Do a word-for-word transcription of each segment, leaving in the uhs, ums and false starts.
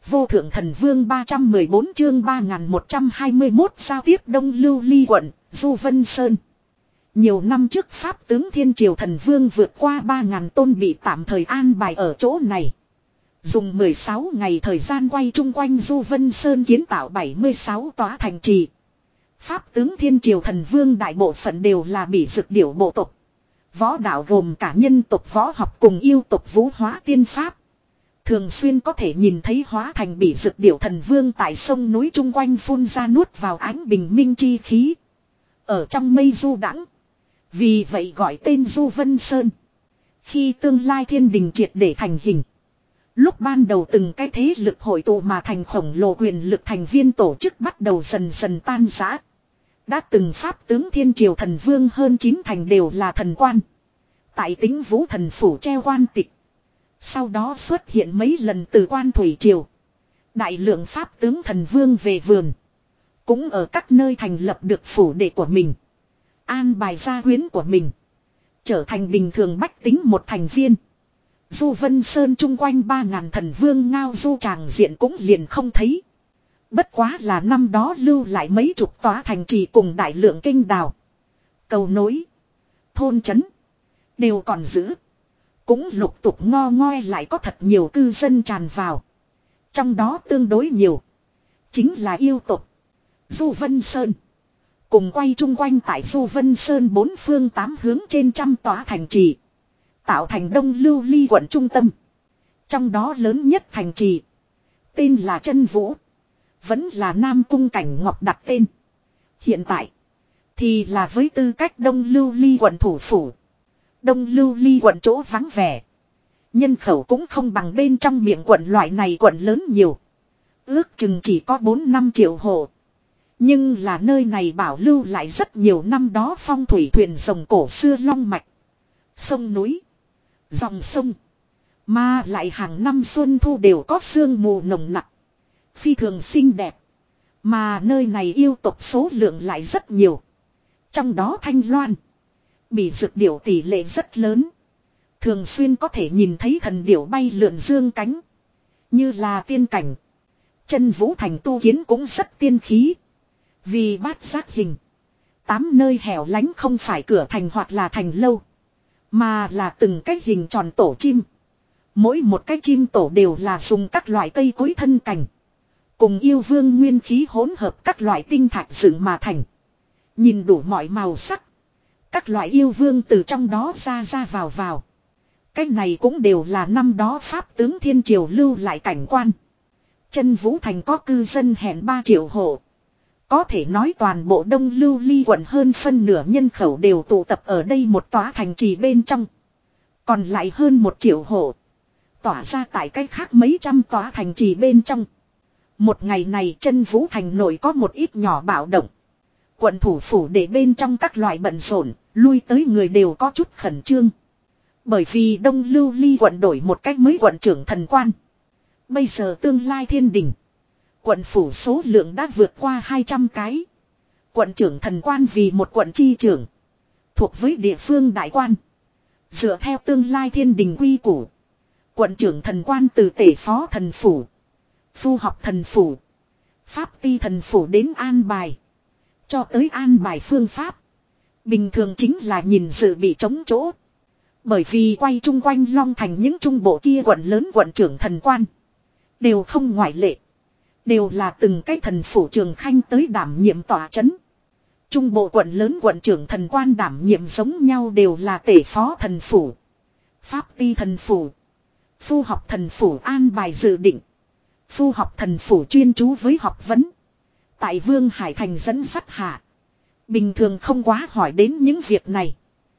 Vô thượng thần vương ba trăm mười bốn chương ba nghìn một trăm hai mươi mốt giao tiếp Đông Lưu Ly quận, Du Vân Sơn. Nhiều năm trước Pháp tướng Thiên Triều thần vương vượt qua ba nghìn tôn bị tạm thời an bài ở chỗ này. Dùng mười sáu ngày thời gian quay chung quanh Du Vân Sơn kiến tạo bảy mươi sáu tòa thành trì. Pháp tướng Thiên Triều thần vương đại bộ phận đều là bị dược điểu bộ tộc. Võ đạo gồm cả nhân tộc võ học cùng yêu tộc vũ hóa tiên pháp. Thường xuyên có thể nhìn thấy hóa thành bị dược điểu thần vương tại sông núi chung quanh phun ra nuốt vào ánh bình minh chi khí. Ở trong mây du đãng. Vì vậy gọi tên Du Vân Sơn. Khi tương lai thiên đình triệt để thành hình. Lúc ban đầu từng cái thế lực hội tụ mà thành khổng lồ quyền lực thành viên tổ chức bắt đầu dần dần tan rã. Đã từng Pháp tướng Thiên Triều thần vương hơn chín thành đều là thần quan. Tại Tĩnh Vũ thần phủ treo quan tịch. Sau đó xuất hiện mấy lần từ quan thủy triều. Đại lượng Pháp tướng thần vương về vườn. Cũng ở các nơi thành lập được phủ đệ của mình. An bài gia quyến của mình. Trở thành bình thường bách tính một thành viên. Du Vân Sơn chung quanh ba ngàn thần vương ngao du tràng diện cũng liền không thấy. Bất quá là năm đó lưu lại mấy chục tòa thành trì cùng đại lượng kinh đào. Cầu nối. Thôn trấn. Đều còn giữ. Cũng lục tục ngo ngoe lại có thật nhiều cư dân tràn vào. Trong đó tương đối nhiều. Chính là yêu tộc. Du Vân Sơn. Cùng quay chung quanh tại Du Vân Sơn bốn phương tám hướng trên trăm tòa thành trì. Tạo thành Đông Lưu Ly quận trung tâm. Trong đó lớn nhất thành trì. Tên là Chân Vũ. Vẫn là Nam Cung Cảnh Ngọc đặt tên. Hiện tại. Thì là với tư cách Đông Lưu Ly quận thủ phủ. Đông Lưu Ly quận chỗ vắng vẻ. Nhân khẩu cũng không bằng bên trong miệng quận loại này quận lớn nhiều. Ước chừng chỉ có bốn năm triệu hộ. Nhưng là nơi này bảo lưu lại rất nhiều năm đó phong thủy thuyền rồng cổ xưa long mạch. Sông núi. Dòng sông. Mà lại hàng năm xuân thu đều có sương mù nồng nặc. Phi thường xinh đẹp. Mà nơi này yêu tộc số lượng lại rất nhiều. Trong đó Thanh Loan. Bị dược điểu tỷ lệ rất lớn. Thường xuyên có thể nhìn thấy thần điểu bay lượn dương cánh. Như là tiên cảnh. Chân Vũ thành tu kiến cũng rất tiên khí. Vì bát giác hình. Tám nơi hẻo lánh không phải cửa thành hoặc là thành lâu. Mà là từng cái hình tròn tổ chim. Mỗi một cái chim tổ đều là dùng các loại cây cối thân cành. Cùng yêu vương nguyên khí hỗn hợp các loại tinh thạch dựng mà thành. Nhìn đủ mọi màu sắc. Các loại yêu vương từ trong đó ra ra vào vào. Cái này cũng đều là năm đó Pháp tướng Thiên Triều lưu lại cảnh quan. Chân Vũ thành có cư dân hẹn ba triệu hộ. Có thể nói toàn bộ Đông Lưu Ly quận hơn phân nửa nhân khẩu đều tụ tập ở đây một tòa thành trì bên trong. Còn lại hơn một triệu hộ. Tỏa ra tại cách khác mấy trăm tòa thành trì bên trong. Một ngày này Chân Vũ thành nổi có một ít nhỏ bạo động. Quận thủ phủ để bên trong các loại bận rộn, lui tới người đều có chút khẩn trương. Bởi vì Đông Lưu Ly quận đổi một cách mới quận trưởng thần quan. Bây giờ tương lai thiên đình. Quận phủ số lượng đã vượt qua hai trăm cái. Quận trưởng thần quan vì một quận chi trưởng. Thuộc với địa phương đại quan. Dựa theo tương lai thiên đình quy củ. Quận trưởng thần quan từ tể phó thần phủ. Phu học thần phủ. Pháp ti thần phủ đến an bài. Cho tới an bài phương pháp. Bình thường chính là nhìn dự bị chống chỗ. Bởi vì quay chung quanh Long Thành những trung bộ kia quận lớn quận trưởng thần quan. Đều không ngoại lệ. Đều là từng cái thần phủ trường khanh tới đảm nhiệm tòa chấn. Trung bộ quận lớn quận trưởng thần quan đảm nhiệm giống nhau đều là tể phó thần phủ. Pháp ti thần phủ. Phu học thần phủ an bài dự định. Phu học thần phủ chuyên chú với học vấn. Tại Vương Hải Thành dẫn sắt hạ. Bình thường không quá hỏi đến những việc này.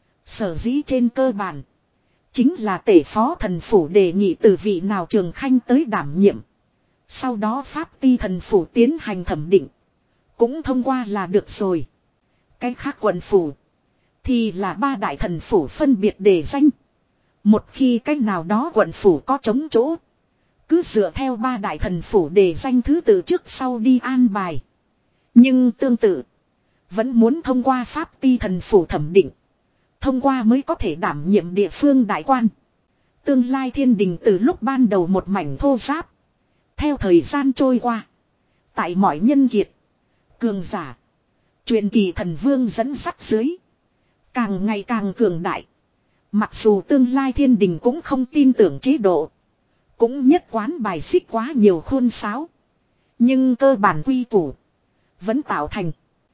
Sở dĩ trên cơ bản. Chính là tể phó thần phủ đề nghị từ vị nào trường khanh tới đảm nhiệm. Sau đó Pháp ti thần phủ tiến hành thẩm định. Cũng thông qua là được rồi. Cái khác quận phủ. Thì là ba đại thần phủ phân biệt đề danh. Một khi cách nào đó quận phủ có trống chỗ. Cứ dựa theo ba đại thần phủ đề danh thứ tự trước sau đi an bài. Nhưng tương tự. Vẫn muốn thông qua Pháp ti thần phủ thẩm định. Thông qua mới có thể đảm nhiệm địa phương đại quan. Tương lai thiên đình từ lúc ban đầu một mảnh thô giáp. Theo thời gian trôi qua. Tại mọi nhân kiệt. Cường giả. Truyền kỳ thần vương dẫn sắt dưới. Càng ngày càng cường đại. Mặc dù tương lai thiên đình cũng không tin tưởng chế độ. Cũng nhất quán bài xích quá nhiều khuôn sáo. Nhưng cơ bản quy củ. Vẫn tạo thành.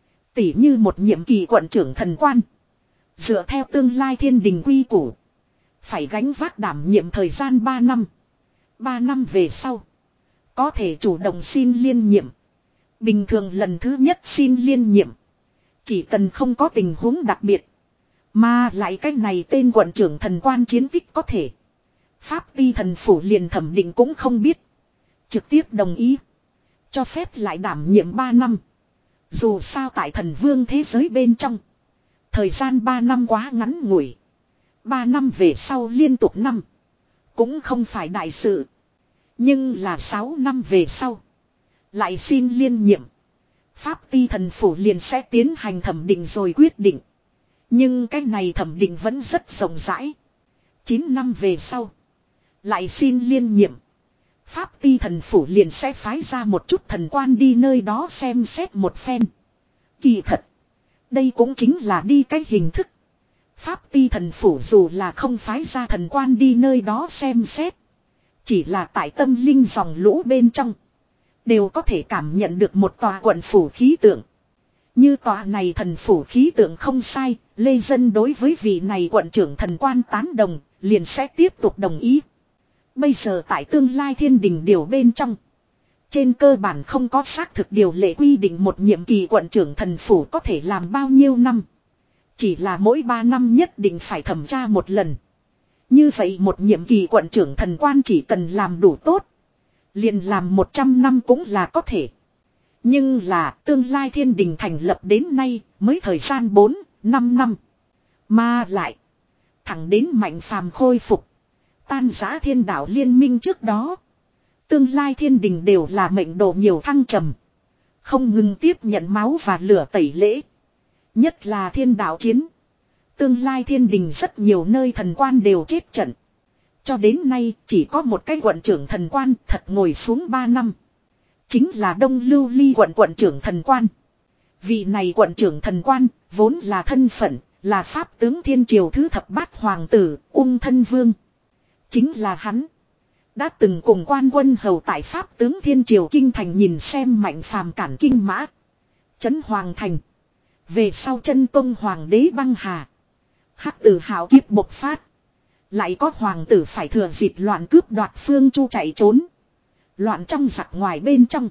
Tỉ như một nhiệm kỳ quận trưởng thần quan. Dựa theo tương lai thiên đình quy củ. Phải gánh vác đảm nhiệm thời gian ba năm. ba năm về sau. Có thể chủ động xin liên nhiệm. Bình thường lần thứ nhất xin liên nhiệm. Chỉ cần không có tình huống đặc biệt. Mà lại cách này tên quận trưởng thần quan chiến tích có thể. Pháp ti thần phủ liền thẩm định cũng không biết. Trực tiếp đồng ý. Cho phép lại đảm nhiệm ba năm. Dù sao tại thần vương thế giới bên trong. Thời gian ba năm quá ngắn ngủi. ba năm về sau liên tục năm. Cũng không phải đại sự. Nhưng là sáu năm về sau. Lại xin liên nhiệm. Pháp ti thần phủ liền sẽ tiến hành thẩm định rồi quyết định. Nhưng cái này thẩm định vẫn rất rộng rãi. chín năm về sau. Lại xin liên nhiệm. Pháp ti thần phủ liền sẽ phái ra một chút thần quan đi nơi đó xem xét một phen. Kỳ thật. Đây cũng chính là đi cái hình thức. Pháp ti thần phủ dù là không phái ra thần quan đi nơi đó xem xét. Chỉ là tại tâm linh dòng lũ bên trong. Đều có thể cảm nhận được một tòa quận phủ khí tượng. Như tòa này thần phủ khí tượng không sai. Lê Dân đối với vị này quận trưởng thần quan tán đồng. Liền sẽ tiếp tục đồng ý. Bây giờ tại tương lai thiên đình điều bên trong. Trên cơ bản không có xác thực điều lệ quy định một nhiệm kỳ quận trưởng thần phủ có thể làm bao nhiêu năm. Chỉ là mỗi ba năm nhất định phải thẩm tra một lần. Như vậy một nhiệm kỳ quận trưởng thần quan chỉ cần làm đủ tốt. Liền làm một trăm năm cũng là có thể. Nhưng là tương lai thiên đình thành lập đến nay mới thời gian bốn, năm năm. Mà lại. Thẳng đến Mạnh Phàm khôi phục. Tan rã thiên đạo liên minh trước đó. Tương lai thiên đình đều là mệnh độ nhiều thăng trầm. Không ngừng tiếp nhận máu và lửa tẩy lễ. Nhất là thiên đạo chiến. Tương lai thiên đình rất nhiều nơi thần quan đều chết trận. Cho đến nay chỉ có một cái quận trưởng thần quan thật ngồi xuống ba năm. Chính là Đông Lưu Ly quận quận trưởng thần quan. Vị này quận trưởng thần quan vốn là thân phận, là pháp tướng thiên triều thứ thập bát hoàng tử, Ung Thân Vương. Chính là hắn. Đã từng cùng quan quân hầu tại pháp tướng thiên triều kinh thành nhìn xem Mạnh Phàm cản kinh mã. Trấn Hoàng thành. Về sau chân tông hoàng đế băng hà. Hắc tử hào kiếp bộc phát. Lại có hoàng tử phải thừa dịp loạn cướp đoạt phương chu chạy trốn. Loạn trong giặc ngoài bên trong.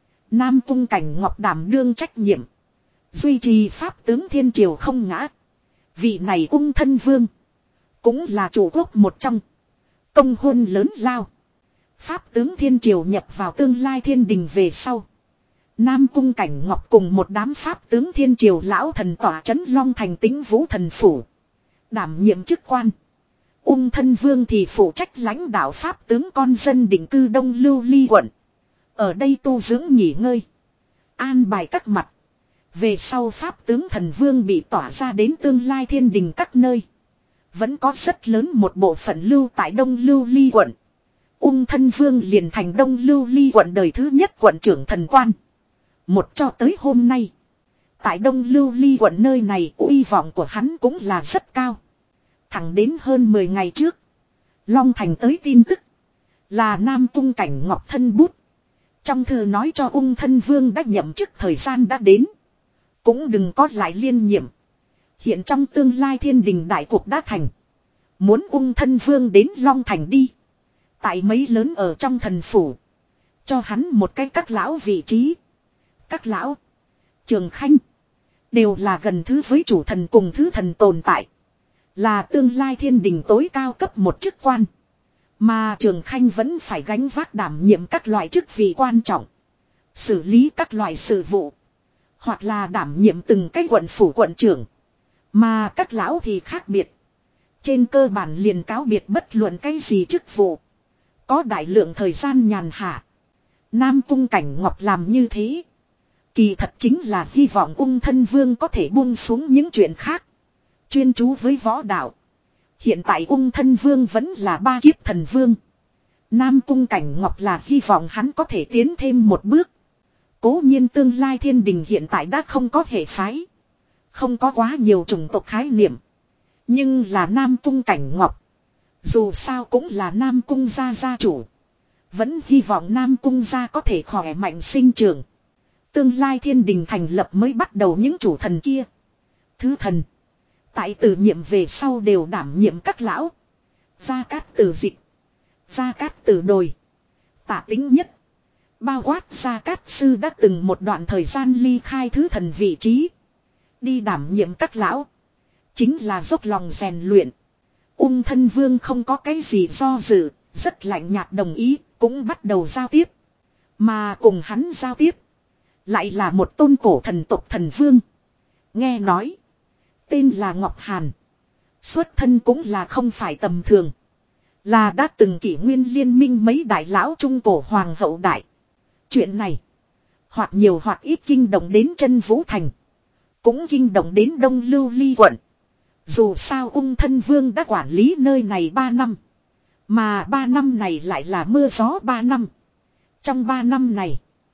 Nam cung cảnh ngọc đảm đương trách nhiệm. Duy trì pháp tướng thiên triều không ngã. Vị này Ung Thân Vương. Cũng là chủ quốc một trong. Công hôn lớn lao. Pháp tướng thiên triều nhập vào tương lai thiên đình về sau. Nam cung cảnh ngọc cùng một đám pháp tướng thiên triều lão thần tỏa chấn long thành tính vũ thần phủ. Đảm nhiệm chức quan. Ung Thân Vương thì phụ trách lãnh đạo pháp tướng con dân định cư Đông Lưu Ly quận. Ở đây tu dưỡng nghỉ ngơi. An bài các mặt. Về sau pháp tướng thần vương bị tỏa ra đến tương lai thiên đình các nơi. Vẫn có rất lớn một bộ phận lưu tại Đông Lưu Ly quận. Ung Thân Vương liền thành Đông Lưu Ly quận đời thứ nhất quận trưởng thần quan. Một cho tới hôm nay. Tại Đông Lưu Ly quận nơi này uy vọng của hắn cũng là rất cao. Thẳng đến hơn mười ngày trước. Long Thành tới tin tức. Là Nam cung cảnh ngọc thân bút. Trong thư nói cho Ung Thân Vương đã nhậm chức thời gian đã đến. Cũng đừng có lại liên nhiệm. Hiện trong tương lai thiên đình đại cục đã thành. Muốn Ung Thân Vương đến Long Thành đi. Tại mấy lớn ở trong thần phủ. Cho hắn một cái các lão vị trí. Các lão. Trường Khanh. Đều là gần thứ với chủ thần cùng thứ thần tồn tại. Là tương lai thiên đình tối cao cấp một chức quan. Mà Trường Khanh vẫn phải gánh vác đảm nhiệm các loại chức vị quan trọng. Xử lý các loại sự vụ. Hoặc là đảm nhiệm từng cái quận phủ quận trưởng. Mà các lão thì khác biệt. Trên cơ bản liền cáo biệt bất luận cái gì chức vụ. Có đại lượng thời gian nhàn hạ. Nam cung cảnh ngọc làm như thế. Kỳ thật chính là hy vọng Ung Thân Vương có thể buông xuống những chuyện khác. Chuyên chú với võ đạo. Hiện tại Ung Thân Vương vẫn là ba kiếp thần vương. Nam Cung Cảnh Ngọc là hy vọng hắn có thể tiến thêm một bước. Cố nhiên tương lai thiên đình hiện tại đã không có hệ phái. Không có quá nhiều chủng tộc khái niệm. Nhưng là Nam Cung Cảnh Ngọc. Dù sao cũng là Nam Cung gia gia chủ. Vẫn hy vọng Nam Cung gia có thể khỏe mạnh sinh trưởng. Tương lai thiên đình thành lập mới bắt đầu những chủ thần kia. Thứ thần. Tại từ nhiệm về sau đều đảm nhiệm các lão. Gia Cát Tử Dịch. Gia Cát Tử Đồi. Tả Tính Nhất. Bao quát Gia Cát Sư đã từng một đoạn thời gian ly khai thứ thần vị trí. Đi đảm nhiệm các lão. Chính là dốc lòng rèn luyện. Ung Thân Vương không có cái gì do dự. Rất lạnh nhạt đồng ý. Cũng bắt đầu giao tiếp. Mà cùng hắn giao tiếp. Lại là một tôn cổ thần tộc thần vương. Nghe nói. Tên là Ngọc Hàn. Xuất thân cũng là không phải tầm thường. Là đã từng kỷ nguyên liên minh mấy đại lão trung cổ hoàng hậu đại. Chuyện này. Hoặc nhiều hoặc ít kinh động đến chân Vũ Thành. Cũng kinh động đến Đông Lưu Ly quận. Dù sao Ung Thân Vương đã quản lý nơi này ba năm. Mà ba năm này lại là mưa gió ba năm. Trong ba năm này.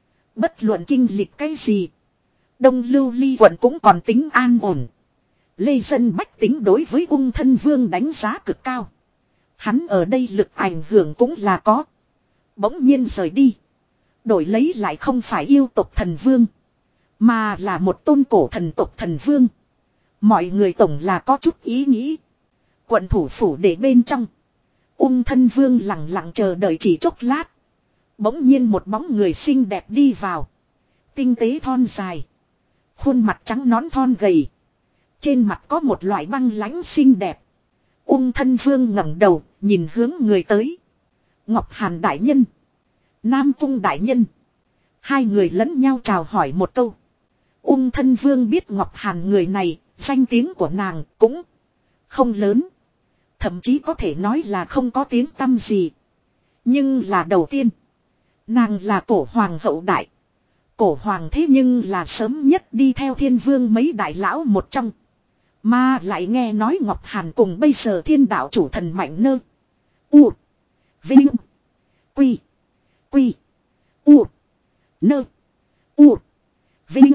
Bất luận kinh lịch cái gì. Đông Lưu Ly quận cũng còn tính an ổn. Lê dân bách tính đối với Ung Thân Vương đánh giá cực cao. Hắn ở đây lực ảnh hưởng cũng là có. Bỗng nhiên rời đi. Đổi lấy lại không phải yêu tộc thần vương. Mà là một tôn cổ thần tộc thần vương. Mọi người tổng là có chút ý nghĩ. Quận thủ phủ để bên trong. Ung Thân Vương lặng lặng chờ đợi chỉ chốc lát. Bỗng nhiên một bóng người xinh đẹp đi vào. Tinh tế thon dài. Khuôn mặt trắng nõn thon gầy. Trên mặt có một loại băng lãnh xinh đẹp. Ung Thân Vương ngẩng đầu, nhìn hướng người tới. Ngọc Hàn đại nhân. Nam Cung đại nhân. Hai người lẫn nhau chào hỏi một câu. Ung Thân Vương biết Ngọc Hàn người này, danh tiếng của nàng cũng không lớn. Thậm chí có thể nói là không có tiếng tăm gì. Nhưng là đầu tiên. Nàng là cổ hoàng hậu đại. Cổ hoàng thế nhưng là sớm nhất đi theo thiên vương mấy đại lão một trong. Mà lại nghe nói Ngọc Hàn cùng bây giờ thiên đạo chủ thần Mạnh Nơ. U. Vinh. Quy. Quy. U. Nơ. U. Vinh.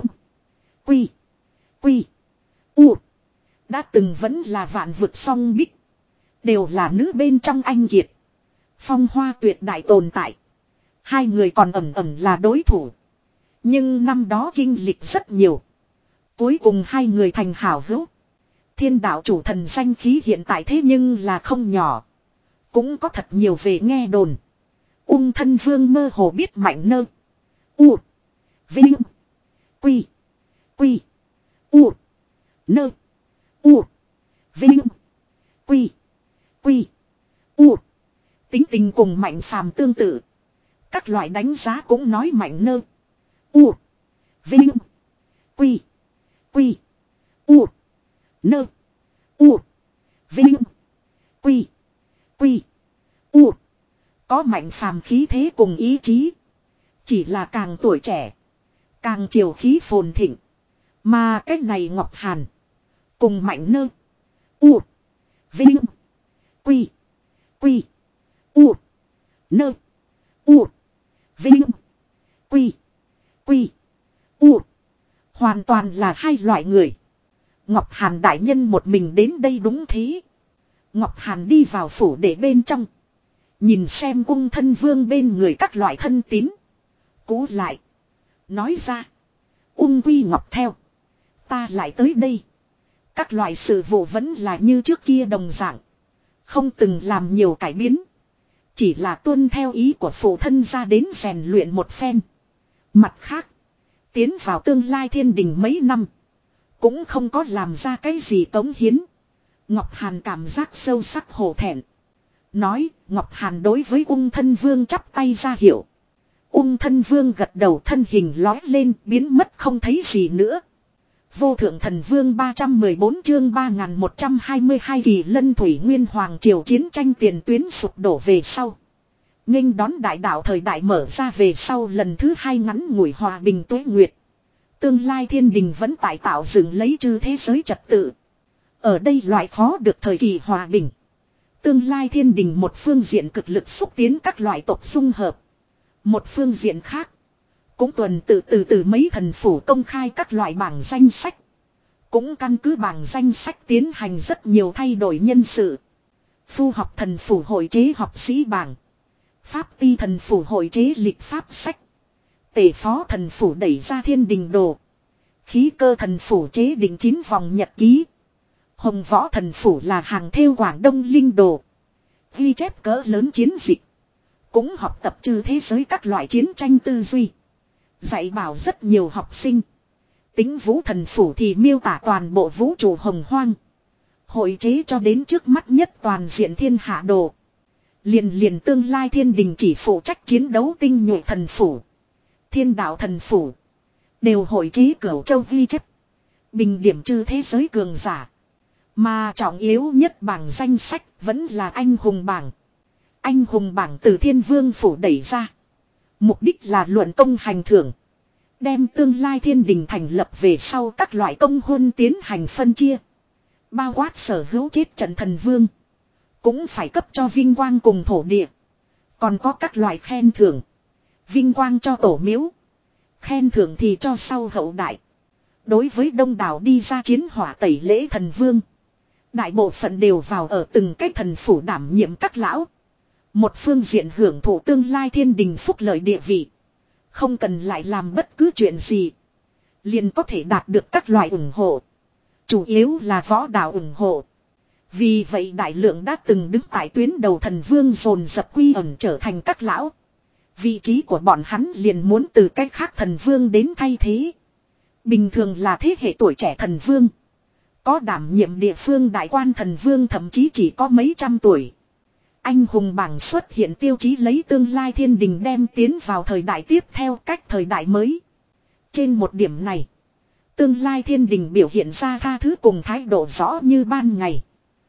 Quy. Quy. U. Đã từng vẫn là vạn vực song bích. Đều là nữ bên trong anh kiệt. Phong hoa tuyệt đại tồn tại. Hai người còn ẩn ẩn là đối thủ. Nhưng năm đó kinh lịch rất nhiều. Cuối cùng hai người thành hảo hữu. Thiên đạo chủ thần danh khí hiện tại thế nhưng là không nhỏ. Cũng có thật nhiều về nghe đồn. Ung Thân Vương mơ hồ biết Mạnh Nơ. U. Vinh. Quy. Quy. U. Nơ. U. Vinh. Quy. Quy. U. Tính tình cùng Mạnh Phàm tương tự. Các loại đánh giá cũng nói Mạnh Nơ. U. Vinh. Quy. Quy. U. Nơ. U. Vinh. Quy. Quy. U. Có Mạnh Phàm khí thế cùng ý chí. Chỉ là càng tuổi trẻ. Càng triều khí phồn thịnh. Mà cái này Ngọc Hàn. Cùng Mạnh Nơ. U. Vinh. Quy. Quy. U. Nơ. U. Vinh. Quy. Quy. U. Hoàn toàn là hai loại người. Ngọc Hàn đại nhân một mình đến đây đúng thế. Ngọc Hàn đi vào phủ để bên trong. Nhìn xem Ung Thân Vương bên người các loại thân tín. Cú lại. Nói ra. Ung Quy Ngọc theo. Ta lại tới đây. Các loại sự vụ vẫn là như trước kia đồng dạng. Không từng làm nhiều cải biến. Chỉ là tuân theo ý của phụ thân ra đến rèn luyện một phen. Mặt khác. Tiến vào tương lai thiên đình mấy năm. Cũng không có làm ra cái gì cống hiến. Ngọc Hàn cảm giác sâu sắc hổ thẹn. Nói Ngọc Hàn đối với Ung Thân Vương chắp tay ra hiệu. Ung Thân Vương gật đầu, thân hình lói lên biến mất không thấy gì nữa. Vô Thượng Thần Vương ba trăm mười bốn chương ba nghìn một trăm hai mươi hai Kỳ Lân Thủy Nguyên Hoàng triều chiến tranh tiền tuyến sụp đổ về sau. Nghênh đón đại đạo thời đại mở ra về sau lần thứ hai ngắn ngủi hòa bình tuế nguyệt. Tương lai thiên đình vẫn tại tạo dựng lấy chư thế giới trật tự. Ở đây loại khó được thời kỳ hòa bình. tương lai thiên đình một phương diện cực lực xúc tiến các loại tộc dung hợp. Một phương diện khác. Cũng tuần tự từ từ mấy thần phủ công khai các loại bảng danh sách. Cũng căn cứ bảng danh sách tiến hành rất nhiều thay đổi nhân sự. Phu học thần phủ hội chế học sĩ bảng. Pháp ti thần phủ hội chế lịch pháp sách. Tể phó thần phủ đẩy ra thiên đình đồ. Khí cơ thần phủ chế định chín vòng nhật ký. Hồng võ thần phủ là hàng theo Quảng Đông linh đồ. Ghi chép cỡ lớn chiến dịch. Cũng học tập trừ thế giới các loại chiến tranh tư duy. Dạy bảo rất nhiều học sinh. Tính vũ thần phủ thì miêu tả toàn bộ vũ trụ hồng hoang. Hội chế cho đến trước mắt nhất toàn diện thiên hạ đồ. Liền liền tương lai thiên đình chỉ phụ trách chiến đấu tinh nhuệ thần phủ. Thiên đạo thần phủ. Đều hội chế cửu châu ghi chép. Bình điểm trừ thế giới cường giả. Mà trọng yếu nhất bảng danh sách vẫn là anh hùng bảng. Anh hùng bảng từ thiên vương phủ đẩy ra. Mục đích là luận công hành thưởng. Đem tương lai thiên đình thành lập về sau các loại công huân tiến hành phân chia. Bao quát sở hữu chết trận thần vương. Cũng phải cấp cho vinh quang cùng thổ địa. Còn có các loại khen thưởng. Vinh quang cho tổ miếu. Khen thưởng thì cho sau hậu đại. Đối với đông đảo đi ra chiến hỏa tẩy lễ thần vương. Đại bộ phận đều vào ở từng cái thần phủ đảm nhiệm các lão. Một phương diện hưởng thụ tương lai thiên đình phúc lợi địa vị. Không cần lại làm bất cứ chuyện gì. Liền có thể đạt được các loại ủng hộ. Chủ yếu là võ đạo ủng hộ. Vì vậy đại lượng đã từng đứng tại tuyến đầu thần vương dồn dập quy ẩn trở thành các lão. Vị trí của bọn hắn liền muốn từ cách khác thần vương đến thay thế. Bình thường là thế hệ tuổi trẻ thần vương. Có đảm nhiệm địa phương đại quan thần vương thậm chí chỉ có mấy trăm tuổi. Anh hùng bảng xuất hiện tiêu chí lấy tương lai thiên đình đem tiến vào thời đại tiếp theo cách thời đại mới. Trên một điểm này, tương lai thiên đình biểu hiện ra tha thứ cùng thái độ rõ như ban ngày.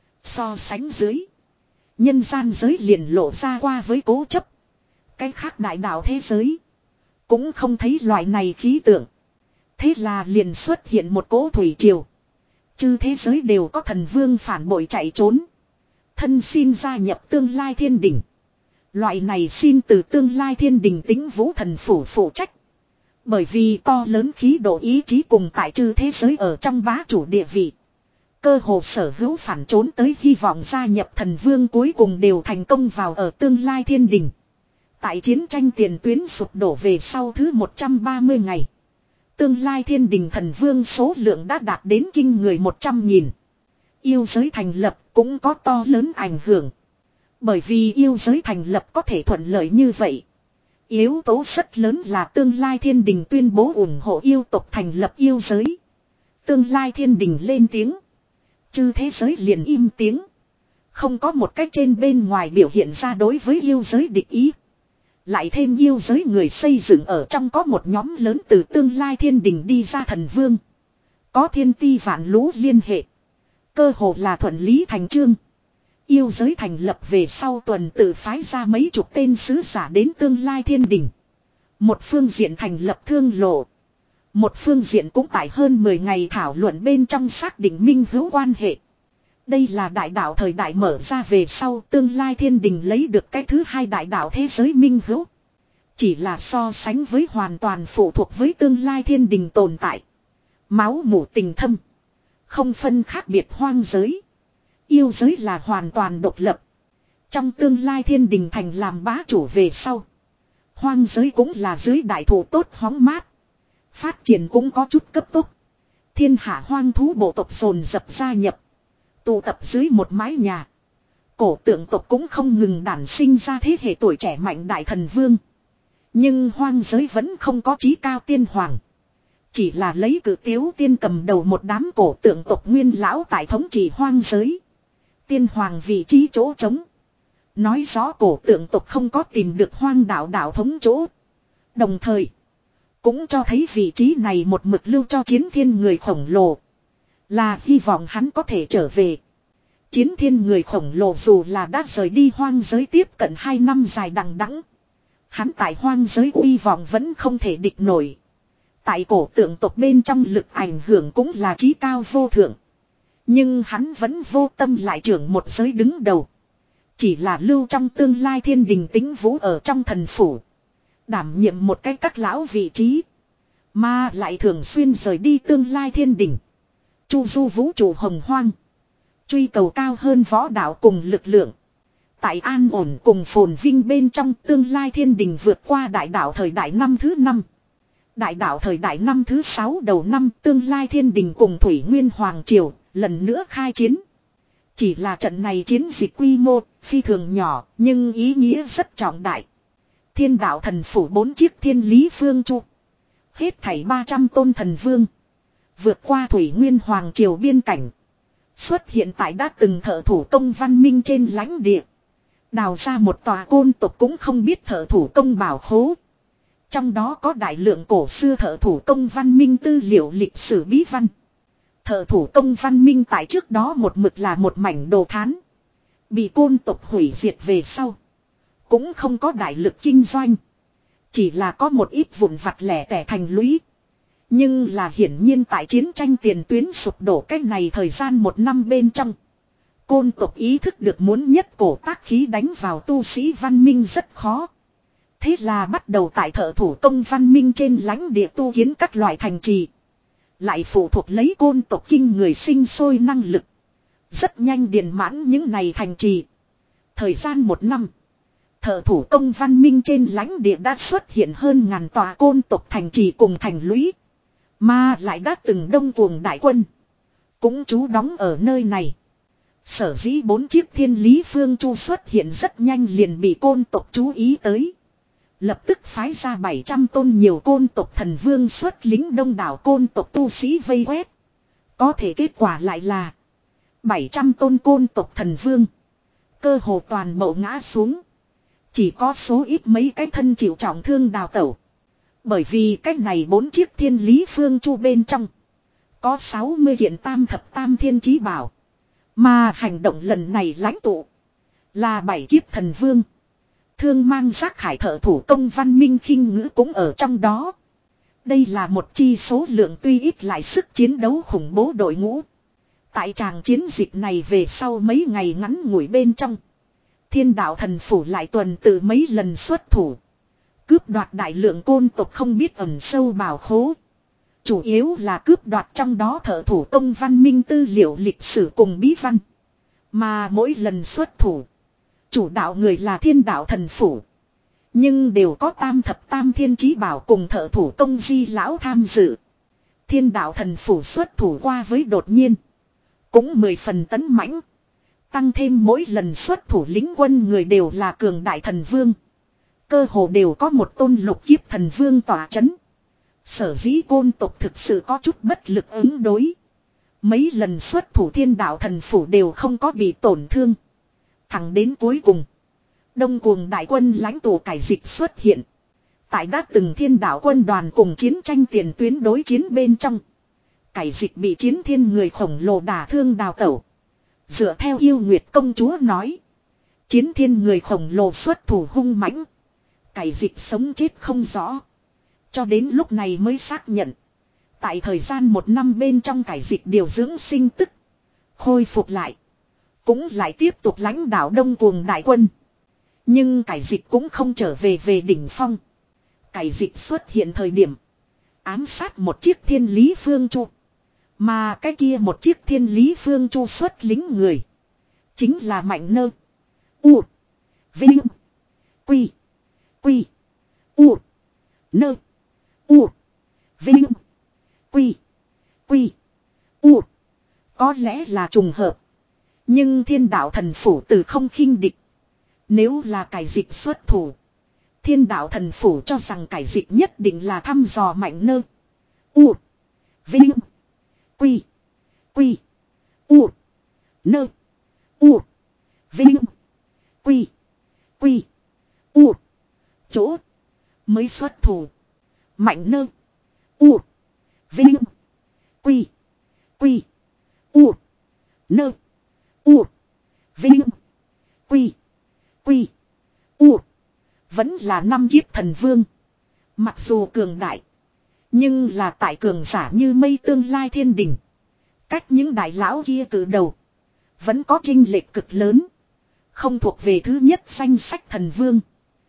So sánh dưới, nhân gian giới liền lộ ra qua với cố chấp. Cái khác đại đạo thế giới, cũng không thấy loại này khí tượng. Thế là liền xuất hiện một cỗ thủy triều. Chư thế giới đều có thần vương phản bội chạy trốn. Thân xin gia nhập tương lai thiên đình. Loại này xin từ tương lai thiên đình tính vũ thần phủ phụ trách. Bởi vì to lớn khí độ ý chí cùng tại chư thế giới ở trong bá chủ địa vị. Cơ hồ sở hữu phản trốn tới hy vọng gia nhập thần vương cuối cùng đều thành công vào ở tương lai thiên đình. Tại chiến tranh tiền tuyến sụp đổ về sau thứ một trăm ba mươi ngày. Tương lai thiên đình thần vương số lượng đã đạt đến kinh người một trăm nghìn. Yêu giới thành lập cũng có to lớn ảnh hưởng. Bởi vì yêu giới thành lập có thể thuận lợi như vậy. Yếu tố rất lớn là tương lai thiên đình tuyên bố ủng hộ yêu tộc thành lập yêu giới. Tương lai thiên đình lên tiếng. Chư thế giới liền im tiếng. Không có một cách trên bên ngoài biểu hiện ra đối với yêu giới địch ý. Lại thêm yêu giới người xây dựng ở trong có một nhóm lớn từ tương lai thiên đình đi ra thần vương. Có thiên ti vạn lũ liên hệ. Cơ hồ là thuận lý thành chương. Yêu giới thành lập về sau tuần tự phái ra mấy chục tên sứ giả đến tương lai thiên đình. Một phương diện thành lập thương lộ. Một phương diện cũng tại hơn mười ngày thảo luận bên trong xác định minh hữu quan hệ. Đây là đại đạo thời đại mở ra về sau tương lai thiên đình lấy được cái thứ hai đại đạo thế giới minh hữu. Chỉ là so sánh với hoàn toàn phụ thuộc với tương lai thiên đình tồn tại. Máu mủ tình thâm. Không phân khác biệt hoang giới. Yêu giới là hoàn toàn độc lập. Trong tương lai thiên đình thành làm bá chủ về sau. Hoang giới cũng là dưới đại thụ tốt hóng mát. Phát triển cũng có chút cấp tốc. Thiên hạ hoang thú bộ tộc dồn dập gia nhập. Tụ tập dưới một mái nhà. Cổ tượng tộc cũng không ngừng đản sinh ra thế hệ tuổi trẻ mạnh đại thần vương. Nhưng hoang giới vẫn không có chí cao tiên hoàng. Chỉ là lấy cử tiếu tiên cầm đầu một đám cổ tượng tộc nguyên lão tại thống trị hoang giới. Tiên hoàng vị trí chỗ trống. Nói rõ cổ tượng tộc không có tìm được hoang đạo đạo thống chỗ. Đồng thời, cũng cho thấy vị trí này một mực lưu cho chiến thiên người khổng lồ. Là hy vọng hắn có thể trở về. Chiến thiên người khổng lồ dù là đã rời đi hoang giới tiếp cận hai năm dài đằng đẵng. Hắn tại hoang giới uy vọng vẫn không thể địch nổi. Tại cổ tượng tộc bên trong lực ảnh hưởng cũng là chí cao vô thượng. Nhưng hắn vẫn vô tâm lại trưởng một giới đứng đầu. Chỉ là lưu trong tương lai thiên đình Tĩnh Vũ ở trong thần phủ. Đảm nhiệm một cái các lão vị trí. Mà lại thường xuyên rời đi tương lai thiên đình. Chu du vũ trụ hồng hoang. Truy cầu cao hơn võ đạo cùng lực lượng. Tại an ổn cùng phồn vinh bên trong tương lai thiên đình vượt qua đại đạo thời đại năm thứ năm. Đại đạo thời đại năm thứ sáu đầu năm tương lai thiên đình cùng Thủy Nguyên Hoàng Triều lần nữa khai chiến. Chỉ là trận này chiến dịch quy mô phi thường nhỏ nhưng ý nghĩa rất trọng đại. Thiên đạo thần phủ bốn chiếc thiên lý phương chu. Hết thảy ba trăm tôn thần vương. Vượt qua Thủy Nguyên Hoàng Triều biên cảnh. Xuất hiện tại đã từng thợ thủ công văn minh trên lãnh địa. Đào ra một tòa côn tộc cũng không biết thợ thủ công bảo khố. Trong đó có đại lượng cổ xưa thợ thủ công văn minh tư liệu lịch sử bí văn. Thợ thủ công văn minh tại trước đó một mực là một mảnh đồ thán. Bị côn tộc hủy diệt về sau. Cũng không có đại lực kinh doanh. Chỉ là có một ít vụn vặt lẻ tẻ thành lũy. Nhưng là hiển nhiên tại chiến tranh tiền tuyến sụp đổ cách này thời gian một năm bên trong. Côn tộc ý thức được muốn nhất cổ tác khí đánh vào tu sĩ văn minh rất khó. Thế là bắt đầu tại thợ thủ công văn minh trên lãnh địa tu kiến các loại thành trì. Lại phụ thuộc lấy côn tộc kinh người sinh sôi năng lực. Rất nhanh điền mãn những này thành trì. Thời gian một năm. Thợ thủ công văn minh trên lãnh địa đã xuất hiện hơn ngàn tòa côn tộc thành trì cùng thành lũy. Mà lại đã từng đông cuồng đại quân. Cũng trú đóng ở nơi này. Sở dĩ bốn chiếc thiên lý phương chu xuất hiện rất nhanh liền bị côn tộc chú ý tới. Lập tức phái ra bảy trăm tôn nhiều côn tộc thần vương xuất lính đông đảo côn tộc tu sĩ vây quét. Có thể kết quả lại là bảy trăm tôn côn tộc thần vương. Cơ hồ toàn bộ ngã xuống. Chỉ có số ít mấy cái thân chịu trọng thương đào tẩu. Bởi vì cách này bốn chiếc thiên lý phương chu bên trong. Có sáu mươi kiện tam thập tam thiên chí bảo. Mà hành động lần này lãnh tụ. Là bảy kiếp thần vương. Thương mang giác khải thợ thủ công văn minh khinh ngữ cũng ở trong đó. Đây là một chi số lượng tuy ít lại sức chiến đấu khủng bố đội ngũ. Tại tràng chiến dịch này về sau mấy ngày ngắn ngủi bên trong. Thiên đạo thần phủ lại tuần tự mấy lần xuất thủ. Cướp đoạt đại lượng côn tộc không biết ẩn sâu bảo khố. Chủ yếu là cướp đoạt trong đó thợ thủ công văn minh tư liệu lịch sử cùng bí văn. Mà mỗi lần xuất thủ. Chủ đạo người là thiên đạo thần phủ. Nhưng đều có tam thập tam thiên chí bảo cùng thợ thủ công di lão tham dự. Thiên đạo thần phủ xuất thủ qua với đột nhiên. Cũng mười phần tấn mãnh. Tăng thêm mỗi lần xuất thủ lính quân người đều là cường đại thần vương. Cơ hồ đều có một tôn lục kiếp thần vương tỏa chấn. Sở dĩ côn tộc thực sự có chút bất lực ứng đối. Mấy lần xuất thủ thiên đạo thần phủ đều không có bị tổn thương. Thẳng đến cuối cùng. Đông cuồng đại quân lãnh tụ cải dịch xuất hiện. Tại đã từng thiên đạo quân đoàn cùng chiến tranh tiền tuyến đối chiến bên trong. Cải dịch bị chiến thiên người khổng lồ đả thương đào tẩu. Dựa theo yêu nguyệt công chúa nói. Chiến thiên người khổng lồ xuất thủ hung mãnh. Cải dịch sống chết không rõ. Cho đến lúc này mới xác nhận. Tại thời gian một năm bên trong cải dịch điều dưỡng sinh tức. Khôi phục lại. Cũng lại tiếp tục lãnh đạo đông cuồng đại quân. Nhưng cải dịch cũng không trở về về đỉnh phong. Cải dịch xuất hiện thời điểm. Ám sát một chiếc thiên lý phương chu. Mà cái kia một chiếc thiên lý phương chu xuất lính người. Chính là Mạnh Nơ. U. Vinh. Quy. Quy. U. Nơ. U. Vinh. Quy. Quy. U. Có lẽ là trùng hợp. Nhưng thiên đạo thần phủ từ không khinh địch. Nếu là cải dịch xuất thủ. Thiên đạo thần phủ cho rằng cải dịch nhất định là thăm dò Mạnh Nơ. U. Vinh. Quy. Quy. U. Nơ. U. Vinh. Quy. Quy. U. Chỗ. Mới xuất thủ. Mạnh Nơ. U. Vinh. Quy. Quy. U. Nơ. U. Vinh. Quy. Quy. U. Vẫn là năm kiếp thần vương. Mặc dù cường đại. Nhưng là tại cường giả như mây tương lai thiên đình. Cách những đại lão kia từ đầu. Vẫn có chênh lệch cực lớn. không thuộc về thứ nhất danh sách thần vương.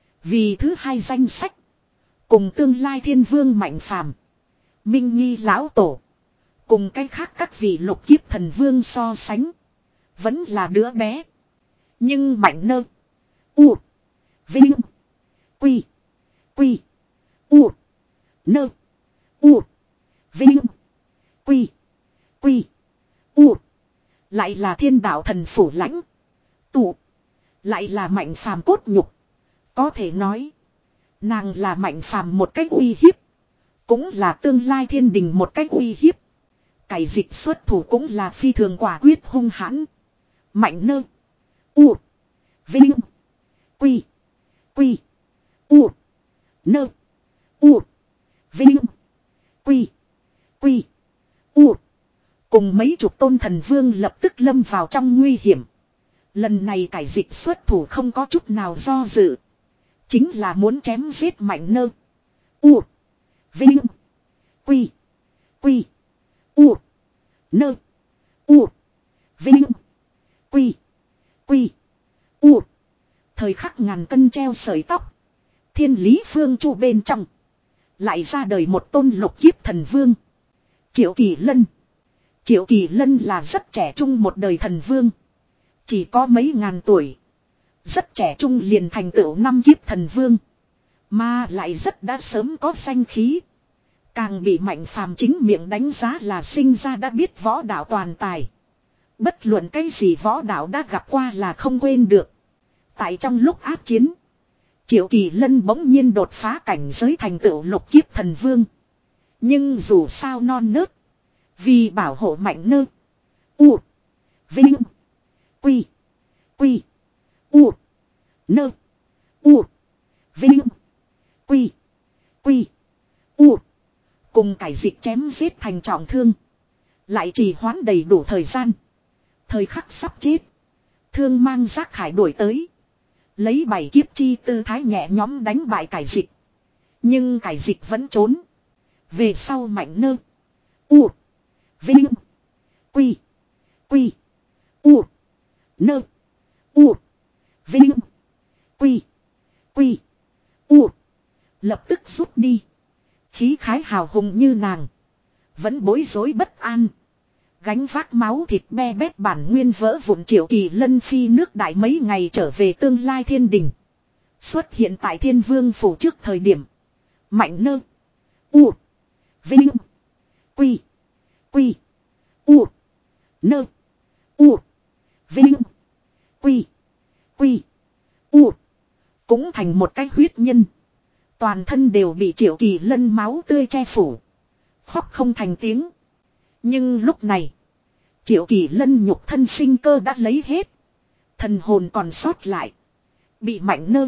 Vì thứ hai danh sách, cùng tương lai thiên vương Mạnh Phàm, Minh Nghi lão tổ, cùng cái khác các vị lục kiếp thần vương so sánh, vẫn là đứa bé. Nhưng Mạnh Nơ, U, Vinh, Quy, Quy, U, Nơ, U, Vinh, Quy, Quy, U, lại là thiên đạo thần phủ lãnh tụ, lại là Mạnh Phàm cốt nhục. Có thể nói, nàng là Mạnh Phàm một cách uy hiếp, cũng là tương lai thiên đình một cách uy hiếp. Cải dịch xuất thủ cũng là phi thường quả quyết hung hãn. Mạnh Nơ, U, Vinh, Quy, Quy, U, Nơ, U, Vinh, Quy, Quy, U, cùng mấy chục tôn thần vương lập tức lâm vào trong nguy hiểm. Lần này cải dịch xuất thủ không có chút nào do dự, chính là muốn chém giết Mạnh Nơ, U, Vinh, Quy, Quy, U, Nơ, U, Vinh, Quy, Quy, U. Thời khắc ngàn cân treo sợi tóc, thiên lý phương chu bên trong lại ra đời một tôn lục kiếp thần vương, Triệu Kỳ Lân. Triệu Kỳ Lân là rất trẻ trung một đời thần vương, chỉ có mấy ngàn tuổi, rất trẻ trung liền thành tựu năm kiếp thần vương, mà lại rất đã sớm có danh khí, càng bị Mạnh Phàm chính miệng đánh giá là sinh ra đã biết võ đạo toàn tài. Bất luận cái gì võ đạo đã gặp qua là không quên được. Tại trong lúc áp chiến, Triệu Kỳ Lân bỗng nhiên đột phá cảnh giới thành tựu lục kiếp thần vương. Nhưng dù sao non nớt, vì bảo hộ Mạnh Nơ, U, Vinh, Quy, Quy, U, Nơ, U, Vinh, Quy, Quy, U, cùng cải dịch chém giết thành trọng thương, lại trì hoãn đầy đủ thời gian. Thời khắc sắp chết, thương mang giác khải đuổi tới, lấy bảy kiếp chi tư thái nhẹ nhóm đánh bại cải dịch. Nhưng cải dịch vẫn trốn. Về sau Mạnh Nơ, U, Vinh, Quy, Quy, U, Nơ, U, Vinh, Quy, Quy, U, lập tức rút đi. Khí khái hào hùng như nàng, vẫn bối rối bất an, gánh vác máu thịt be bét bản nguyên vỡ vụn. Triệu Kỳ Lân phi nước đại mấy ngày trở về tương lai thiên đình, xuất hiện tại Thiên Vương phủ trước thời điểm, Mạnh Nơ, U, Vinh, Quy, Quy, U, Nơ, U, Vinh, Quy, Quy, U, cũng thành một cái huyết nhân. Toàn thân đều bị Triệu Kỳ Lân máu tươi che phủ, khóc không thành tiếng. Nhưng lúc này, Triệu Kỳ Lân nhục thân sinh cơ đã lấy hết, thần hồn còn sót lại, bị Mạnh Nơ,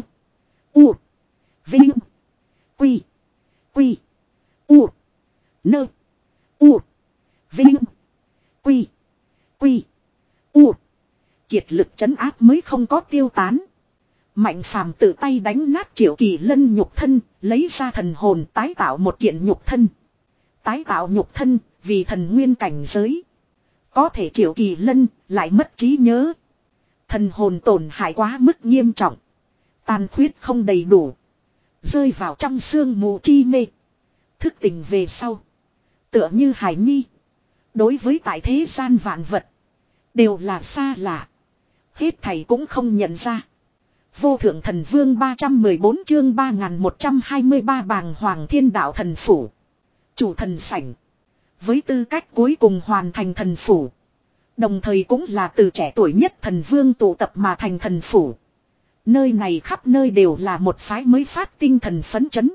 U, Vinh, Quy, Quy, U, Nơ, U, Vinh, Quy, Quy, U, kiệt lực trấn áp mới không có tiêu tán. Mạnh Phàm tự tay đánh nát Triệu Kỳ Lân nhục thân, lấy ra thần hồn tái tạo một kiện nhục thân. Tái tạo nhục thân, vì thần nguyên cảnh giới. Có thể Triệu Kỳ Lân lại mất trí nhớ. Thần hồn tổn hại quá mức nghiêm trọng, tàn khuyết không đầy đủ, rơi vào trong sương mù chi mê. Thức tỉnh về sau, tựa như hải nhi, đối với tại thế gian vạn vật đều là xa lạ, hết thảy cũng không nhận ra. Vô thượng thần vương ba trăm mười bốn chương ba nghìn một trăm hai mươi ba bàng hoàng thiên đạo thần phủ. Chủ thần sảnh. Với tư cách cuối cùng hoàn thành thần phủ, đồng thời cũng là từ trẻ tuổi nhất thần vương tụ tập mà thành thần phủ. Nơi này khắp nơi đều là một phái mới phát tinh thần phấn chấn.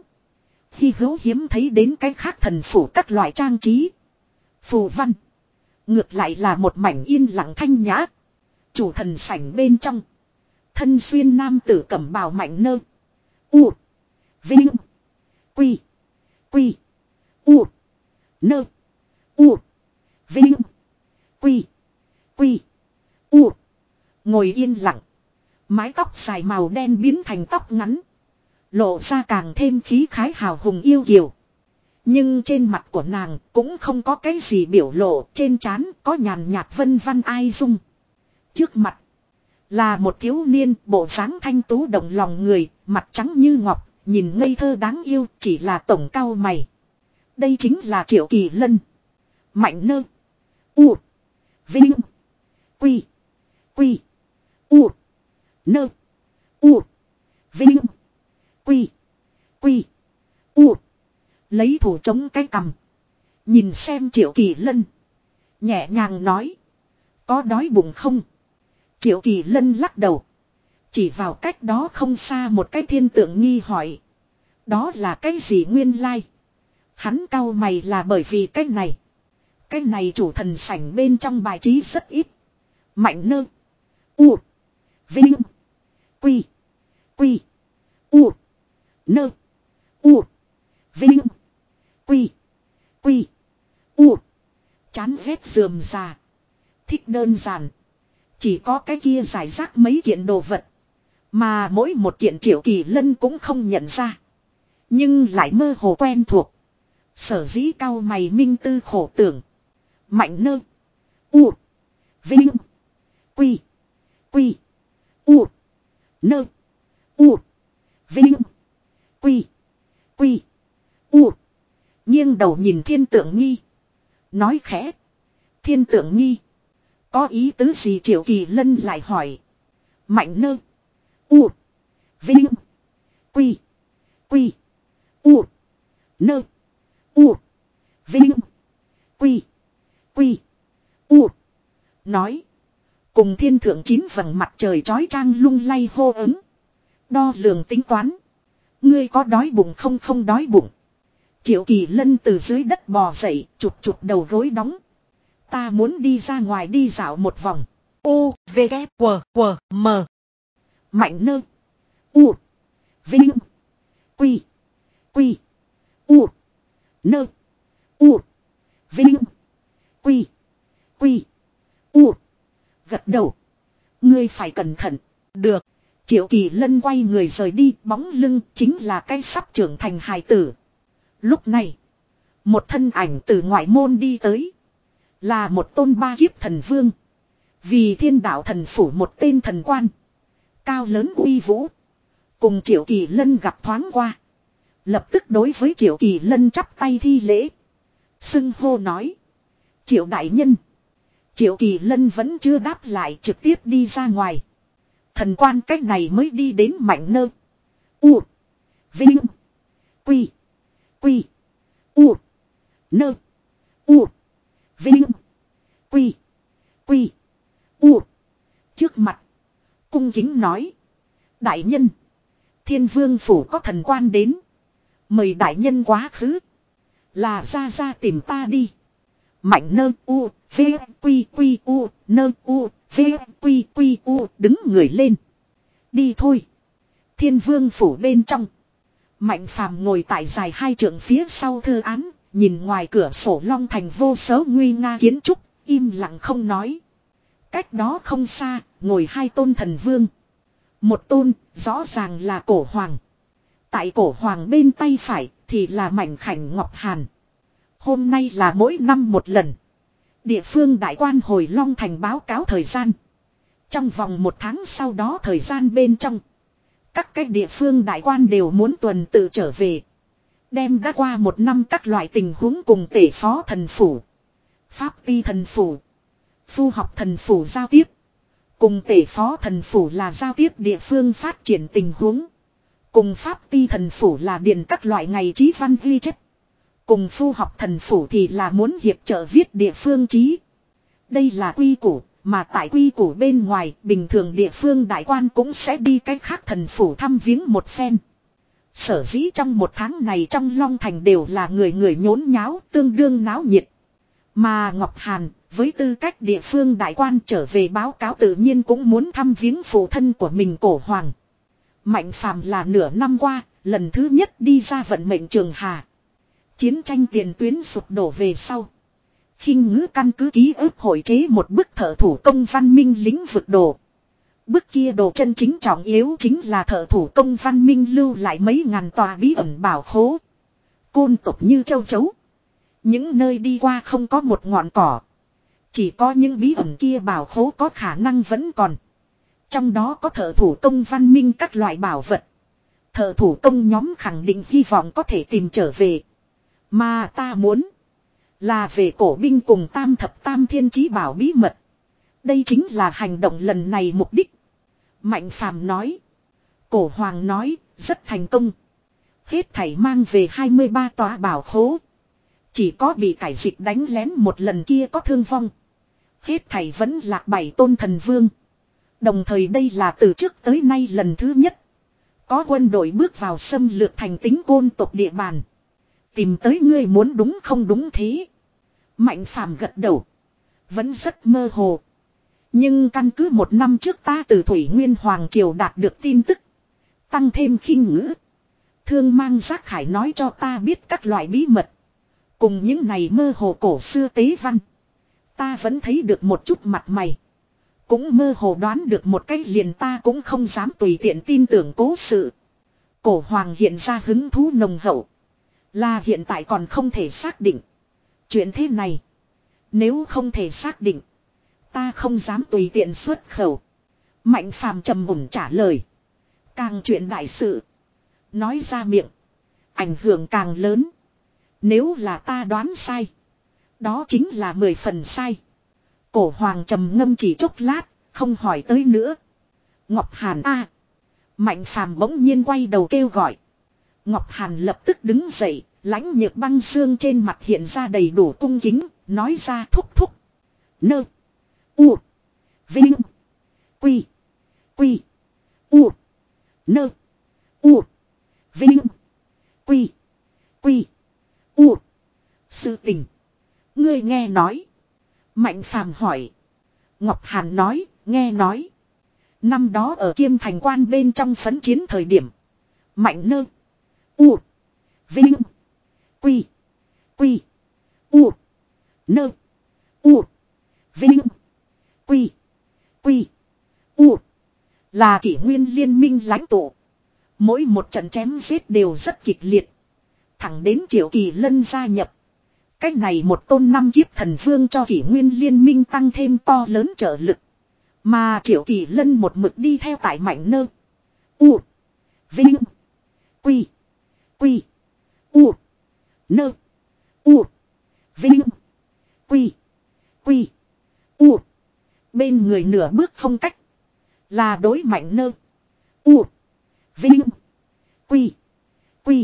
Hy hữu hiếm thấy đến cái khác thần phủ các loại trang trí, phù văn. Ngược lại là một mảnh yên lặng thanh nhã. Chủ thần sảnh bên trong, thân xuyên nam tử cẩm bào Mạnh Nơ, U, Vinh, Quy, Quy, U, Nơ, U, Vinh, Quy, Quy, U, ngồi yên lặng. Mái tóc dài màu đen biến thành tóc ngắn, lộ ra càng thêm khí khái hào hùng yêu kiều. Nhưng trên mặt của nàng cũng không có cái gì biểu lộ, trên trán có nhàn nhạt vân văn ai dung. Trước mặt Là một thiếu niên bộ dáng thanh tú động lòng người, mặt trắng như ngọc, nhìn ngây thơ đáng yêu, chỉ là tổng cao mày. Đây chính là Triệu Kỳ Lân. Mạnh nơ. U. Vinh. Quy. Quy. U. Nơ. U. Vinh. Quy. Quy. U. Lấy thủ chống cái cằm. Nhìn xem Triệu Kỳ Lân. Nhẹ nhàng nói. Có đói bụng không? Triệu Kỳ Lân lắc đầu. Chỉ vào cách đó không xa một cái thiên tượng nghi hỏi. Đó là cái gì nguyên lai? Hắn cau mày là bởi vì cái này. Cái này chủ thần sảnh bên trong bài trí rất ít. Mạnh nơ. U. Vinh. Quy. Quy. U. Nơ. U. Vinh. Quy. Quy. U. Chán ghét rườm rà. Thích đơn giản. Chỉ có cái kia giải rác mấy kiện đồ vật. Mà mỗi một kiện Triệu Kỳ Lân cũng không nhận ra. Nhưng lại mơ hồ quen thuộc. Sở dĩ cao mày minh tư khổ tưởng. Mạnh nơ. U. Vinh. Quy. Quy. U. Nơ. U. Vinh. Quy. Quy. U. Nghiêng đầu nhìn thiên tượng nghi. Nói khẽ. Thiên tượng nghi. Có ý tứ gì Triệu Kỳ Lân lại hỏi. Mạnh nơ. U. Vinh. Quy. Quy. U. Nơ. U. Vinh. Quy. Quy. U. Nói. Cùng thiên thượng chín vầng mặt trời chói chang lung lay hô ứng. Đo lường tính toán. Ngươi có đói bụng không? Không đói bụng. Triệu Kỳ Lân từ dưới đất bò dậy, chụp chụp đầu gối đóng. Ta muốn đi ra ngoài đi dạo một vòng. U, V, K, W, W, M. Mạnh nơ. U. Vinh. Quy. Quy. U. Nơ. U. Vinh. Quy. Quy. U. Gật đầu. Ngươi phải cẩn thận. Được. Triệu Kỳ Lân quay người rời đi, bóng lưng chính là cái sắp trưởng thành hài tử. Lúc này, một thân ảnh từ ngoại môn đi tới. Là một tôn ba kiếp thần vương. Vì thiên đạo thần phủ một tên thần quan. Cao lớn uy vũ. Cùng Triệu Kỳ Lân gặp thoáng qua. Lập tức đối với Triệu Kỳ Lân chắp tay thi lễ. Xưng hô nói. Triệu đại nhân. Triệu Kỳ Lân vẫn chưa đáp lại, trực tiếp đi ra ngoài. Thần quan cách này mới đi đến Mạnh nơ. U. Vinh. Quy. Quy. U. Nơ. U. Vinh. Quy. Quy. U. Trước mặt. Cung kính nói. Đại nhân. Thiên vương phủ có thần quan đến. Mời đại nhân quá khứ. Là ra ra tìm ta đi. Mạnh nơ u. V. Quy. Quy. U. Nơ. U. V. Quy. Quy. U. Đứng người lên. Đi thôi. Thiên vương phủ bên trong. Mạnh phàm ngồi tại dài hai trượng phía sau thư án. Nhìn ngoài cửa sổ long thành vô số nguy nga kiến trúc. Im lặng không nói. Cách đó không xa. Ngồi hai tôn thần vương. Một tôn rõ ràng là cổ hoàng. Tại cổ hoàng bên tay phải thì là mảnh khảnh Ngọc Hàn. Hôm nay là mỗi năm một lần. Địa phương đại quan hồi long thành báo cáo thời gian. Trong vòng một tháng sau đó thời gian bên trong. Các cái địa phương đại quan đều muốn tuần tự trở về. Đem đã qua một năm các loại tình huống cùng tể phó thần phủ. Pháp ti thần phủ. Phu học thần phủ giao tiếp. Cùng tể phó thần phủ là giao tiếp địa phương phát triển tình huống. Cùng pháp ti thần phủ là điền các loại ngày trí văn ghi chép. Cùng phu học thần phủ thì là muốn hiệp trợ viết địa phương chí. Đây là quy củ, mà tại quy củ bên ngoài, bình thường địa phương đại quan cũng sẽ đi cách khác thần phủ thăm viếng một phen. Sở dĩ trong một tháng này trong Long Thành đều là người người nhốn nháo, tương đương náo nhiệt. Mà Ngọc Hàn, với tư cách địa phương đại quan trở về báo cáo tự nhiên cũng muốn thăm viếng phụ thân của mình cổ hoàng. Mạnh phàm là nửa năm qua, lần thứ nhất đi ra vận mệnh trường hà. Chiến tranh tiền tuyến sụp đổ về sau. Khinh ngữ căn cứ ký ức hội chế một bức thợ thủ công văn minh lĩnh vực đồ. Bức kia đồ chân chính trọng yếu chính là thợ thủ công văn minh lưu lại mấy ngàn tòa bí ẩn bảo khố. Côn tộc như châu chấu. Những nơi đi qua không có một ngọn cỏ. Chỉ có những bí ẩn kia bảo khố có khả năng vẫn còn. Trong đó có thợ thủ công văn minh các loại bảo vật. Thợ thủ công nhóm khẳng định hy vọng có thể tìm trở về. Mà ta muốn là về cổ binh cùng tam thập tam thiên chí bảo bí mật. Đây chính là hành động lần này mục đích. Mạnh Phàm nói. Cổ Hoàng nói, rất thành công. Hết thảy mang về hai mươi ba tòa bảo khố. Chỉ có bị cải dịch đánh lén một lần kia có thương vong. Hết thảy vẫn lạc bảy tôn thần vương. Đồng thời đây là từ trước tới nay lần thứ nhất. Có quân đội bước vào xâm lược thành tính côn tộc địa bàn. Tìm tới ngươi muốn đúng không đúng thế. Mạnh Phàm gật đầu. Vẫn rất mơ hồ. Nhưng căn cứ một năm trước ta từ Thủy Nguyên Hoàng Triều đạt được tin tức. Tăng thêm khinh ngữ. Thương mang giác khải nói cho ta biết các loại bí mật. Cùng những này mơ hồ cổ xưa tế văn. Ta vẫn thấy được một chút mặt mày. Cũng mơ hồ đoán được một cách liền ta cũng không dám tùy tiện tin tưởng cố sự. Cổ Hoàng hiện ra hứng thú nồng hậu. Là hiện tại còn không thể xác định. Chuyện thế này. Nếu không thể xác định. Ta không dám tùy tiện xuất khẩu. Mạnh Phàm trầm mùng trả lời. Càng chuyện đại sự. Nói ra miệng. Ảnh hưởng càng lớn. Nếu là ta đoán sai. Đó chính là mười phần sai. Cổ Hoàng trầm ngâm chỉ chốc lát. Không hỏi tới nữa. Ngọc Hàn a. Mạnh Phàm bỗng nhiên quay đầu kêu gọi. Ngọc Hàn lập tức đứng dậy. Lãnh Nhược Băng xương trên mặt hiện ra đầy đủ cung kính. Nói ra thúc thúc. Nơ. U. Vinh. Quy. Quy. U. Nơ. U. Vinh. Quy. Quy. U. Sự tình. Ngươi nghe nói. Mạnh Phàm hỏi. Ngọc Hàn nói. Nghe nói. Năm đó ở Kiêm Thành Quan bên trong phấn chiến thời điểm. Mạnh Nơ. U. Vinh. Quy. Quy. U. Nơ. U. Vinh. Quy. Quy. U. Là kỷ nguyên liên minh lãnh tụ. Mỗi một trận chém giết đều rất kịch liệt. Thẳng đến Triệu Kỳ Lân gia nhập. Cách này một tôn năm kiếp thần vương cho kỷ nguyên liên minh tăng thêm to lớn trợ lực. Mà Triệu Kỳ Lân một mực đi theo tại Mạnh Nơ. U. Vinh. Quy. Quy. U. Nơ. U. Vinh. Quy. Quy. U. Bên người nửa bước không cách. Là đối Mạnh Nơ. U. Vinh. Quy. Quy.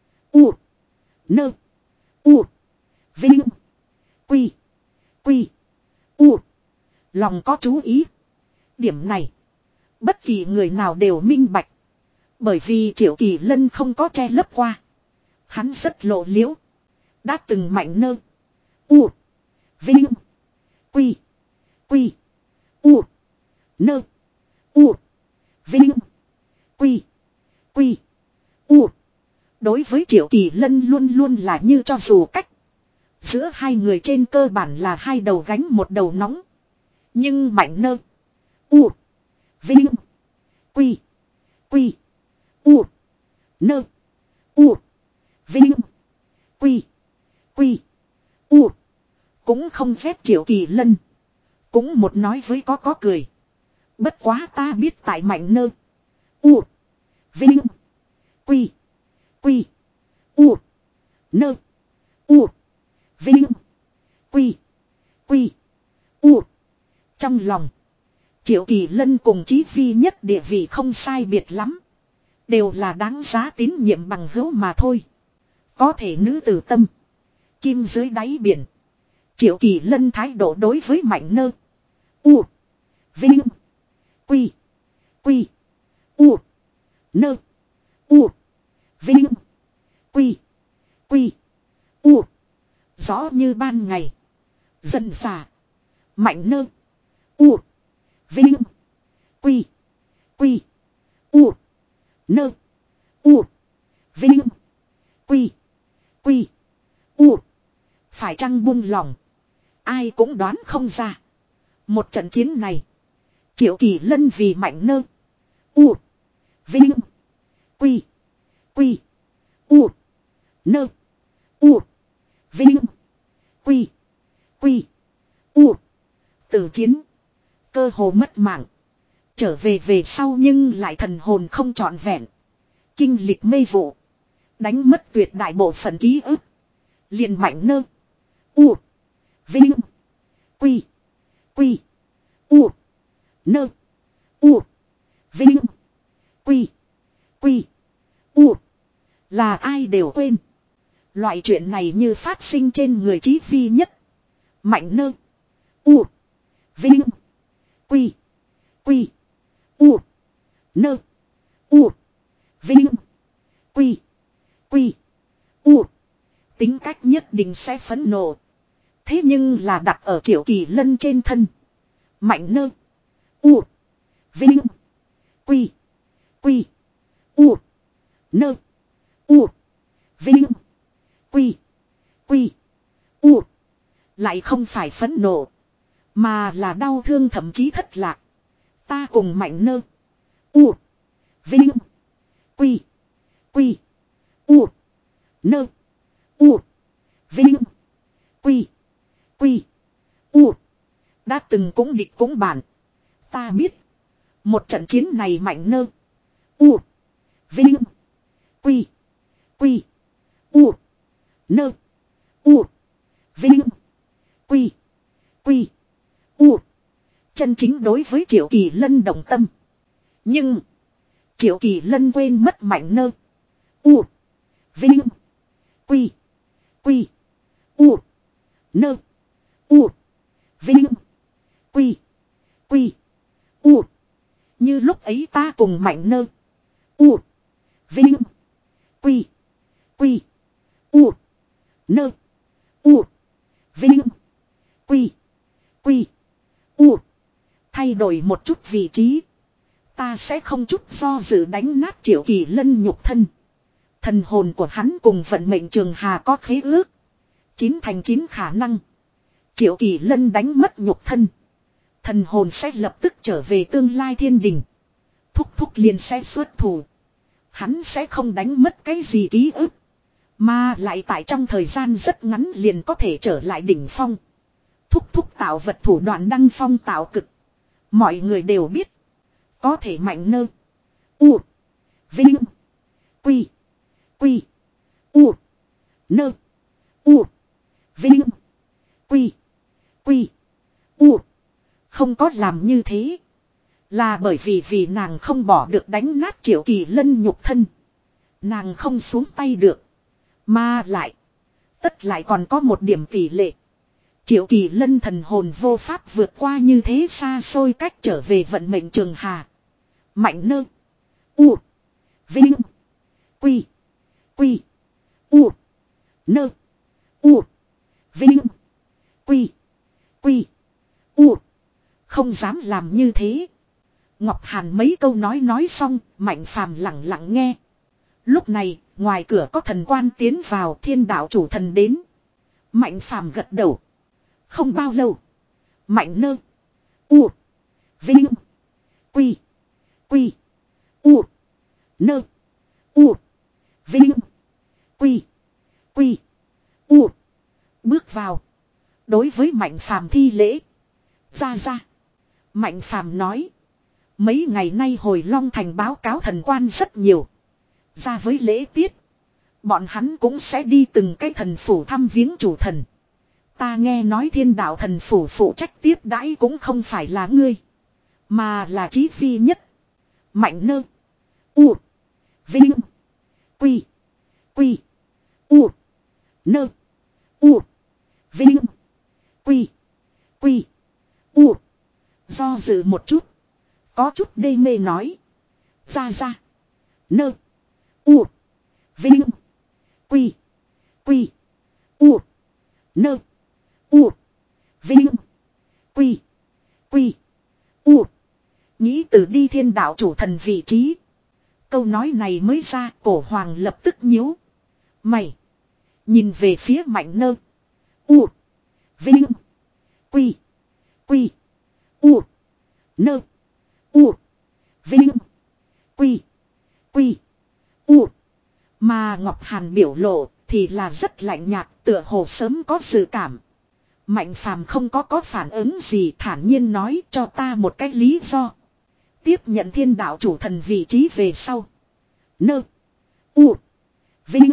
U. Nơ. U. Vinh. Quy. Quy. U. Lòng có chú ý. Điểm này. Bất kỳ người nào đều minh bạch. Bởi vì Triệu Kỳ Lân không có che lấp qua. Hắn rất lộ liễu. Đã từng Mạnh Nơ. U. Vinh. Quy. Quy. U. Nơ. U. Vinh. Quy. Quy. U. Đối với Triệu Kỳ Lân luôn luôn là như cho dù cách. Giữa hai người trên cơ bản là hai đầu gánh một đầu nóng. Nhưng Mạnh Nơ. U. Vinh. Quy. Quy. U. Nơ. U. Vinh. Quy. Quy. U. Cũng không phép Triệu Kỳ Lân. Cũng một nói với có có cười. Bất quá ta biết tại Mạnh Nơ. U. Vinh. Quy. Quy. U. Nơ. U. Vinh. Quy. Quy. U. Trong lòng. Triệu Kỳ Lân cùng Chí Phi nhất địa vị không sai biệt lắm. Đều là đáng giá tín nhiệm bằng hữu mà thôi. Có thể nữ tử tâm. Kim dưới đáy biển. Triệu Kỳ Lân thái độ đối với Mạnh Nơ. U. Vinh. Quy. Quy. U. Nơ. U. Vinh. Quy. Quy. U. Rõ như ban ngày. Dần xả. Mạnh Nơ. U. Vinh. Quy. Quy. U. Nơ. U. Vinh. Quy. Quy. U. Phải chăng buông lòng. Ai cũng đoán không ra. Một trận chiến này. Triệu Kỳ Lân vì Mạnh Nơ. U. Vinh. Quy. Quy. U. Nơ. U. Vinh. Quy. Quy. U. Tử chiến. Cơ hồ mất mạng. trở về về sau nhưng lại thần hồn không trọn vẹn. Kinh lịch mê vụ. Đánh mất tuyệt đại bộ phận ký ức. Liền mạnh nơ. U. Vinh. Quy. Quy. U. Nơ. U. Vinh. Quy. Quy. U. Là ai đều quên. Loại chuyện này như phát sinh trên người Chí Phi nhất. Mạnh nơ. U. Vinh. Quy. Quy. U. Nơ. U. Vinh. Quy. Quy. U. Tính cách nhất định sẽ phẫn nộ. Thế nhưng là đặt ở Triệu Kỳ Lân trên thân. Mạnh nơ. U. Vinh. Quy. Quy. U. Nơ. U. Vinh. Quy. Quy. U. Lại không phải phẫn nộ. Mà là đau thương thậm chí thất lạc. Ta cùng mạnh nơ. U. Vinh. Quy. Quy. U. Nơ. U. Vinh. Quy. Quy. U. Đã từng cũng địch cũng bản. Ta biết. Một trận chiến này mạnh nơ. U. Vinh. Quy. Quy. U. Nơ. U. Vinh. Quy. Quy. U. Chân chính đối với Triệu Kỳ Lân đồng tâm. Nhưng. Triệu Kỳ Lân quên mất mạnh nơ. U. Vinh. Quy. Quy. U. Nơ. U. Vinh. Quy. Quy. U. Như lúc ấy ta cùng mạnh nơ. U. Vinh. Quy. Quy. U. Nơ. U. Vinh. Quy. Quy. U. Thay đổi một chút vị trí. Ta sẽ không chút do dự đánh nát Triệu Kỳ Lân nhục thân. Thần hồn của hắn cùng vận mệnh Trường Hà có khế ước. Chín thành chín khả năng. Triệu Kỳ Lân đánh mất nhục thân. Thần hồn sẽ lập tức trở về tương lai thiên đình. Thúc thúc liền sẽ xuất thủ. Hắn sẽ không đánh mất cái gì ký ức. Mà lại tại trong thời gian rất ngắn liền có thể trở lại đỉnh phong. Thúc thúc tạo vật thủ đoạn đăng phong tạo cực. Mọi người đều biết. Có thể mạnh nơ. U. Vinh. Quy. Quy. U. Nơ. U. Vinh. Quy. Quy. U. Không có làm như thế. Là bởi vì vì nàng không bỏ được đánh nát Triệu Kỳ Lân nhục thân. Nàng không xuống tay được. Mà lại. Tất lại còn có một điểm tỷ lệ. Triệu Kỳ Lân thần hồn vô pháp vượt qua như thế xa xôi cách trở về vận mệnh Trường Hà. Mạnh nơ. U. Vinh. Quy. Quy. U. Nơ. U. Vinh. Quy. Quy. U. Không dám làm như thế. Ngọc Hàn mấy câu nói nói xong, Mạnh Phàm lặng lặng nghe. Lúc này, ngoài cửa có thần quan tiến vào, Thiên Đạo chủ thần đến. Mạnh Phàm gật đầu. Không bao lâu. Mạnh nơ. U. Vinh. Quy. Quy. U. Nơ. U. Vinh. Quy. Quy. U. Bước vào. Đối với Mạnh Phàm thi lễ. Ra ra. Mạnh Phàm nói. Mấy ngày nay hồi Long Thành báo cáo thần quan rất nhiều. Ra với lễ tiết. Bọn hắn cũng sẽ đi từng cái thần phủ thăm viếng chủ thần. Ta nghe nói Thiên Đạo thần phủ phụ trách tiếp đãi cũng không phải là ngươi. Mà là Chí Phi nhất. Mạnh nơ. U. Vinh. Quy. Quy. U. Nơ. U. Vinh. Quy. Quy. U. Do dự một chút. Có chút đê mê nói. Ra ra. Nơ. U. Vinh. Quy. Quy. U. Nơ. U. Vinh. Quy. Quy. U. Nghĩ từ đi Thiên Đạo chủ thần vị trí. Câu nói này mới ra, cổ hoàng lập tức nhíu mày. Nhìn về phía Mạnh nơ. U. Vinh. Quy. Quy. U. Nơ. U. Vinh. Quy. Quy. U. Mà Ngọc Hàn biểu lộ thì là rất lạnh nhạt, tựa hồ sớm có dự cảm. Mạnh Phàm không có có phản ứng gì, thản nhiên nói cho ta một cái lý do. Tiếp nhận thiên đạo chủ thần vị trí về sau. Nơ. U. Vinh.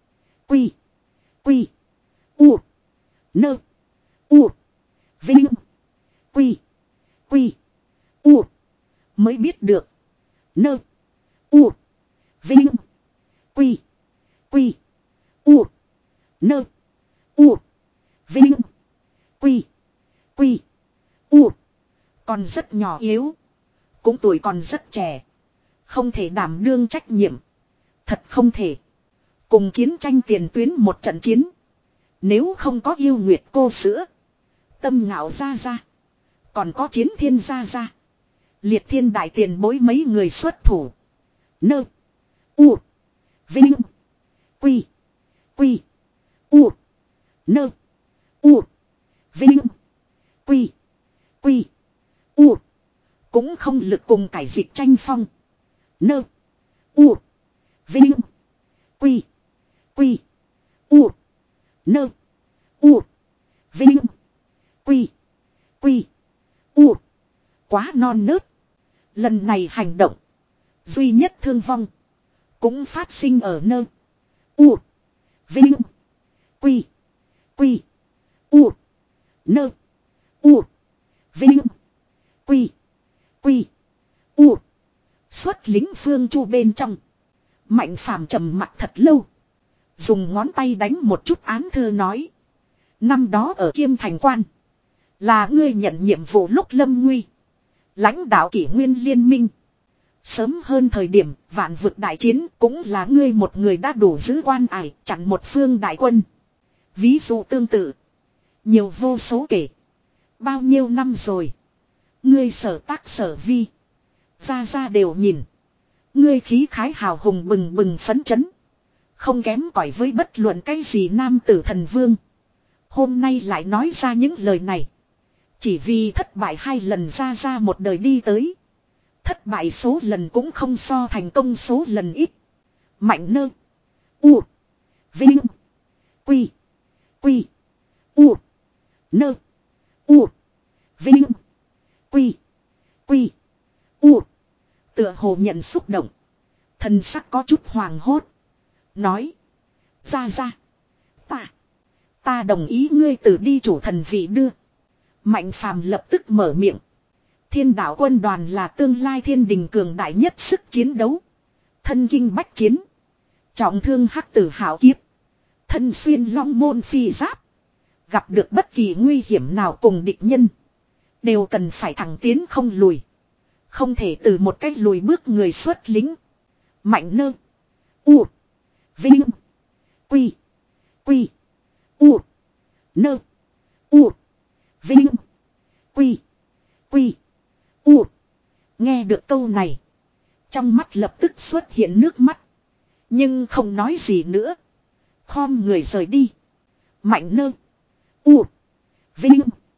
Quy. Quy. U. Nơ. U. Vinh. Quy. Quy. U. Mới biết được. Nơ. U. Vinh. Quy. Quy. U. Nơ. U. Vinh. Quy. Quy. U. Còn rất nhỏ yếu. Cũng tuổi còn rất trẻ. Không thể đảm đương trách nhiệm. Thật không thể. Cùng chiến tranh tiền tuyến một trận chiến. Nếu không có yêu nguyệt cô sữa. Tâm ngạo ra ra. Còn có chiến thiên ra ra. Liệt thiên đại tiền bối mấy người xuất thủ. Nơ. U. Vinh. Quy. Quy. U. Nơ. U. Vinh. Quy. Quy. U. Cũng không lực cùng cải dịch tranh phong. Nơ. U. Vinh. Quy. Quy. U. Nơ. U. Vinh. Quy. Quy. U. Quá non nớt. Lần này hành động. Duy nhất thương vong. Cũng phát sinh ở nơ. U. Vinh. Quy. Quy. U. Nơ. U. Vinh. Quy. Quy. U. Xuất lính phương chu bên trong. Mạnh phàm trầm mặt thật lâu. Dùng ngón tay đánh một chút án thư nói. Năm đó ở Kiêm Thành Quan. Là ngươi nhận nhiệm vụ lúc lâm nguy. Lãnh đạo kỷ nguyên liên minh. Sớm hơn thời điểm vạn vực đại chiến cũng là ngươi một người đã đủ giữ quan ải chặn một phương đại quân. Ví dụ tương tự. Nhiều vô số kể. Bao nhiêu năm rồi. Ngươi sở tác sở vi. Ra ra đều nhìn. Ngươi khí khái hào hùng bừng bừng phấn chấn. Không kém cỏi với bất luận cái gì nam tử thần vương. Hôm nay lại nói ra những lời này. Chỉ vì thất bại hai lần ra ra một đời đi tới. Thất bại số lần cũng không so thành công số lần ít. Mạnh nơ. U. Vinh. Quy. Quy. U. Nơ. U. Vinh. Quy. Quy. U. Tựa hồ nhận xúc động. Thần sắc có chút hoàng hốt. Nói. Ra ra. Ta. Ta đồng ý ngươi từ đi chủ thần vị đưa. Mạnh phàm lập tức mở miệng. Thiên đạo quân đoàn là tương lai thiên đình cường đại nhất sức chiến đấu. Thân kinh bách chiến. Trọng thương hắc tử hảo kiếp. Thân xuyên long môn phi giáp. Gặp được bất kỳ nguy hiểm nào cùng địch nhân. Đều cần phải thẳng tiến không lùi. Không thể từ một cách lùi bước người xuất lính. Mạnh nơ. U. Vinh. Quy. Quy. U. Nơ. U. Vinh. Quy. Quy. U. Nghe được câu này. Trong mắt lập tức xuất hiện nước mắt. Nhưng không nói gì nữa. Khom người rời đi. Mạnh nơ. U. Vinh.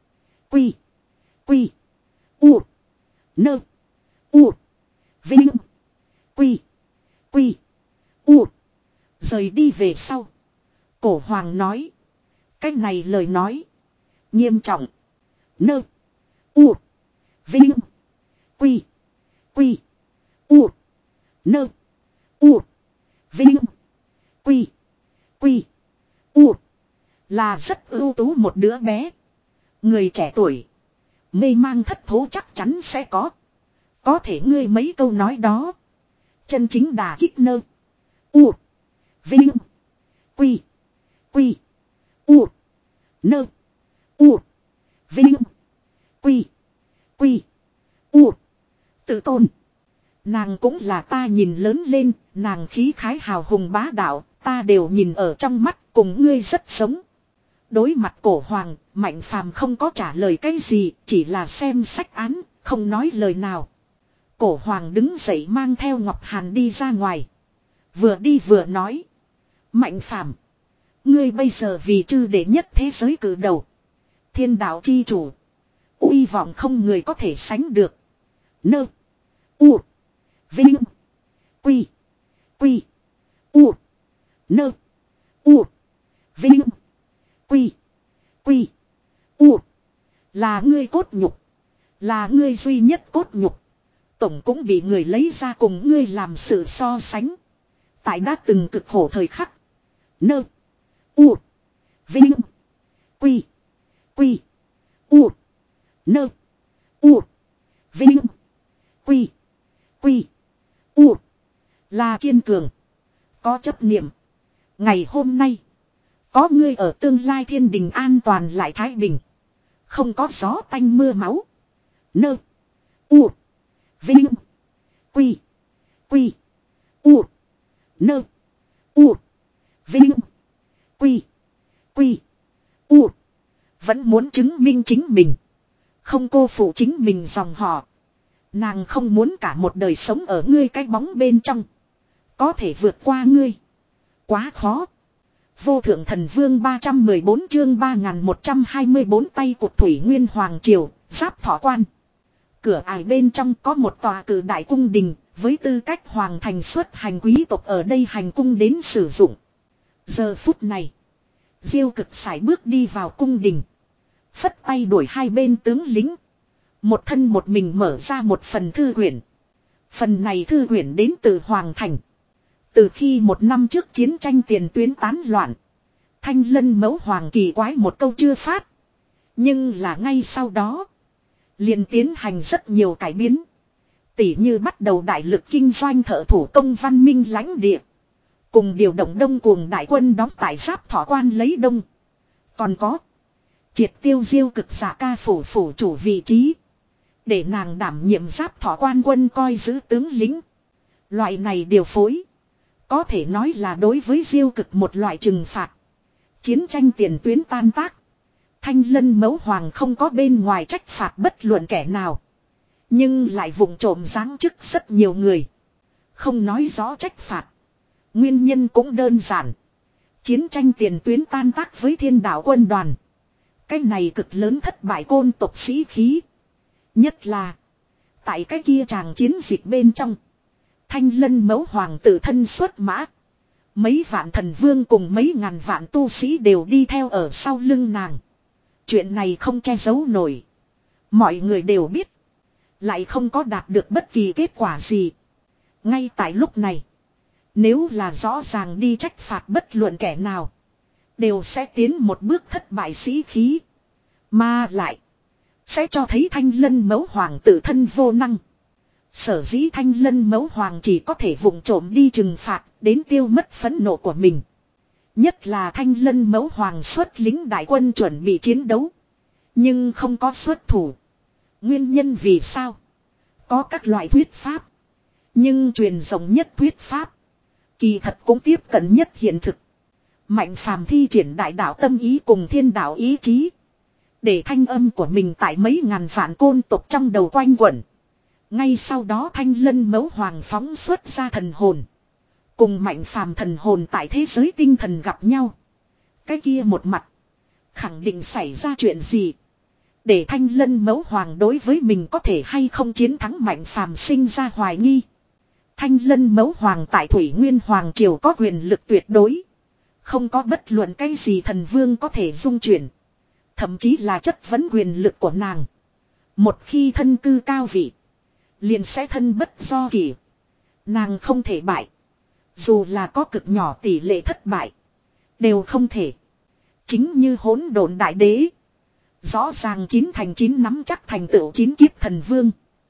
Quy. Quy. U. Nơ. U. Vinh. Quy. Quy. U. Rời đi về sau. Cổ hoàng nói. Cái này lời nói. Nghiêm trọng. Nơ. U. Vinh. Quy. Quy. U. Nơ. U. Vinh. Quy. Quy. U. Là rất ưu tú một đứa bé. Người trẻ tuổi. Mê mang thất thố chắc chắn sẽ có. Có thể ngươi mấy câu nói đó. Chân chính đà kích nơ. U. Vinh. Quy. Quy. U. Nơ. U. Vinh. Quy. Quy. U. Tự tôn. Nàng cũng là ta nhìn lớn lên. Nàng khí khái hào hùng bá đạo. Ta đều nhìn ở trong mắt cùng ngươi rất giống. Đối mặt cổ hoàng. Mạnh phàm không có trả lời cái gì. Chỉ là xem sách án. Không nói lời nào. Cổ hoàng đứng dậy mang theo Ngọc Hàn đi ra ngoài. Vừa đi vừa nói. Mạnh phàm. Ngươi bây giờ vì chư đệ nhất thế giới cử đầu. Thiên đạo chi chủ. Uy vọng không người có thể sánh được. Nơ. U. Vinh. Quy. Quy. U. Nơ. U. Vinh. Quy. Quy. U. Là ngươi cốt nhục. Là ngươi duy nhất cốt nhục. tổng cũng bị người lấy ra cùng ngươi làm sự so sánh. Tại đã từng cực khổ thời khắc. Nơ. U. Vinh. Quy. Quy. U. Nơ. U. Vinh. Quy. Quy. U. Là kiên cường. Có chấp niệm. Ngày hôm nay. Có ngươi ở tương lai thiên đình an toàn lại thái bình. Không có gió tanh mưa máu. Nơ. U. Vinh. Quy. Quy. U. Nơ. U. Vinh. Quy. Quy. U. Vẫn muốn chứng minh chính mình. Không cô phụ chính mình dòng họ. Nàng không muốn cả một đời sống ở ngươi cái bóng bên trong. Có thể vượt qua ngươi. Quá khó. Vô thượng thần vương ba trăm mười bốn chương ba nghìn một trăm hai mươi bốn tay cụt thủy nguyên hoàng triều, giáp thọ quan. Cửa ải bên trong có một tòa cử đại cung đình, với tư cách hoàng thành xuất hành quý tộc ở đây hành cung đến sử dụng. Giờ phút này, Diêu Cực sải bước đi vào cung đình. Phất tay đuổi hai bên tướng lính. Một thân một mình mở ra một phần thư quyển. Phần này thư quyển đến từ hoàng thành. Từ khi một năm trước chiến tranh tiền tuyến tán loạn. Thanh Lân mẫu hoàng kỳ quái một câu chưa phát. Nhưng là ngay sau đó. Liền tiến hành rất nhiều cải biến. Tỉ như bắt đầu đại lực kinh doanh thợ thủ công văn minh lãnh địa. Cùng điều động đông cuồng đại quân đóng tại giáp thọ quan lấy đông. Còn có. Triệt tiêu Diêu Cực giả ca phủ phủ chủ vị trí. Để nàng đảm nhiệm giáp thọ quan quân coi giữ tướng lính. Loại này điều phối. Có thể nói là đối với Diêu Cực một loại trừng phạt. Chiến tranh tiền tuyến tan tác. Thanh Lân mẫu hoàng không có bên ngoài trách phạt bất luận kẻ nào. Nhưng lại vụng trộm giáng chức rất nhiều người. Không nói rõ trách phạt. Nguyên nhân cũng đơn giản. Chiến tranh tiền tuyến tan tác với thiên đạo quân đoàn. Cái này cực lớn thất bại côn tộc sĩ khí. Nhất là. Tại cái kia tràng chiến dịch bên trong. Thanh Lân mẫu hoàng tự thân xuất mã. Mấy vạn thần vương cùng mấy ngàn vạn tu sĩ đều đi theo ở sau lưng nàng. Chuyện này không che giấu nổi. Mọi người đều biết. Lại không có đạt được bất kỳ kết quả gì. Ngay tại lúc này. Nếu là rõ ràng đi trách phạt bất luận kẻ nào. Đều sẽ tiến một bước thất bại sĩ khí. Mà lại. Sẽ cho thấy Thanh Lân mẫu hoàng tự thân vô năng. Sở dĩ Thanh Lân mẫu hoàng chỉ có thể vụng trộm đi trừng phạt. Đến tiêu mất phẫn nộ của mình. Nhất là Thanh Lân mẫu hoàng xuất lính đại quân chuẩn bị chiến đấu. Nhưng không có xuất thủ. Nguyên nhân vì sao? Có các loại thuyết pháp. Nhưng truyền rộng nhất thuyết pháp. Kỳ thật cũng tiếp cận nhất hiện thực. Mạnh phàm thi triển đại đạo tâm ý cùng thiên đạo ý chí. Để thanh âm của mình tại mấy ngàn vạn côn tộc trong đầu quanh quẩn. Ngay sau đó Thanh Lân mẫu hoàng phóng xuất ra thần hồn. Cùng mạnh phàm thần hồn tại thế giới tinh thần gặp nhau. Cái kia một mặt. Khẳng định xảy ra chuyện gì. Để Thanh Lân mẫu hoàng đối với mình có thể hay không chiến thắng mạnh phàm sinh ra hoài nghi. Thanh Lân mẫu hoàng tại Thủy Nguyên Hoàng Triều có quyền lực tuyệt đối. Không có bất luận cái gì thần vương có thể dung chuyển. Thậm chí là chất vấn quyền lực của nàng. Một khi thân cư cao vị. Liền sẽ thân bất do kỷ. Nàng không thể bại. Dù là có cực nhỏ tỷ lệ thất bại. Đều không thể. Chính như hỗn độn đại đế. Rõ ràng chín thành chín nắm chắc thành tựu chín kiếp thần vương.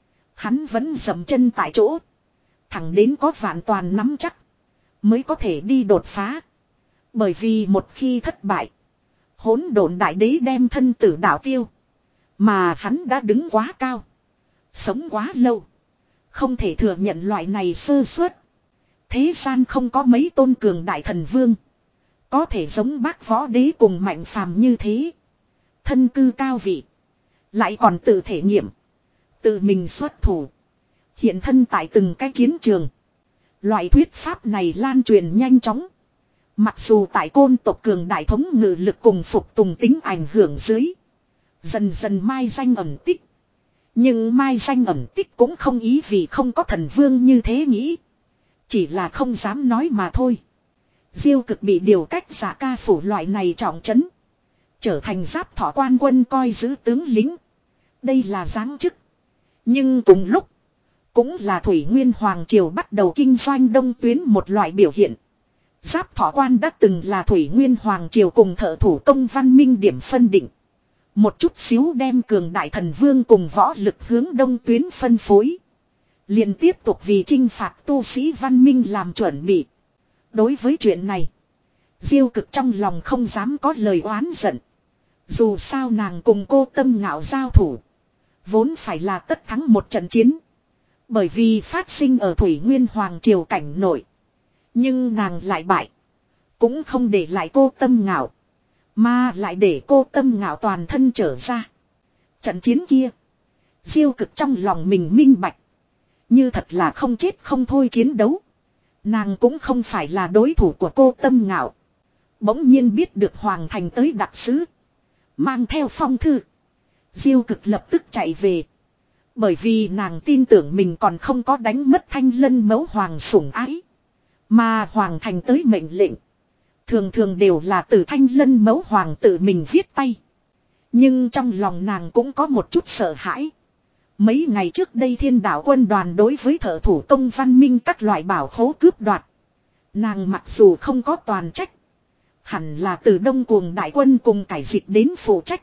Hắn vẫn dậm chân tại chỗ. Thẳng đến có vạn toàn nắm chắc. Mới có thể đi đột phá. Bởi vì một khi thất bại. Hỗn độn đại đế đem thân tử đạo tiêu. Mà hắn đã đứng quá cao. Sống quá lâu. Không thể thừa nhận loại này sơ suất. Thế gian không có mấy tôn cường đại thần vương. Có thể giống bác võ đế cùng mạnh phàm như thế. Thân cư cao vị. Lại còn tự thể nghiệm. Tự mình xuất thủ. Hiện thân tại từng cái chiến trường. Loại thuyết pháp này lan truyền nhanh chóng. Mặc dù tại côn tộc cường đại thống ngự lực cùng phục tùng tính ảnh hưởng dưới. Dần dần mai danh ẩn tích. Nhưng mai danh ẩn tích cũng không ý vì không có thần vương như thế nghĩ. Chỉ là không dám nói mà thôi. Diêu Cực bị điều cách giả ca phủ loại này trọng trấn. Trở thành giáp thọ quan quân coi giữ tướng lính. Đây là giáng chức. Nhưng cùng lúc. Cũng là Thủy Nguyên Hoàng Triều bắt đầu kinh doanh đông tuyến một loại biểu hiện. Giáp Thọ Quan đã từng là Thủy Nguyên Hoàng Triều cùng thợ thủ công văn minh điểm phân định. Một chút xíu đem cường đại thần vương cùng võ lực hướng đông tuyến phân phối. Liền tiếp tục vì chinh phạt tu sĩ văn minh làm chuẩn bị. Đối với chuyện này, Diêu Cực trong lòng không dám có lời oán giận. Dù sao nàng cùng cô Tâm Ngạo giao thủ, vốn phải là tất thắng một trận chiến. Bởi vì phát sinh ở Thủy Nguyên Hoàng Triều cảnh nội. Nhưng nàng lại bại. Cũng không để lại cô Tâm Ngạo, mà lại để cô Tâm Ngạo toàn thân trở ra. Trận chiến kia, Diêu Cực trong lòng mình minh bạch. Như thật là không chết không thôi chiến đấu, nàng cũng không phải là đối thủ của cô Tâm Ngạo. Bỗng nhiên biết được Hoàng thành tới đặc sứ, mang theo phong thư. Diêu Cực lập tức chạy về. Bởi vì nàng tin tưởng mình còn không có đánh mất Thanh Lân Mẫu Hoàng sủng ái. Mà Hoàng thành tới mệnh lệnh, thường thường đều là từ Thanh Lân Mẫu Hoàng tự mình viết tay. Nhưng trong lòng nàng cũng có một chút sợ hãi. Mấy ngày trước đây Thiên Đạo quân đoàn đối với thợ thủ công văn minh các loại bảo khố cướp đoạt. Nàng mặc dù không có toàn trách, hẳn là từ Đông Cuồng đại quân cùng cải dịch đến phụ trách.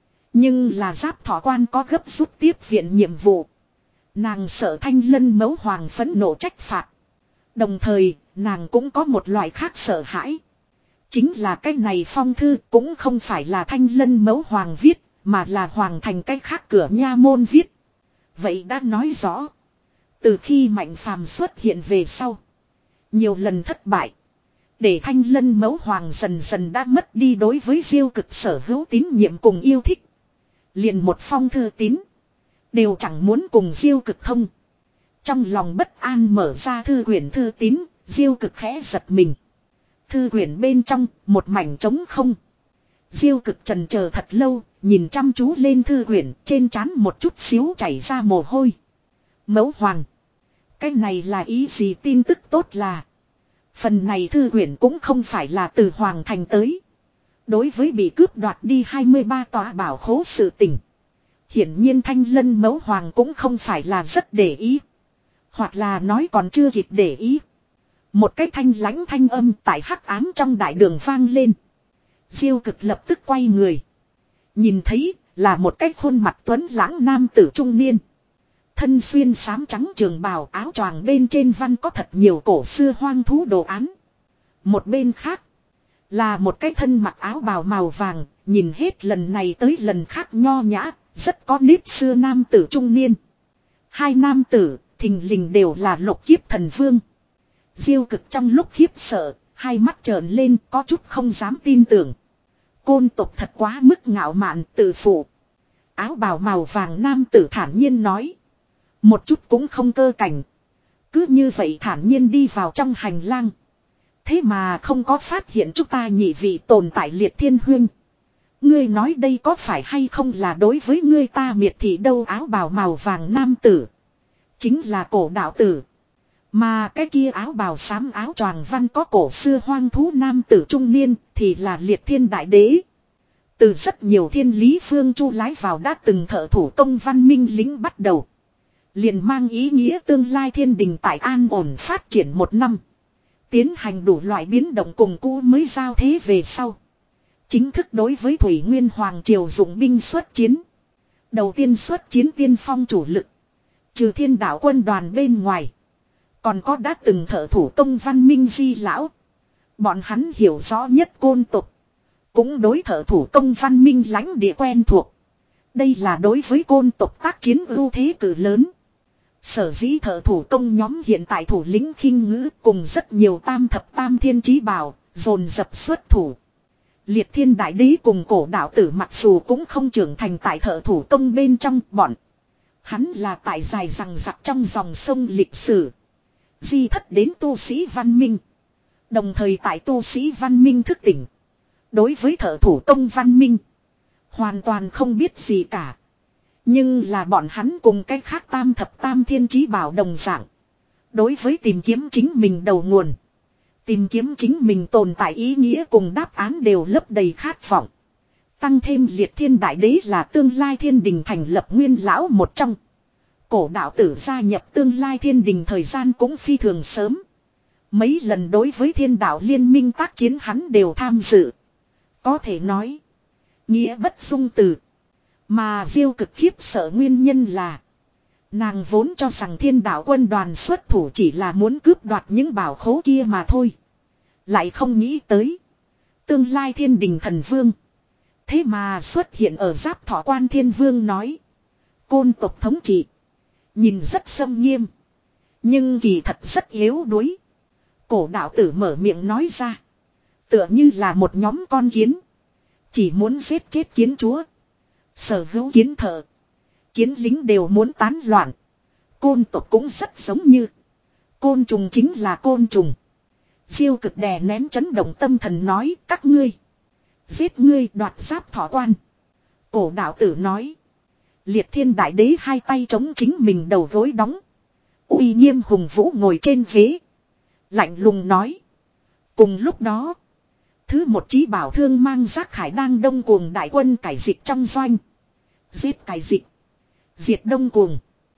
Nhưng là Giáp Thọ Quan có gấp rút tiếp viện nhiệm vụ. Nàng sợ Thanh Lân Mẫu Hoàng phẫn nộ trách phạt. Đồng thời, nàng cũng có một loại khác sợ hãi. Chính là cái này phong thư cũng không phải là Thanh Lân Mẫu Hoàng viết, mà là Hoàng thành cái khác cửa nha môn viết. Vậy đã nói rõ, từ khi Mạnh Phàm xuất hiện về sau, nhiều lần thất bại, để Thanh Lân Mẫu Hoàng dần dần đã mất đi đối với Diêu Cực sở hữu tín nhiệm cùng yêu thích. Liền một phong thư tín đều chẳng muốn cùng Diêu Cực thông. Trong lòng bất an mở ra thư quyển thư tín, Diêu Cực khẽ giật mình. Thư quyển bên trong một mảnh trống không. Diêu Cực trần chờ thật lâu, nhìn chăm chú lên thư quyển, trên trán một chút xíu chảy ra mồ hôi. Mẫu Hoàng, cái này là ý gì? Tin tức tốt là phần này thư quyển cũng không phải là từ Hoàng thành tới. Đối với bị cướp đoạt đi hai mươi ba tòa bảo khố sự tình, hiển nhiên Thanh Lân Mẫu Hoàng cũng không phải là rất để ý. Hoặc là nói còn chưa kịp để ý. Một cái thanh lãnh thanh âm tại hắc ám trong đại đường vang lên. Diêu Cực lập tức quay người. Nhìn thấy là một cái khuôn mặt tuấn lãng nam tử trung niên. Thân xuyên xám trắng trường bào, áo choàng bên trên văn có thật nhiều cổ xưa hoang thú đồ án. Một bên khác là một cái thân mặc áo bào màu vàng, nhìn hết lần này tới lần khác nho nhã, rất có nếp xưa nam tử trung niên. Hai nam tử thình lình đều là Lục Kiếp Thần Vương. Diêu Cực trong lúc khiếp sợ, hai mắt trợn lên, có chút không dám tin tưởng. Côn tộc thật quá mức ngạo mạn, tự phụ. Áo bào màu vàng nam tử thản nhiên nói, một chút cũng không cơ cảnh. Cứ như vậy thản nhiên đi vào trong hành lang. Thế mà không có phát hiện chúng ta nhị vị tồn tại Liệt Thiên Huynh. Ngươi nói đây có phải hay không là đối với ngươi ta miệt thị đâu? Áo bào màu vàng nam tử chính là Cổ đạo tử. Mà cái kia áo bào xám áo choàng văn có cổ xưa hoang thú nam tử trung niên thì là Liệt Thiên Đại Đế. Từ rất nhiều thiên lý phương chu lái vào đã từng thợ thủ công văn minh lính bắt đầu, liền mang ý nghĩa tương lai thiên đình tại an ổn phát triển một năm. Tiến hành đủ loại biến động cùng cũ mới giao thế về sau, chính thức đối với Thủy Nguyên Hoàng Triều dụng binh xuất chiến. Đầu tiên xuất chiến tiên phong chủ lực, trừ Thiên Đạo quân đoàn bên ngoài, còn có đã từng thợ thủ công văn minh Di lão. Bọn hắn hiểu rõ nhất côn tục, cũng đối thợ thủ công văn minh lãnh địa quen thuộc. Đây là đối với côn tộc tác chiến ưu thế cử lớn. Sở dĩ thợ thủ công nhóm hiện tại thủ lĩnh khinh ngữ cùng rất nhiều tam thập tam thiên chí bảo dồn dập xuất thủ. Liệt Thiên Đại Đế cùng Cổ đạo tử mặc dù cũng không trưởng thành tại thợ thủ công bên trong, bọn hắn là tại dài rằng rặc trong dòng sông lịch sử di thất đến tu sĩ văn minh. Đồng thời tại tu sĩ văn minh thức tỉnh, đối với thợ thủ công văn minh hoàn toàn không biết gì cả. Nhưng là bọn hắn cùng cách khác tam thập tam thiên chí bảo đồng dạng, đối với tìm kiếm chính mình đầu nguồn, tìm kiếm chính mình tồn tại ý nghĩa cùng đáp án đều lấp đầy khát vọng. Tăng thêm Liệt Thiên Đại Đế là tương lai thiên đình thành lập nguyên lão một trong, Cổ đạo tử gia nhập tương lai thiên đình thời gian cũng phi thường sớm. Mấy lần đối với thiên đạo liên minh tác chiến hắn đều tham dự. Có thể nói. Nghĩa bất dung từ. Mà Diêu Cực khiếp sợ nguyên nhân là. Nàng vốn cho rằng thiên đạo quân đoàn xuất thủ chỉ là muốn cướp đoạt những bảo khố kia mà thôi. Lại không nghĩ tới. Tương lai thiên đình thần vương. Thế mà xuất hiện ở Giáp Thọ Quan. Thiên vương nói. Côn tộc thống trị. Nhìn rất xâm nghiêm. Nhưng kỳ thật rất yếu đuối. Cổ đạo tử mở miệng nói ra. Tựa như là một nhóm con kiến. Chỉ muốn giết chết kiến chúa. Sở hữu kiến thợ. Kiến lính đều muốn tán loạn. Côn tộc cũng rất giống như. Côn trùng chính là côn trùng. Diêu Cực đè nén chấn động tâm thần nói các ngươi. Giết ngươi đoạt Giáp Thọ Quan. Cổ đạo tử nói. Liệt Thiên Đại Đế hai tay chống chính mình đầu gối đóng. Uy nghiêm hùng vũ ngồi trên ghế. Lạnh lùng nói. Cùng lúc đó. Thứ một chí bảo thương mang Giác Khải đang đông cuồng đại quân cải dịch trong doanh. Giết cải dịch. Diệt đông cuồng.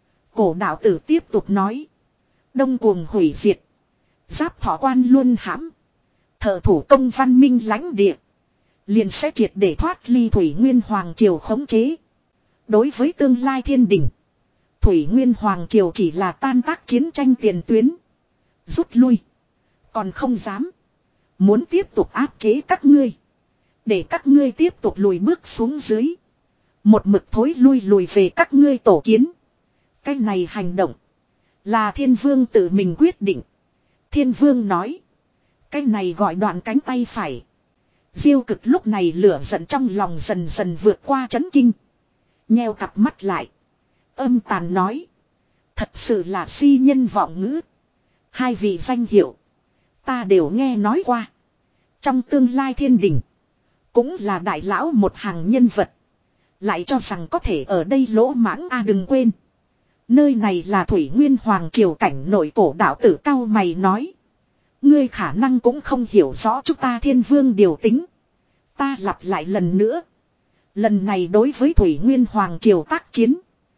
Cổ đạo tử tiếp tục nói. Đông cuồng hủy diệt. Giáp Thọ Quan luôn hãm. Thợ thủ công văn minh lãnh địa. Liền sẽ triệt để thoát ly Thủy Nguyên Hoàng Triều khống chế. Đối với tương lai thiên đình. Thủy Nguyên Hoàng Triều chỉ là tan tác chiến tranh tiền tuyến. Rút lui. Còn không dám. Muốn tiếp tục áp chế các ngươi. Để các ngươi tiếp tục lùi bước xuống dưới. Một mực thối lui lùi về các ngươi tổ kiến. Cái này hành động. Là thiên vương tự mình quyết định. Thiên vương nói. Cái này gọi đoạn cánh tay phải. Diêu Cực lúc này lửa giận trong lòng dần dần vượt qua chấn kinh. Nheo cặp mắt lại. Âm tàn nói. Thật sự là si nhân vọng ngữ. Hai vị danh hiệu. Ta đều nghe nói qua. Trong tương lai thiên đình. Cũng là đại lão một hàng nhân vật. Lại cho rằng có thể ở đây lỗ mãng a à, đừng quên. Nơi này là Thủy Nguyên Hoàng Triều cảnh nội. Cổ đạo tử cao mày nói. Ngươi khả năng cũng không hiểu rõ chúng ta thiên vương điều tính. Ta lặp lại lần nữa. Lần này đối với Thủy Nguyên Hoàng Triều tác chiến.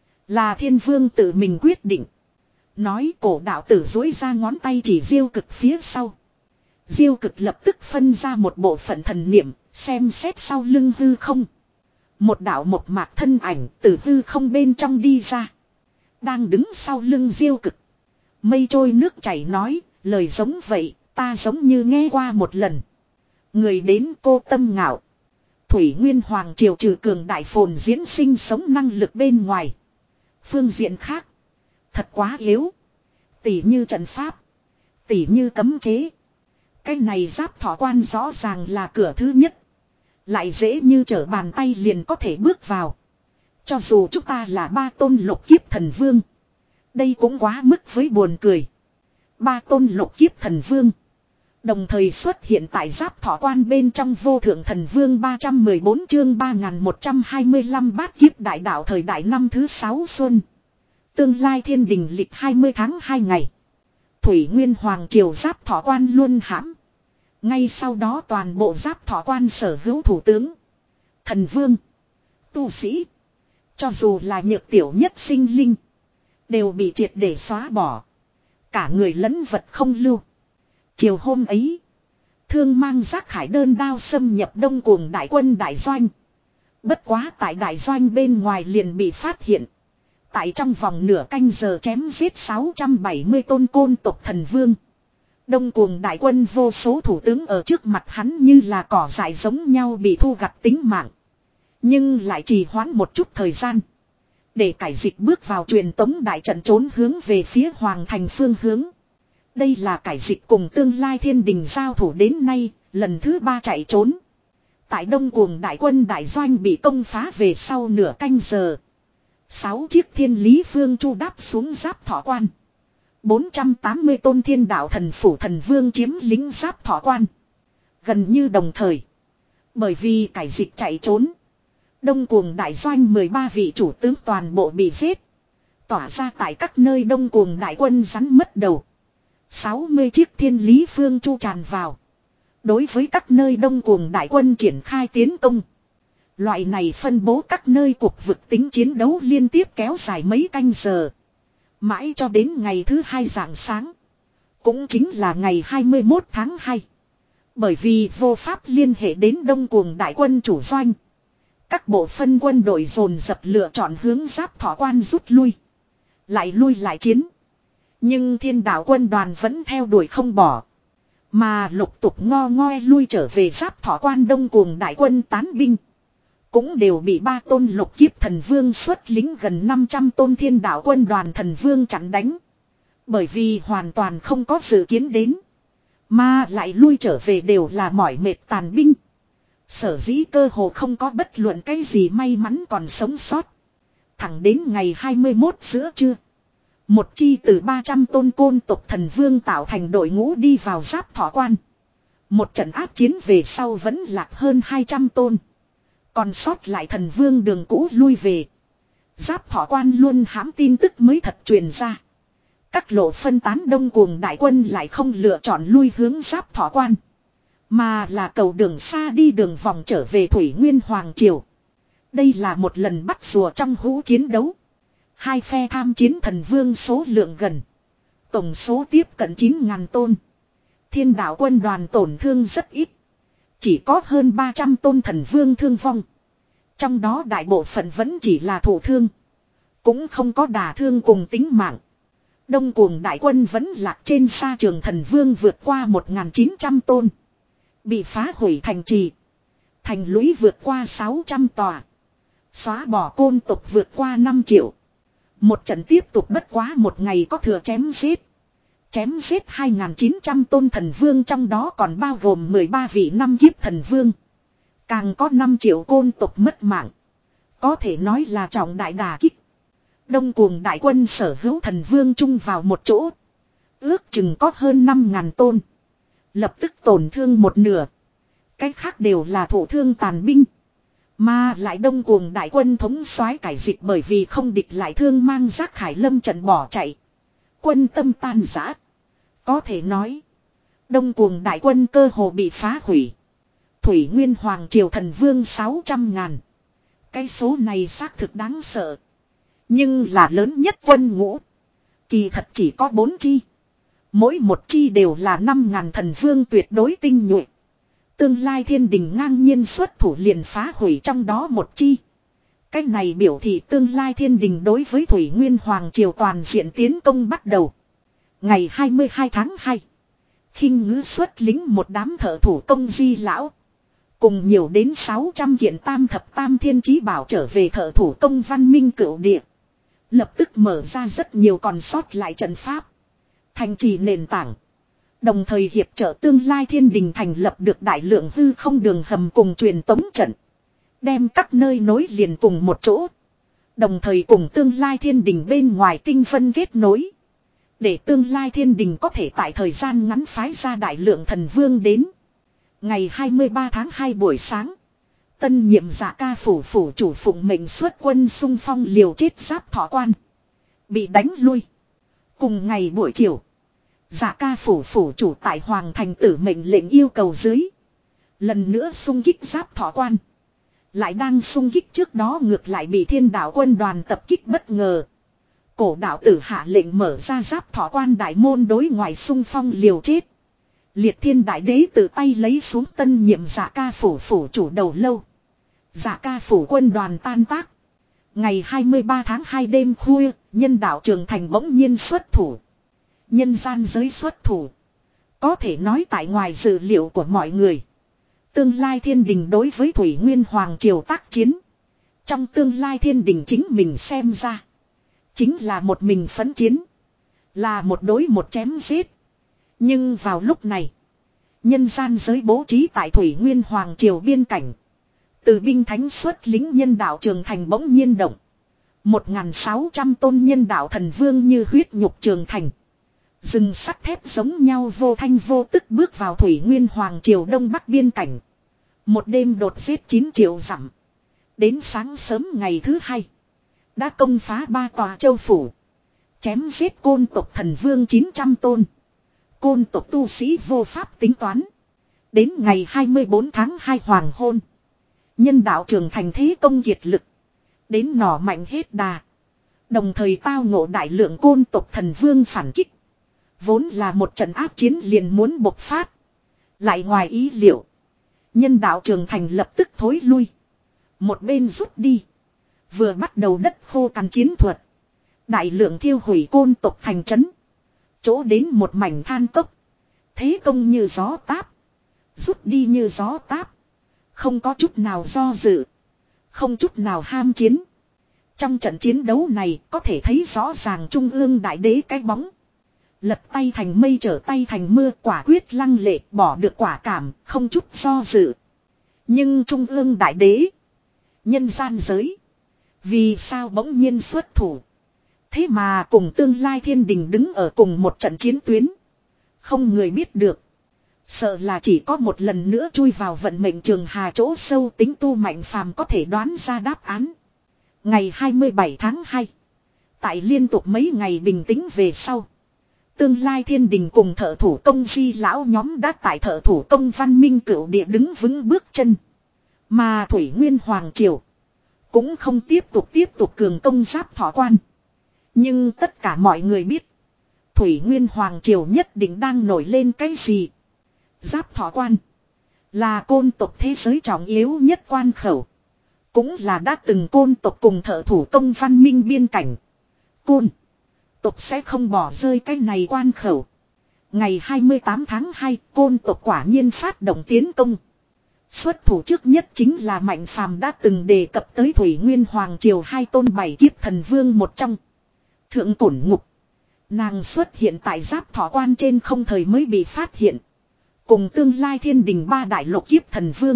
Là thiên vương tự mình quyết định. Nói cổ đạo tử dối ra ngón tay chỉ Diêu Cực phía sau. Diêu Cực lập tức phân ra một bộ phận thần niệm. Xem xét sau lưng hư không. Một đạo một mạc thân ảnh từ hư không bên trong đi ra. Đang đứng sau lưng Diêu Cực. Mây trôi nước chảy nói. Lời giống vậy ta giống như nghe qua một lần. Người đến cô tâm ngạo. Thủy Nguyên Hoàng Triều trừ cường đại phồn diễn sinh sống năng lực bên ngoài. Phương diện khác. Thật quá yếu. Tỉ như trận pháp. Tỉ như cấm chế. Cái này Giáp Thọ Quan rõ ràng là cửa thứ nhất. Lại dễ như trở bàn tay liền có thể bước vào. Cho dù chúng ta là ba tôn lục kiếp thần vương. Đây cũng quá mức với buồn cười. Ba tôn lục kiếp thần vương. Đồng thời xuất hiện tại Giáp Thọ Quan bên trong vô thượng thần vương ba trăm mười bốn chương ba nghìn một trăm hai mươi lăm bát kiếp đại đạo thời đại năm thứ sáu xuân. Tương lai thiên đình lịch hai mươi tháng hai ngày. Thủy Nguyên Hoàng Triều Giáp Thọ Quan luôn hãm. Ngay sau đó toàn bộ Giáp Thọ Quan sở hữu thủ tướng. Thần vương. Tu sĩ. Cho dù là nhược tiểu nhất sinh linh. Đều bị triệt để xóa bỏ. Cả người lẫn vật không lưu. Chiều hôm ấy. Thương mang Giác Khải đơn đao xâm nhập đông cuồng đại quân đại doanh. Bất quá tại đại doanh bên ngoài liền bị phát hiện. Tại trong vòng nửa canh giờ chém giết sáu trăm bảy mươi tôn côn tộc thần vương. Đông cuồng đại quân vô số thủ tướng ở trước mặt hắn như là cỏ dại giống nhau bị thu gặt tính mạng. Nhưng lại trì hoãn một chút thời gian. Để cải dịch bước vào truyền tống đại trận trốn hướng về phía hoàng thành phương hướng. Đây là cải dịch cùng tương lai thiên đình giao thủ đến nay, lần thứ ba chạy trốn. Tại đông cuồng đại quân đại doanh bị công phá về sau nửa canh giờ. Sáu chiếc thiên lý phương chu đáp xuống Giáp Thọ Quan. bốn trăm tám mươi tôn thiên đạo thần phủ thần vương chiếm lính Giáp Thọ Quan. Gần như đồng thời. Bởi vì cải dịch chạy trốn. Đông cuồng đại doanh mười ba vị chủ tướng toàn bộ bị giết. Tỏa ra tại các nơi đông cuồng đại quân rắn mất đầu. sáu mươi chiếc thiên lý phương chu tràn vào. Đối với các nơi đông cuồng đại quân triển khai tiến công. Loại này phân bố các nơi cuộc vực tính chiến đấu liên tiếp kéo dài mấy canh giờ. Mãi cho đến ngày thứ hai rạng sáng. Cũng chính là ngày hai mươi mốt tháng hai. Bởi vì vô pháp liên hệ đến Đông Cuồng đại quân chủ doanh. Các bộ phân quân đội dồn dập lựa chọn hướng Giáp Thọ Quan rút lui. Lại lui lại chiến. Nhưng Thiên Đạo quân đoàn vẫn theo đuổi không bỏ. Mà lục tục ngo ngoe lui trở về Giáp Thọ Quan Đông Cuồng đại quân tán binh. Cũng đều bị ba tôn lục kiếp thần vương xuất lính gần năm trăm tôn Thiên Đạo quân đoàn thần vương chặn đánh. Bởi vì hoàn toàn không có dự kiến đến. Mà lại lui trở về đều là mỏi mệt tàn binh. Sở dĩ cơ hồ không có bất luận cái gì may mắn còn sống sót. Thẳng đến ngày hai mươi mốt giữa trưa. Một chi từ ba trăm tôn côn tộc thần vương tạo thành đội ngũ đi vào Giáp Thọ Quan. Một trận áp chiến về sau vẫn lạc hơn hai trăm tôn. Còn sót lại thần vương đường cũ lui về. Giáp Thọ Quan luôn hãm tin tức mới thật truyền ra. Các lộ phân tán Đông Cuồng đại quân lại không lựa chọn lui hướng Giáp Thọ Quan. Mà là cầu đường xa đi đường vòng trở về Thủy Nguyên Hoàng Triều. Đây là một lần bắt rùa trong hũ chiến đấu. Hai phe tham chiến thần vương số lượng gần. Tổng số tiếp cận chín ngàn tôn. Thiên Đạo quân đoàn tổn thương rất ít. Chỉ có hơn ba trăm tôn thần vương thương vong. Trong đó đại bộ phận vẫn chỉ là thổ thương. Cũng không có đả thương cùng tính mạng. Đông Cuồng đại quân vẫn lạc trên sa trường thần vương vượt qua một nghìn chín trăm tôn. Bị phá hủy thành trì. Thành lũy vượt qua sáu trăm tòa. Xóa bỏ côn tộc vượt qua năm triệu. Một trận tiếp tục bất quá một ngày có thừa chém giết. Chém giết hai nghìn chín trăm tôn thần vương, trong đó còn bao gồm mười ba vị năm kiếp thần vương. Càng có năm triệu côn tộc mất mạng. Có thể nói là trọng đại đả kích. Đông Cuồng đại quân sở hữu thần vương chung vào một chỗ. Ước chừng có hơn năm ngàn tôn. Lập tức tổn thương một nửa. Cách khác đều là thổ thương tàn binh. Mà lại Đông Cuồng đại quân thống soái cải dịch bởi vì không địch lại thương mang giác khải lâm trận bỏ chạy. Quân tâm tan rã. Có thể nói. Đông Cuồng đại quân cơ hồ bị phá hủy. Thủy Nguyên Hoàng Triều thần vương sáu trăm ngàn. Cái số này xác thực đáng sợ. Nhưng là lớn nhất quân ngũ. Kỳ thật chỉ có bốn chi. Mỗi một chi đều là năm ngàn thần vương tuyệt đối tinh nhuệ. Tương lai thiên đình ngang nhiên xuất thủ liền phá hủy trong đó một chi. Cách này biểu thị tương lai thiên đình đối với Thủy Nguyên Hoàng Triều toàn diện tiến công bắt đầu. Ngày hai mươi hai tháng hai. Khinh ngữ xuất lính một đám thợ thủ công di lão. Cùng nhiều đến sáu trăm kiện tam thập tam thiên chí bảo trở về thợ thủ công văn minh cửu địa. Lập tức mở ra rất nhiều còn sót lại trận pháp. Thành trì nền tảng. Đồng thời hiệp trợ tương lai thiên đình thành lập được đại lượng hư không đường hầm cùng truyền tống trận. Đem các nơi nối liền cùng một chỗ. Đồng thời cùng tương lai thiên đình bên ngoài tinh vân kết nối. Để tương lai thiên đình có thể tại thời gian ngắn phái ra đại lượng thần vương đến. Ngày hai mươi ba tháng hai buổi sáng. Tân nhiệm Dạ Ca phủ phủ chủ phụng mệnh xuất quân xung phong liều chết Giáp Thọ Quan. Bị đánh lui. Cùng ngày buổi chiều. Dạ Ca phủ phủ chủ tại Hoàng Thành tử mệnh lệnh yêu cầu dưới. Lần nữa xung kích Giáp Thọ Quan. Lại đang xung kích trước đó ngược lại bị Thiên Đạo quân đoàn tập kích bất ngờ. Cổ đạo tử hạ lệnh mở ra Giáp Thọ Quan đại môn đối ngoại xung phong liều chết. Liệt Thiên Đại Đế tự tay lấy xuống tân nhiệm Dạ Ca phủ phủ chủ đầu lâu. Dạ Ca phủ quân đoàn tan tác. Ngày hai mươi ba tháng hai đêm khuya, nhân đạo Trường Thành bỗng nhiên xuất thủ. Nhân gian giới xuất thủ. Có thể nói tại ngoài dự liệu của mọi người. Tương lai thiên đình đối với Thủy Nguyên Hoàng Triều tác chiến. Trong tương lai thiên đình chính mình xem ra. Chính là một mình phấn chiến. Là một đối một chém giết. Nhưng vào lúc này. Nhân gian giới bố trí tại Thủy Nguyên Hoàng Triều biên cảnh. Từ binh thánh xuất lính nhân đạo Trường Thành bỗng nhiên động. Một nghìn sáu trăm tôn nhân đạo thần vương như huyết nhục Trường Thành. Rừng sắt thép giống nhau vô thanh vô tức bước vào Thủy Nguyên Hoàng Triều đông bắc biên cảnh. Một đêm đột giết chín triệu dặm. Đến sáng sớm ngày thứ hai. Đã công phá ba tòa châu phủ. Chém giết côn tộc thần vương chín trăm tôn. Côn tộc tu sĩ vô pháp tính toán. Đến ngày hai mươi bốn tháng hai hoàng hôn. Nhân đạo Trường Thành thế công kiệt lực. Đến nỏ mạnh hết đà. Đồng thời tao ngộ đại lượng côn tộc thần vương phản kích. Vốn là một trận áp chiến liền muốn bộc phát. Lại ngoài ý liệu. Nhân đạo Trường Thành lập tức thối lui. Một bên rút đi. Vừa bắt đầu đất khô cằn chiến thuật. Đại lượng thiêu hủy côn tộc thành trấn. Chỗ đến một mảnh than cốc. Thế công như gió táp. Rút đi như gió táp. Không có chút nào do dự. Không chút nào ham chiến. Trong trận chiến đấu này có thể thấy rõ ràng Trung ương đại đế cái bóng. Lật tay thành mây trở tay thành mưa, quả quyết lăng lệ, bỏ được quả cảm, không chút do dự. Nhưng Trung ương đại đế, nhân gian giới, vì sao bỗng nhiên xuất thủ? Thế mà cùng tương lai thiên đình đứng ở cùng một trận chiến tuyến. Không người biết được. Sợ là chỉ có một lần nữa chui vào vận mệnh trường hà chỗ sâu tính tu mạnh phàm có thể đoán ra đáp án. Ngày hai mươi bảy tháng hai. Tại liên tục mấy ngày bình tĩnh về sau. Tương lai thiên đình cùng thợ thủ công di lão nhóm đã tại thợ thủ công văn minh cửu địa đứng vững bước chân. Mà Thủy Nguyên Hoàng Triều cũng không tiếp tục tiếp tục cường công Giáp Thọ Quan. Nhưng tất cả mọi người biết. Thủy Nguyên Hoàng Triều nhất định đang nổi lên cái gì. Giáp Thọ Quan là côn tộc thế giới trọng yếu nhất quan khẩu. Cũng là đã từng côn tộc cùng thợ thủ công văn minh biên cảnh. Côn tộc sẽ không bỏ rơi cái này quan khẩu. Ngày hai mươi tám tháng hai, côn tộc quả nhiên phát động tiến công. Xuất thủ trước nhất chính là Mạnh Phàm đã từng đề cập tới Thủy Nguyên Hoàng Triều hai tôn bảy kiếp thần vương một trong. Thượng Cổn Ngục. Nàng xuất hiện tại Giáp Thọ Quan trên không thời mới bị phát hiện. Cùng tương lai thiên đình ba đại lục kiếp thần vương.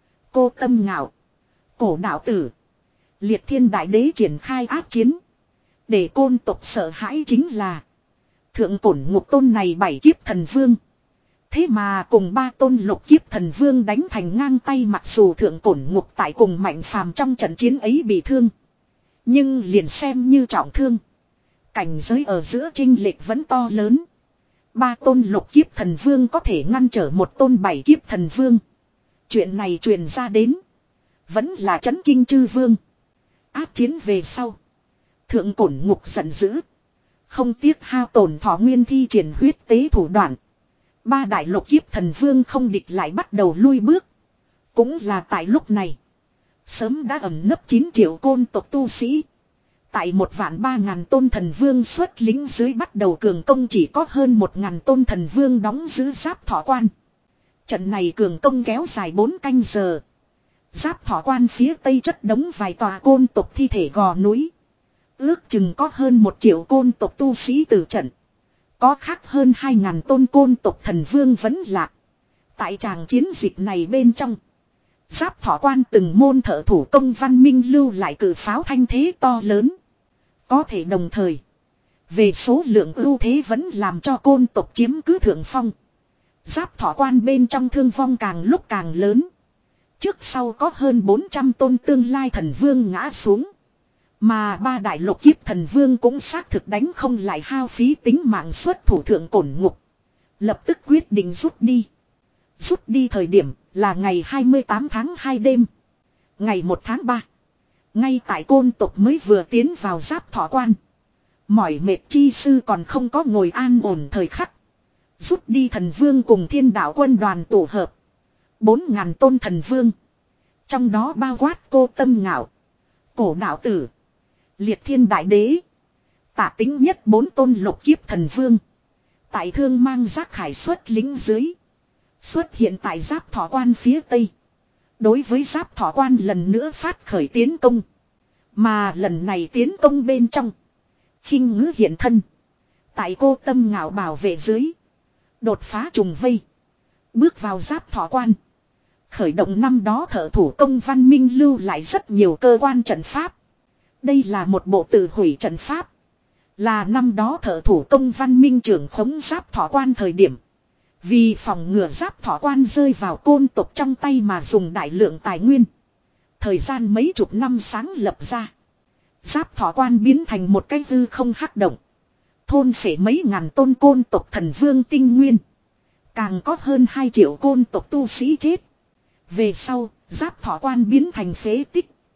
Cô Tâm Ngạo, Cổ Đạo Tử, Liệt Thiên Đại Đế triển khai áp chiến. Để côn tộc sợ hãi chính là Thượng Cổn Ngục tôn này bảy kiếp thần vương. Thế mà cùng ba tôn lục kiếp thần vương đánh thành ngang tay, mặc dù Thượng Cổn Ngục tại cùng Mạnh Phàm trong trận chiến ấy bị thương. Nhưng liền xem như trọng thương. Cảnh giới ở giữa chênh lệch vẫn to lớn. Ba tôn lục kiếp thần vương có thể ngăn trở một tôn bảy kiếp thần vương. Chuyện này truyền ra đến. Vẫn là chấn kinh chư vương. Áp chiến về sau. Thượng Cổn Ngục giận dữ. Không tiếc hao tổn thọ nguyên thi triển huyết tế thủ đoạn. Ba đại lục kiếp thần vương không địch lại bắt đầu lui bước. Cũng là tại lúc này. Sớm đã ẩn nấp chín triệu côn tộc tu sĩ. Tại một vạn ba ngàn tôn thần vương xuất lính dưới bắt đầu cường công, chỉ có hơn một ngàn tôn thần vương đóng giữ Giáp Thọ Quan. Trận này cường công kéo dài bốn canh giờ. Giáp Thọ Quan phía tây chất đống vài tòa côn tộc thi thể gò núi. Ước chừng có hơn một triệu côn tộc tu sĩ tử trận. Có khác hơn hai ngàn tôn côn tộc thần vương vẫn lạc. Tại tràng chiến dịch này bên trong. Giáp Thọ Quan từng môn thợ thủ công văn minh lưu lại cử pháo thanh thế to lớn. Có thể đồng thời. Về số lượng ưu thế vẫn làm cho côn tộc chiếm cứ thượng phong. Giáp Thọ Quan bên trong thương vong càng lúc càng lớn. Trước sau có hơn bốn trăm tôn tương lai thần vương ngã xuống. Mà ba đại lục kiếp thần vương cũng xác thực đánh không lại, hao phí tính mạng xuất thủ Thượng Cổn Ngục. Lập tức quyết định rút đi. Rút đi thời điểm là ngày hai mươi tám tháng hai đêm. Ngày một tháng ba. Ngay tại côn tộc mới vừa tiến vào Giáp Thọ Quan. Mỏi mệt chi sư còn không có ngồi an ổn thời khắc. Rút đi thần vương cùng thiên đạo quân đoàn tổ hợp. Bốn ngàn tôn thần vương. Trong đó bao quát Cô Tâm Ngạo, Cổ Đạo Tử, Liệt Thiên Đại Đế. Tả tính nhất bốn tôn lục kiếp thần vương. Tại thương mang giác khải xuất lính dưới. Xuất hiện tại Giáp Thọ Quan phía tây. Đối với Giáp Thọ Quan lần nữa phát khởi tiến công. Mà lần này tiến công bên trong. Khinh Ngữ hiện thân. Tại Cô Tâm Ngạo bảo vệ dưới. Đột phá trùng vây. Bước vào Giáp Thọ Quan. Khởi động năm đó thợ thủ công văn minh lưu lại rất nhiều cơ quan trận pháp. Đây là một bộ tự hủy trận pháp. Là năm đó thợ thủ công văn minh trưởng khống Giáp Thọ Quan thời điểm. Vì phòng ngừa Giáp Thọ Quan rơi vào côn tộc trong tay mà dùng đại lượng tài nguyên. Thời gian mấy chục năm sáng lập ra. Giáp Thọ Quan biến thành một cái hư không hắc động. Thôn phệ mấy ngàn tôn côn tộc thần vương tinh nguyên. Càng có hơn hai triệu côn tộc tu sĩ chết. Về sau, Giáp Thọ Quan biến thành phế tích.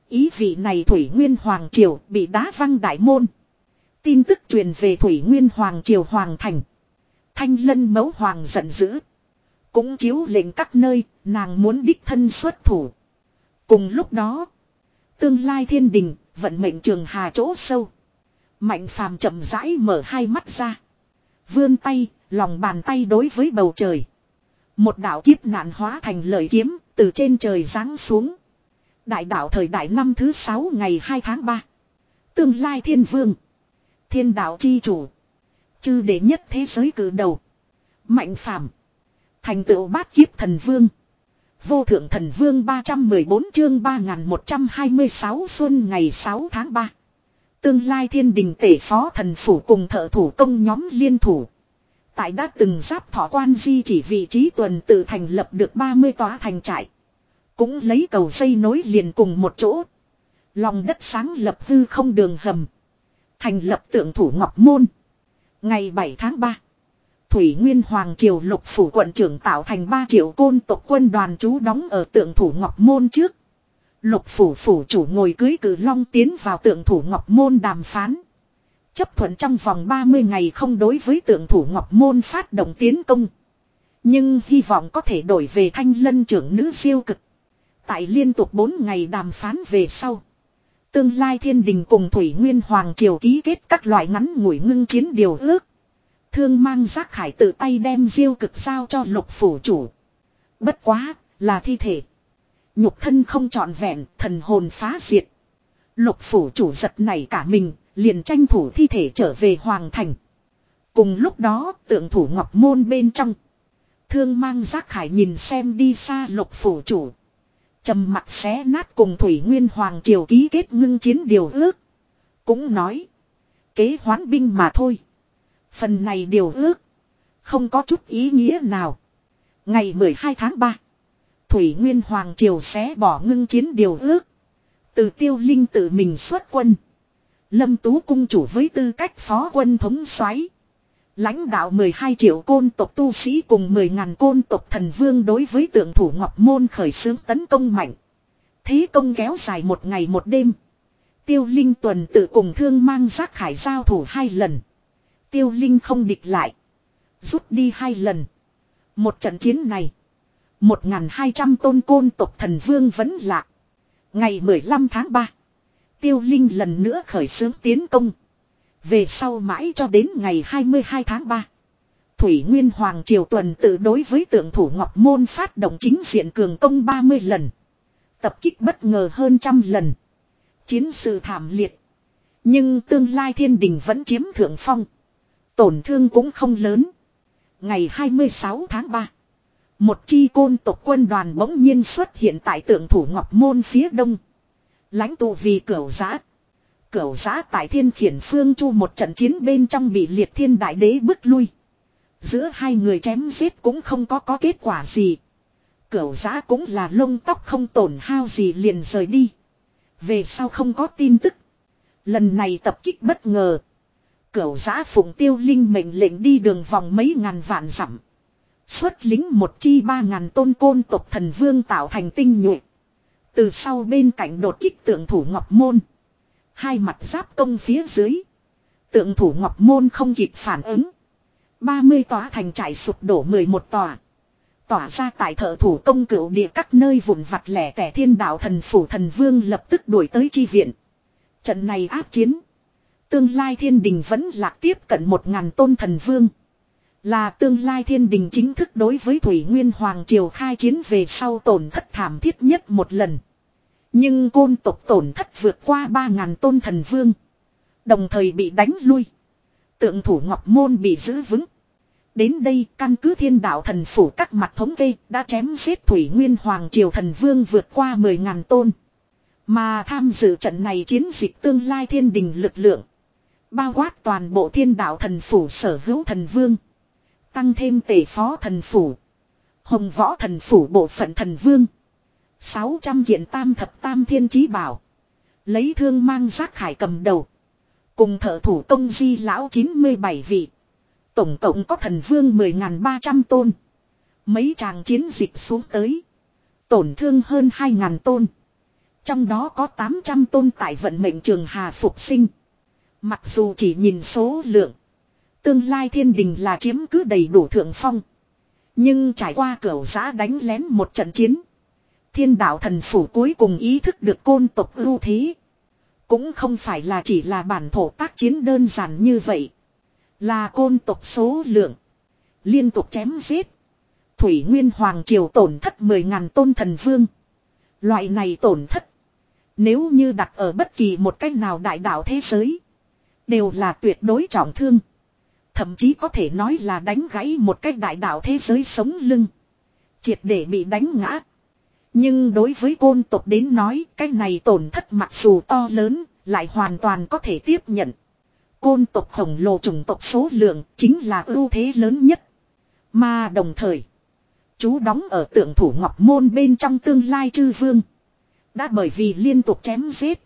Ý vị này Thủy Nguyên Hoàng Triều bị đá văng đại môn. Tin tức truyền về Thủy Nguyên Hoàng Triều Hoàng Thành. Thanh Lân Mẫu Hoàng giận dữ. Cũng chiếu lệnh các nơi, nàng muốn đích thân xuất thủ. Cùng lúc đó, tương lai thiên đình, vận mệnh trường hà chỗ sâu. Mạnh Phàm chậm rãi mở hai mắt ra. Vươn tay, lòng bàn tay đối với bầu trời. Một đạo kiếp nạn hóa thành lời kiếm, từ trên trời giáng xuống. Đại đạo thời đại năm thứ sáu ngày hai tháng ba. Tương lai thiên vương. Thiên đạo chi chủ. Chư đệ nhất thế giới cử đầu. Mạnh Phàm thành tựu bát kiếp thần vương. Vô thượng thần vương ba trăm mười bốn chương ba nghìn một trăm hai mươi sáu xuân ngày sáu tháng ba. Tương lai thiên đình tể phó thần phủ cùng thợ thủ công nhóm liên thủ. Tại đã từng giáp thọ quan di chỉ vị trí tuần tự thành lập được ba mươi tòa thành trại. Cũng lấy cầu xây nối liền cùng một chỗ. Lòng đất sáng lập hư không đường hầm. Thành lập tượng thủ Ngọc Môn. Ngày bảy tháng ba. Thủy Nguyên Hoàng Triều Lục Phủ quận trưởng tạo thành ba triệu côn tộc quân đoàn trú đóng ở tượng thủ Ngọc Môn trước. Lục Phủ Phủ chủ ngồi cưới cử long tiến vào tượng thủ Ngọc Môn đàm phán. Chấp thuận trong vòng ba mươi ngày không đối với tượng thủ Ngọc Môn phát động tiến công. Nhưng hy vọng có thể đổi về Thanh Lân trưởng nữ siêu cực. Tại liên tục bốn ngày đàm phán về sau. Tương lai thiên đình cùng Thủy Nguyên Hoàng Triều ký kết các loại ngắn ngủi ngưng chiến điều ước. Thương mang giác khải tự tay đem diêu cực giao cho Lục Phủ chủ. Bất quá, là thi thể. Nhục thân không trọn vẹn, thần hồn phá diệt. Lục Phủ chủ giật nảy cả mình, liền tranh thủ thi thể trở về Hoàng Thành. Cùng lúc đó, tượng thủ Ngọc Môn bên trong. Thương mang giác khải nhìn xem đi xa Lục Phủ chủ. Trầm mặt xé nát cùng Thủy Nguyên Hoàng Triều ký kết ngưng chiến điều ước. Cũng nói, kế hoán binh mà thôi. Phần này điều ước, không có chút ý nghĩa nào. Ngày mười hai tháng ba, Thủy Nguyên Hoàng Triều xé bỏ ngưng chiến điều ước. Từ Tiêu Linh tự mình xuất quân. Lâm Tú cung chủ với tư cách phó quân thống soái, lãnh đạo mười hai triệu côn tộc tu sĩ cùng mười ngàn côn tộc thần vương đối với tượng thủ Ngọc Môn khởi xướng tấn công mạnh. Thế công kéo dài một ngày một đêm. Tiêu Linh tuần tự cùng thương mang giác khải giao thủ hai lần. Tiêu Linh không địch lại. Rút đi hai lần. Một trận chiến này. Một ngàn hai trăm tôn côn tộc thần vương vẫn lạc. Ngày mười lăm tháng ba. Tiêu Linh lần nữa khởi xướng tiến công. Về sau mãi cho đến ngày hai mươi hai tháng ba. Thủy Nguyên Hoàng Triều tuần tự đối với tượng thủ Ngọc Môn phát động chính diện cường công ba mươi lần. Tập kích bất ngờ hơn trăm lần. Chiến sự thảm liệt. Nhưng tương lai thiên đình vẫn chiếm thượng phong. Tổn thương cũng không lớn. Ngày hai mươi sáu tháng ba. Một chi côn tộc quân đoàn bỗng nhiên xuất hiện tại tượng thủ Ngọc Môn phía đông. Lãnh tụ vì Cửu Giã. Cửu Giã tại Thiên Khiển Phương Chu một trận chiến bên trong bị Liệt Thiên Đại Đế bức lui. Giữa hai người chém giết cũng không có có kết quả gì. Cửu Giã cũng là lông tóc không tổn hao gì liền rời đi. Về sau không có tin tức. Lần này tập kích bất ngờ. Cửu Giã phụng Tiêu Linh mệnh lệnh đi đường vòng mấy ngàn vạn dặm. Xuất lính một chi ba ngàn tôn côn tộc thần vương tạo thành tinh nhuệ. Từ sau bên cạnh đột kích tượng thủ Ngọc Môn. Hai mặt giáp công phía dưới. Tượng thủ Ngọc Môn không kịp phản ứng. ba mươi tòa thành trại sụp đổ mười một tòa. Tỏa ra tại thợ thủ công cửu địa các nơi vụn vặt lẻ tẻ thiên đạo thần phủ thần vương lập tức đuổi tới chi viện. Trận này áp chiến. Tương lai thiên đình vẫn lạc tiếp cận một ngàn tôn thần vương. Là tương lai thiên đình chính thức đối với Thủy Nguyên Hoàng Triều khai chiến về sau tổn thất thảm thiết nhất một lần. Nhưng côn tộc tổn thất vượt qua ba ngàn tôn thần vương. Đồng thời bị đánh lui. Tượng thủ Ngọc Môn bị giữ vững. Đến đây căn cứ thiên đạo thần phủ các mặt thống kê đã chém giết Thủy Nguyên Hoàng Triều thần vương vượt qua mười ngàn tôn. Mà tham dự trận này chiến dịch tương lai thiên đình lực lượng. Bao quát toàn bộ thiên đạo thần phủ sở hữu thần vương. Tăng thêm tể phó thần phủ. Hồng võ thần phủ bộ phận thần vương. sáu trăm kiện tam thập tam thiên chí bảo. Lấy thương mang giác khải cầm đầu. Cùng thợ thủ công di lão chín mươi bảy vị. Tổng cộng có thần vương mười nghìn ba trăm tôn. Mấy tràng chiến dịch xuống tới. Tổn thương hơn hai ngàn tôn. Trong đó có tám trăm tôn tại vận mệnh trường hà phục sinh. Mặc dù chỉ nhìn số lượng, tương lai thiên đình là chiếm cứ đầy đủ thượng phong. Nhưng trải qua cửu giã đánh lén một trận chiến, thiên đạo thần phủ cuối cùng ý thức được côn tộc ưu thế. Cũng không phải là chỉ là bản thổ tác chiến đơn giản như vậy. Là côn tộc số lượng liên tục chém giết. Thủy Nguyên Hoàng Triều tổn thất mười ngàn tôn thần vương. Loại này tổn thất, nếu như đặt ở bất kỳ một cách nào đại đạo thế giới, đều là tuyệt đối trọng thương. Thậm chí có thể nói là đánh gãy một cách đại đạo thế giới sống lưng. Triệt để bị đánh ngã. Nhưng đối với côn tộc đến nói, cái này tổn thất mặc dù to lớn, lại hoàn toàn có thể tiếp nhận. Côn tộc khổng lồ chủng tộc số lượng chính là ưu thế lớn nhất. Mà đồng thời, chú đóng ở tượng thủ ngọc môn bên trong tương lai chư vương, đã bởi vì liên tục chém giết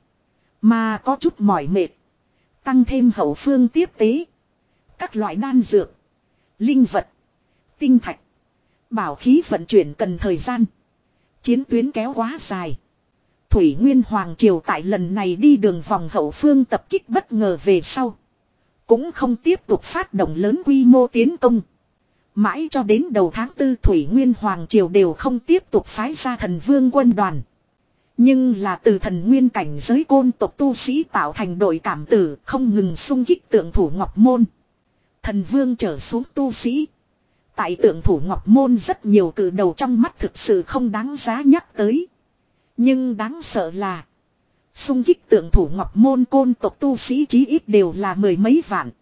mà có chút mỏi mệt. Tăng thêm hậu phương tiếp tế, các loại đan dược, linh vật, tinh thạch, bảo khí vận chuyển cần thời gian. Chiến tuyến kéo quá dài. Thủy Nguyên Hoàng Triều tại lần này đi đường vòng hậu phương tập kích bất ngờ về sau, cũng không tiếp tục phát động lớn quy mô tiến công. Mãi cho đến đầu tháng tư Thủy Nguyên Hoàng Triều đều không tiếp tục phái ra thần vương quân đoàn. Nhưng là từ thần nguyên cảnh giới côn tộc tu sĩ tạo thành đội cảm tử không ngừng xung kích tượng thủ Ngọc Môn. Thần vương trở xuống tu sĩ, tại tượng thủ Ngọc Môn rất nhiều cử đầu trong mắt thực sự không đáng giá nhắc tới. Nhưng đáng sợ là, xung kích tượng thủ Ngọc Môn côn tộc tu sĩ chí ít đều là mười mấy vạn.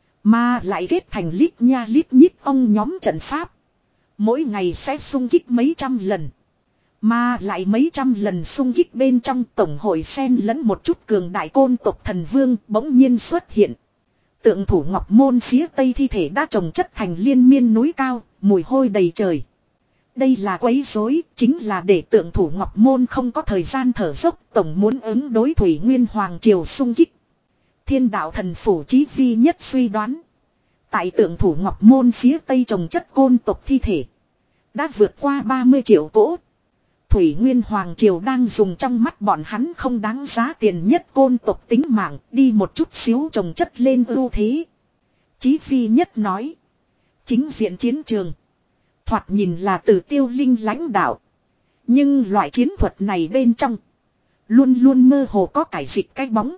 Mà lại kết thành lít nha lít nhít ông nhóm trận pháp. Mỗi ngày sẽ xung kích mấy trăm lần. Mà lại mấy trăm lần xung kích bên trong tổng hội xen lẫn một chút cường đại côn tộc thần vương bỗng nhiên xuất hiện. Tượng thủ Ngọc Môn phía tây thi thể đã trồng chất thành liên miên núi cao, mùi hôi đầy trời. Đây là quấy rối, chính là để tượng thủ Ngọc Môn không có thời gian thở dốc, tổng muốn ứng đối Thủy Nguyên Hoàng Triều xung kích. Thiên đạo thần phủ chí vi nhất suy đoán, tại tượng thủ Ngọc Môn phía tây trồng chất côn tộc thi thể đã vượt qua ba mươi triệu cỗ. Thủy Nguyên Hoàng Triều đang dùng trong mắt bọn hắn không đáng giá tiền nhất côn tộc tính mạng đi một chút xíu trồng chất lên ưu thế. Chí vi nhất nói, chính diện chiến trường thoạt nhìn là từ Tiêu Linh lãnh đạo. Nhưng loại chiến thuật này bên trong luôn luôn mơ hồ có cải dịch cái bóng.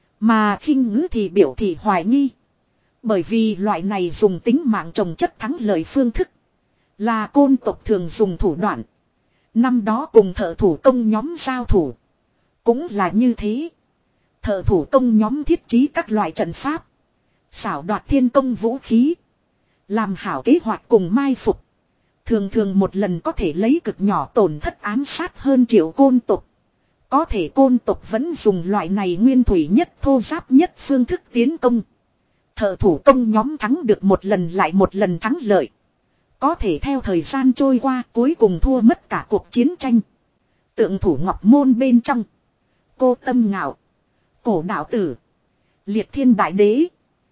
Mà khinh ngữ thì biểu thị hoài nghi. Bởi vì loại này dùng tính mạng trồng chất thắng lợi phương thức là côn tộc thường dùng thủ đoạn. Năm đó cùng thợ thủ công nhóm giao thủ cũng là như thế. Thợ thủ công nhóm thiết trí các loại trận pháp, xảo đoạt thiên công vũ khí, làm hảo kế hoạch cùng mai phục. Thường thường một lần có thể lấy cực nhỏ tổn thất ám sát hơn triệu côn tộc. Có thể côn tộc vẫn dùng loại này nguyên thủy nhất thô giáp nhất phương thức tiến công. Thợ thủ công nhóm thắng được một lần lại một lần thắng lợi. Có thể theo thời gian trôi qua cuối cùng thua mất cả cuộc chiến tranh. Tượng thủ Ngọc Môn bên trong, Cô Tâm Ngạo, Cổ Đạo Tử, Liệt Thiên Đại Đế,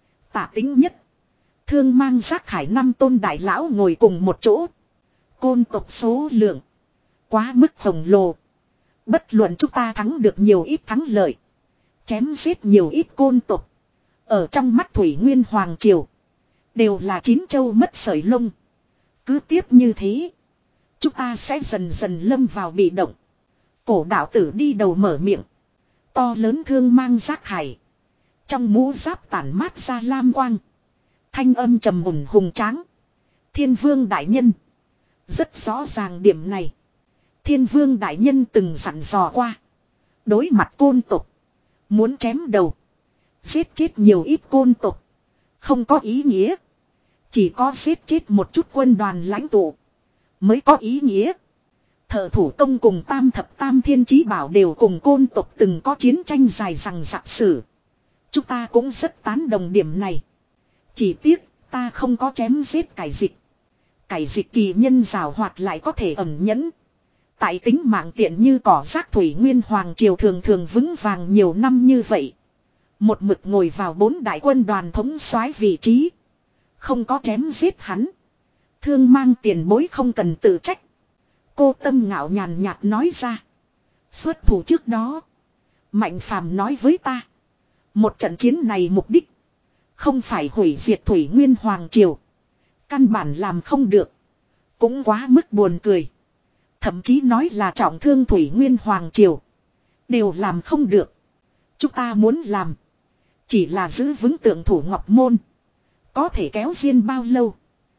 Tả Tính Nhất, Thương Mang Giác Khải năm tôn đại lão ngồi cùng một chỗ. Côn tộc số lượng quá mức khổng lồ. Bất luận chúng ta thắng được nhiều ít thắng lợi, chém giết nhiều ít côn tộc, ở trong mắt Thủy Nguyên Hoàng Triều đều là chín châu mất sợi lông. Cứ tiếp như thế, chúng ta sẽ dần dần lâm vào bị động. Cổ Đạo Tử đi đầu mở miệng. To lớn Thương Mang Giác Khải, trong mũ giáp tản mát ra lam quang, thanh âm trầm mùng hùng tráng. Thiên Vương đại nhân, rất rõ ràng điểm này. Thiên Vương đại nhân từng dặn dò qua, đối mặt côn tộc, muốn chém đầu, giết chết nhiều ít côn tộc không có ý nghĩa. Chỉ có giết chết một chút quân đoàn lãnh tụ mới có ý nghĩa. Thợ thủ công cùng tam thập tam thiên chí bảo đều cùng côn tộc từng có chiến tranh dài dằng dặc sử. Chúng ta cũng rất tán đồng điểm này. Chỉ tiếc ta không có chém giết cải dịch. Cải dịch kỳ nhân rào hoạt lại có thể ẩn nhẫn. Tại tính mạng tiện như cỏ rác Thủy Nguyên Hoàng Triều thường thường vững vàng nhiều năm như vậy. Một mực ngồi vào bốn đại quân đoàn thống soái vị trí. Không có chém giết hắn. Thương Mang tiền bối không cần tự trách. Cô Tâm Ngạo nhàn nhạt nói ra. Xuất thủ trước đó. Mạnh Phàm nói với ta. Một trận chiến này mục đích. Không phải hủy diệt Thủy Nguyên Hoàng Triều. Căn bản làm không được. Cũng quá mức buồn cười. Thậm chí nói là trọng thương Thủy Nguyên Hoàng Triều. Đều làm không được. Chúng ta muốn làm. Chỉ là giữ vững tượng thủ Ngọc Môn. Có thể kéo riêng bao lâu.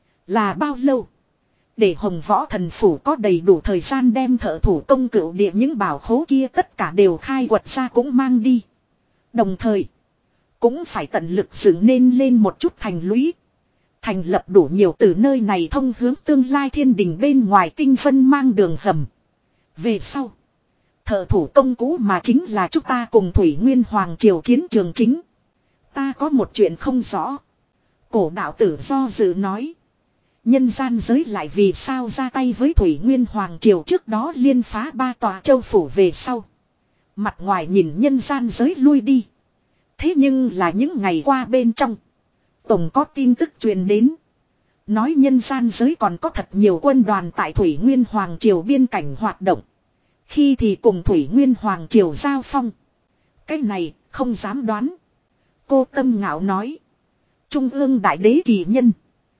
Là bao lâu. Để Hồng Võ Thần Phủ có đầy đủ thời gian đem thợ thủ công cửu địa những bảo khố kia tất cả đều khai quật ra cũng mang đi. Đồng thời. Cũng phải tận lực dựng nên lên một chút thành lũy. Thành lập đủ nhiều từ nơi này thông hướng tương lai thiên đình bên ngoài tinh vân mang đường hầm. Về sau. Thợ thủ công cũ mà chính là chúng ta cùng Thủy Nguyên Hoàng Triều chiến trường chính. Ta có một chuyện không rõ. Cổ đạo tử do dự nói. Nhân gian giới lại vì sao ra tay với Thủy Nguyên Hoàng Triều trước đó liên phá ba tòa châu phủ về sau. Mặt ngoài nhìn nhân gian giới lui đi. Thế nhưng là những ngày qua bên trong. Tổng có tin tức truyền đến. Nói nhân gian giới còn có thật nhiều quân đoàn tại Thủy Nguyên Hoàng Triều biên cảnh hoạt động. Khi thì cùng Thủy Nguyên Hoàng Triều giao phong. Cái này không dám đoán. Cô Tâm Ngạo nói. Trung ương đại đế kỳ nhân.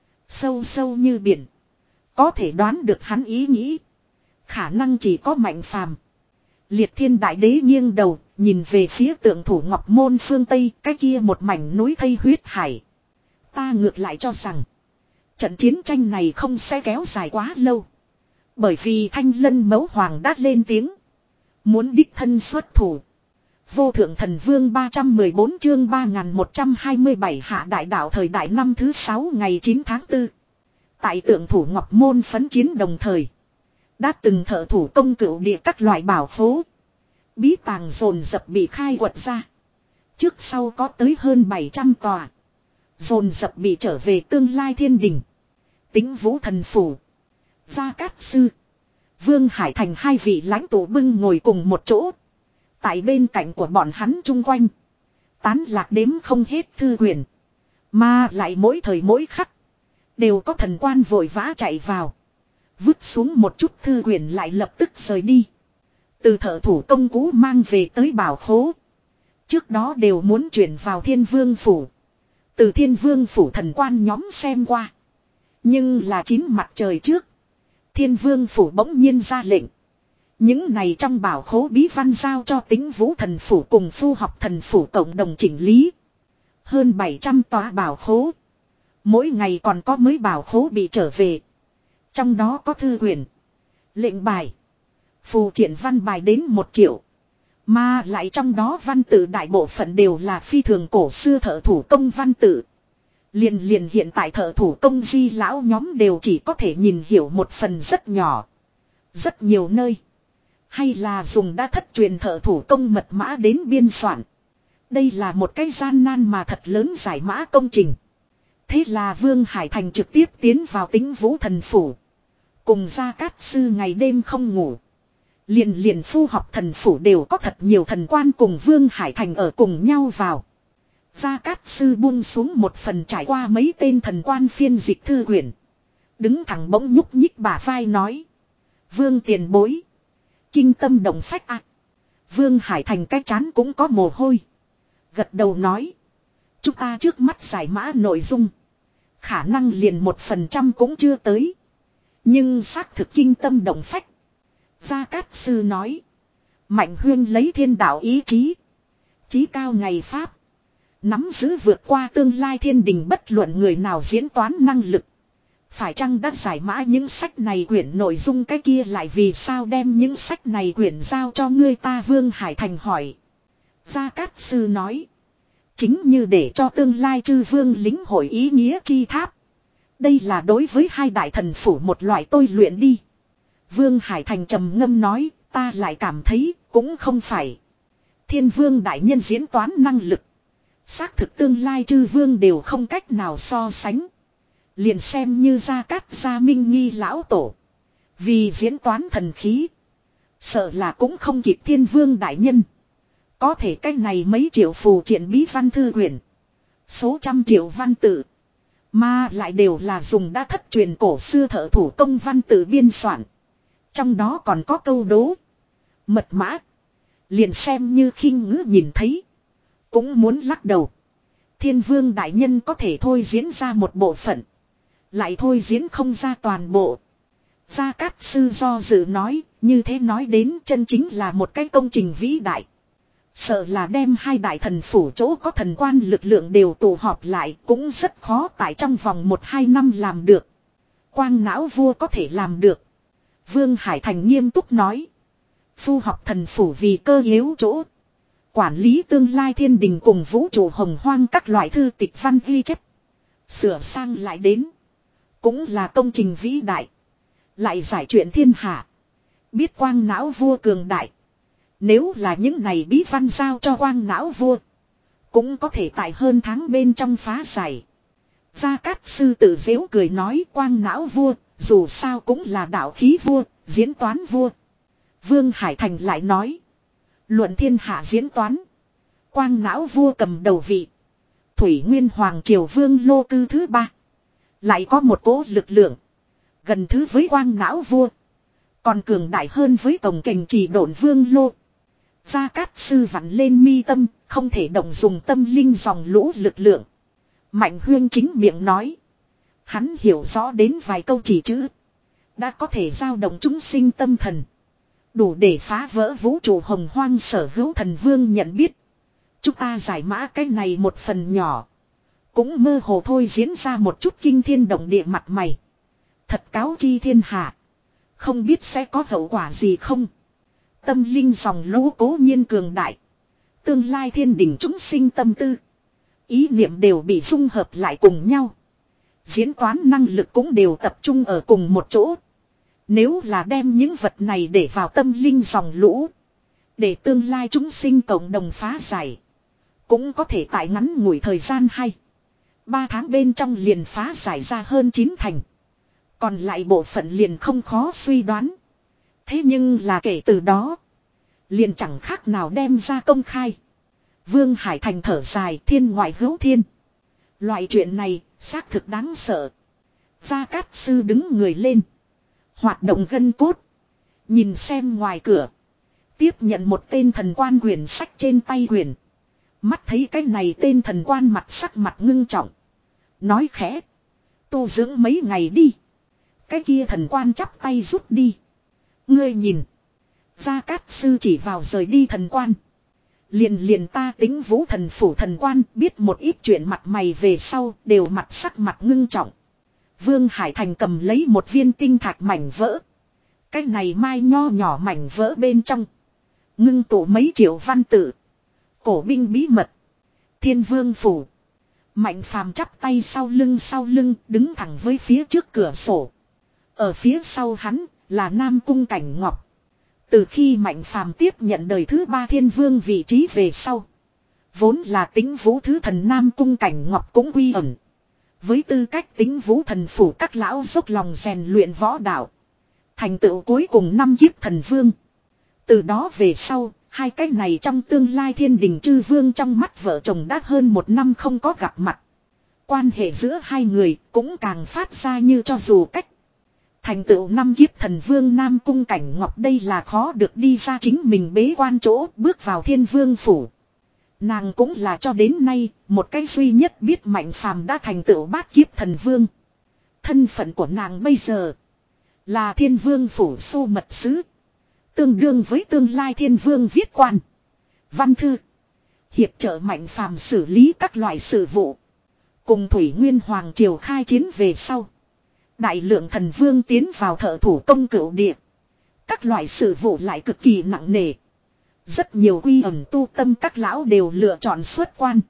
Sâu sâu như biển. Có thể đoán được hắn ý nghĩ. Khả năng chỉ có Mạnh Phàm. Liệt Thiên đại đế nghiêng đầu. Nhìn về phía tượng thủ Ngọc Môn phương Tây. Cái kia một mảnh núi thây huyết hải. Ta ngược lại cho rằng. Trận chiến tranh này không sẽ kéo dài quá lâu. Bởi vì Thanh Lân Mẫu Hoàng đã lên tiếng. Muốn đích thân xuất thủ. Vô thượng thần vương ba trăm mười bốn chương ba nghìn một trăm hai mươi bảy hạ đại đạo thời đại năm thứ sáu ngày chín tháng tư. Tại tượng thủ Ngọc Môn phấn chiến đồng thời. Đã từng thợ thủ công cửu địa các loại bảo khố. Bí tàng dồn dập bị khai quật ra. Trước sau có tới hơn bảy trăm tòa. Dồn dập bị trở về tương lai thiên đình. Tính Vũ Thần Phủ. Gia Cát Sư. Vương Hải Thành hai vị lãnh tụ bưng ngồi cùng một chỗ. Tại bên cạnh của bọn hắn chung quanh. Tán lạc đếm không hết thư quyển. Mà lại mỗi thời mỗi khắc. Đều có thần quan vội vã chạy vào. Vứt xuống một chút thư quyển lại lập tức rời đi. Từ thợ thủ công cũ mang về tới bảo khố. Trước đó đều muốn chuyển vào Thiên Vương Phủ. Từ Thiên Vương Phủ thần quan nhóm xem qua. Nhưng là chín mặt trời trước. Thiên Vương Phủ bỗng nhiên ra lệnh. Những này trong bảo khố bí văn giao cho Tính Vũ Thần Phủ cùng Phu Học Thần Phủ cộng đồng chỉnh lý. Hơn bảy trăm tòa bảo khố. Mỗi ngày còn có mới bảo khố bị trở về. Trong đó có thư quyển, lệnh bài, phù triện văn bài đến một triệu. Mà lại trong đó văn tự đại bộ phận đều là phi thường cổ xưa thợ thủ công văn tự. Liền liền hiện tại thợ thủ công di lão nhóm đều chỉ có thể nhìn hiểu một phần rất nhỏ. Rất nhiều nơi. Hay là dùng đã thất truyền thợ thủ công mật mã đến biên soạn. Đây là một cái gian nan mà thật lớn giải mã công trình. Thế là Vương Hải Thành trực tiếp tiến vào Tính Vũ Thần Phủ. Cùng Gia Cát Sư ngày đêm không ngủ. Liền liền Phu Học Thần Phủ đều có thật nhiều thần quan cùng Vương Hải Thành ở cùng nhau vào. Gia Cát Sư buông xuống một phần trải qua mấy tên thần quan phiên dịch thư quyển. Đứng thẳng bỗng nhúc nhích bả vai nói. Vương tiền bối. Kinh tâm động phách ạ. À. Vương Hải Thành cái chán cũng có mồ hôi. Gật đầu nói. Chúng ta trước mắt giải mã nội dung. Khả năng liền một phần trăm cũng chưa tới. Nhưng xác thực kinh tâm động phách. Gia Cát Sư nói. Mạnh huyên lấy thiên đạo ý chí. Chí cao ngày Pháp. Nắm giữ vượt qua tương lai thiên đình bất luận người nào diễn toán năng lực. Phải chăng đã giải mã những sách này quyển nội dung cái kia lại vì sao đem những sách này quyển giao cho ngươi ta Vương Hải Thành hỏi. Gia Cát Sư nói. Chính như để cho tương lai chư vương lính hội ý nghĩa chi tháp. Đây là đối với hai đại thần phủ một loại tôi luyện đi. Vương Hải Thành trầm ngâm nói, ta lại cảm thấy cũng không phải. Thiên vương đại nhân diễn toán năng lực. Xác thực tương lai chư vương đều không cách nào so sánh. Liền xem như Gia Cát Gia Minh Nghi lão tổ. Vì diễn toán thần khí. Sợ là cũng không kịp thiên vương đại nhân. Có thể cách này mấy triệu phù triện bí văn thư quyển. Số trăm triệu văn tự. Mà lại đều là dùng đã thất truyền cổ xưa thợ thủ công văn tự biên soạn. Trong đó còn có câu đố. Mật mã. Liền xem như khinh ngữ nhìn thấy. Cũng muốn lắc đầu. Thiên vương đại nhân có thể thôi diễn ra một bộ phận. Lại thôi diễn không ra toàn bộ. Gia Cát Sư do dự nói. Như thế nói đến chân chính là một cái công trình vĩ đại. Sợ là đem hai đại thần phủ chỗ có thần quan lực lượng đều tụ họp lại. Cũng rất khó tại trong vòng một hai năm làm được. Quang não vua có thể làm được. Vương Hải Thành nghiêm túc nói. Phu học thần phủ vì cơ yếu chỗ. Quản lý tương lai thiên đình cùng vũ trụ hồng hoang các loại thư tịch văn ghi chép. Sửa sang lại đến. Cũng là công trình vĩ đại. Lại giải chuyện thiên hạ. Biết quang não vua cường đại. Nếu là những này bí văn giao cho quang não vua. Cũng có thể tại hơn tháng bên trong phá giải. Gia Cát Sư tự giễu cười nói quang não vua. Dù sao cũng là đạo khí vua, diễn toán vua. Vương Hải Thành lại nói. Luận thiên hạ diễn toán. Quang não vua cầm đầu vị. Thủy Nguyên Hoàng Triều Vương Lô Tư thứ ba. Lại có một cỗ lực lượng. Gần thứ với quang não vua. Còn cường đại hơn với tổng kình chỉ độn Vương Lô. Gia Cát Sư vặn lên mi tâm. Không thể động dùng tâm linh dòng lũ lực lượng. Mạnh Huyên chính miệng nói. Hắn hiểu rõ đến vài câu chỉ chữ. Đã có thể giao động chúng sinh tâm thần. Đủ để phá vỡ vũ trụ hồng hoang sở hữu thần vương nhận biết. Chúng ta giải mã cái này một phần nhỏ. Cũng mơ hồ thôi diễn ra một chút kinh thiên động địa mặt mày. Thật cáo chi thiên hạ. Không biết sẽ có hậu quả gì không. Tâm linh dòng lũ cố nhiên cường đại. Tương lai thiên đình chúng sinh tâm tư. Ý niệm đều bị dung hợp lại cùng nhau. Diễn toán năng lực cũng đều tập trung ở cùng một chỗ. Nếu là đem những vật này để vào tâm linh dòng lũ. Để tương lai chúng sinh cộng đồng phá giải. Cũng có thể tại ngắn ngủi thời gian hay. Ba tháng bên trong liền phá giải ra hơn chín thành. Còn lại bộ phận liền không khó suy đoán. Thế nhưng là kể từ đó. Liền chẳng khác nào đem ra công khai. Vương Hải Thành thở dài thiên ngoại hữu thiên. Loại chuyện này xác thực đáng sợ. Gia Cát Sư đứng người lên. Hoạt động gân cốt. Nhìn xem ngoài cửa. Tiếp nhận một tên thần quan quyển sách trên tay quyển. Mắt thấy cái này tên thần quan mặt sắc mặt ngưng trọng. Nói khẽ. Tu dưỡng mấy ngày đi. Cái kia thần quan chắp tay rút đi. Ngươi nhìn. Gia Cát Sư chỉ vào rời đi thần quan. Liền liền ta tính vũ thần phủ thần quan biết một ít chuyện mặt mày về sau đều mặt sắc mặt ngưng trọng. Vương Hải Thành cầm lấy một viên tinh thạch mảnh vỡ. Cái này mai nho nhỏ mảnh vỡ bên trong. Ngưng tụ mấy triệu văn tự. Cổ binh bí mật. Thiên vương phủ. Mạnh phàm chắp tay sau lưng sau lưng đứng thẳng với phía trước cửa sổ. Ở phía sau hắn là Nam Cung Cảnh Ngọc. Từ khi Mạnh phàm tiếp nhận đời thứ ba thiên vương vị trí về sau. Vốn là tính vũ thứ thần Nam Cung Cảnh Ngọc cũng quy ẩn. Với tư cách tính vũ thần phủ các lão dốc lòng rèn luyện võ đạo. Thành tựu cuối cùng năm kiếp thần vương. Từ đó về sau, hai cái này trong tương lai thiên đình chư vương trong mắt vợ chồng đã hơn một năm không có gặp mặt. Quan hệ giữa hai người cũng càng phát ra như cho dù cách. Thành tựu năm kiếp thần vương Nam Cung Cảnh Ngọc đây là khó được đi ra chính mình bế quan chỗ bước vào thiên vương phủ. Nàng cũng là cho đến nay một cái duy nhất biết Mạnh phàm đã thành tựu bát kiếp thần vương. Thân phận của nàng bây giờ là thiên vương phủ su mật sứ. Tương đương với tương lai thiên vương viết quan. Văn thư. Hiệp trợ Mạnh phàm xử lý các loại sự vụ. Cùng Thủy Nguyên Hoàng Triều khai chiến về sau. Đại lượng thần vương tiến vào thợ thủ công cửu địa. Các loại sự vụ lại cực kỳ nặng nề. Rất nhiều quy ẩn tu tâm các lão đều lựa chọn xuất quan.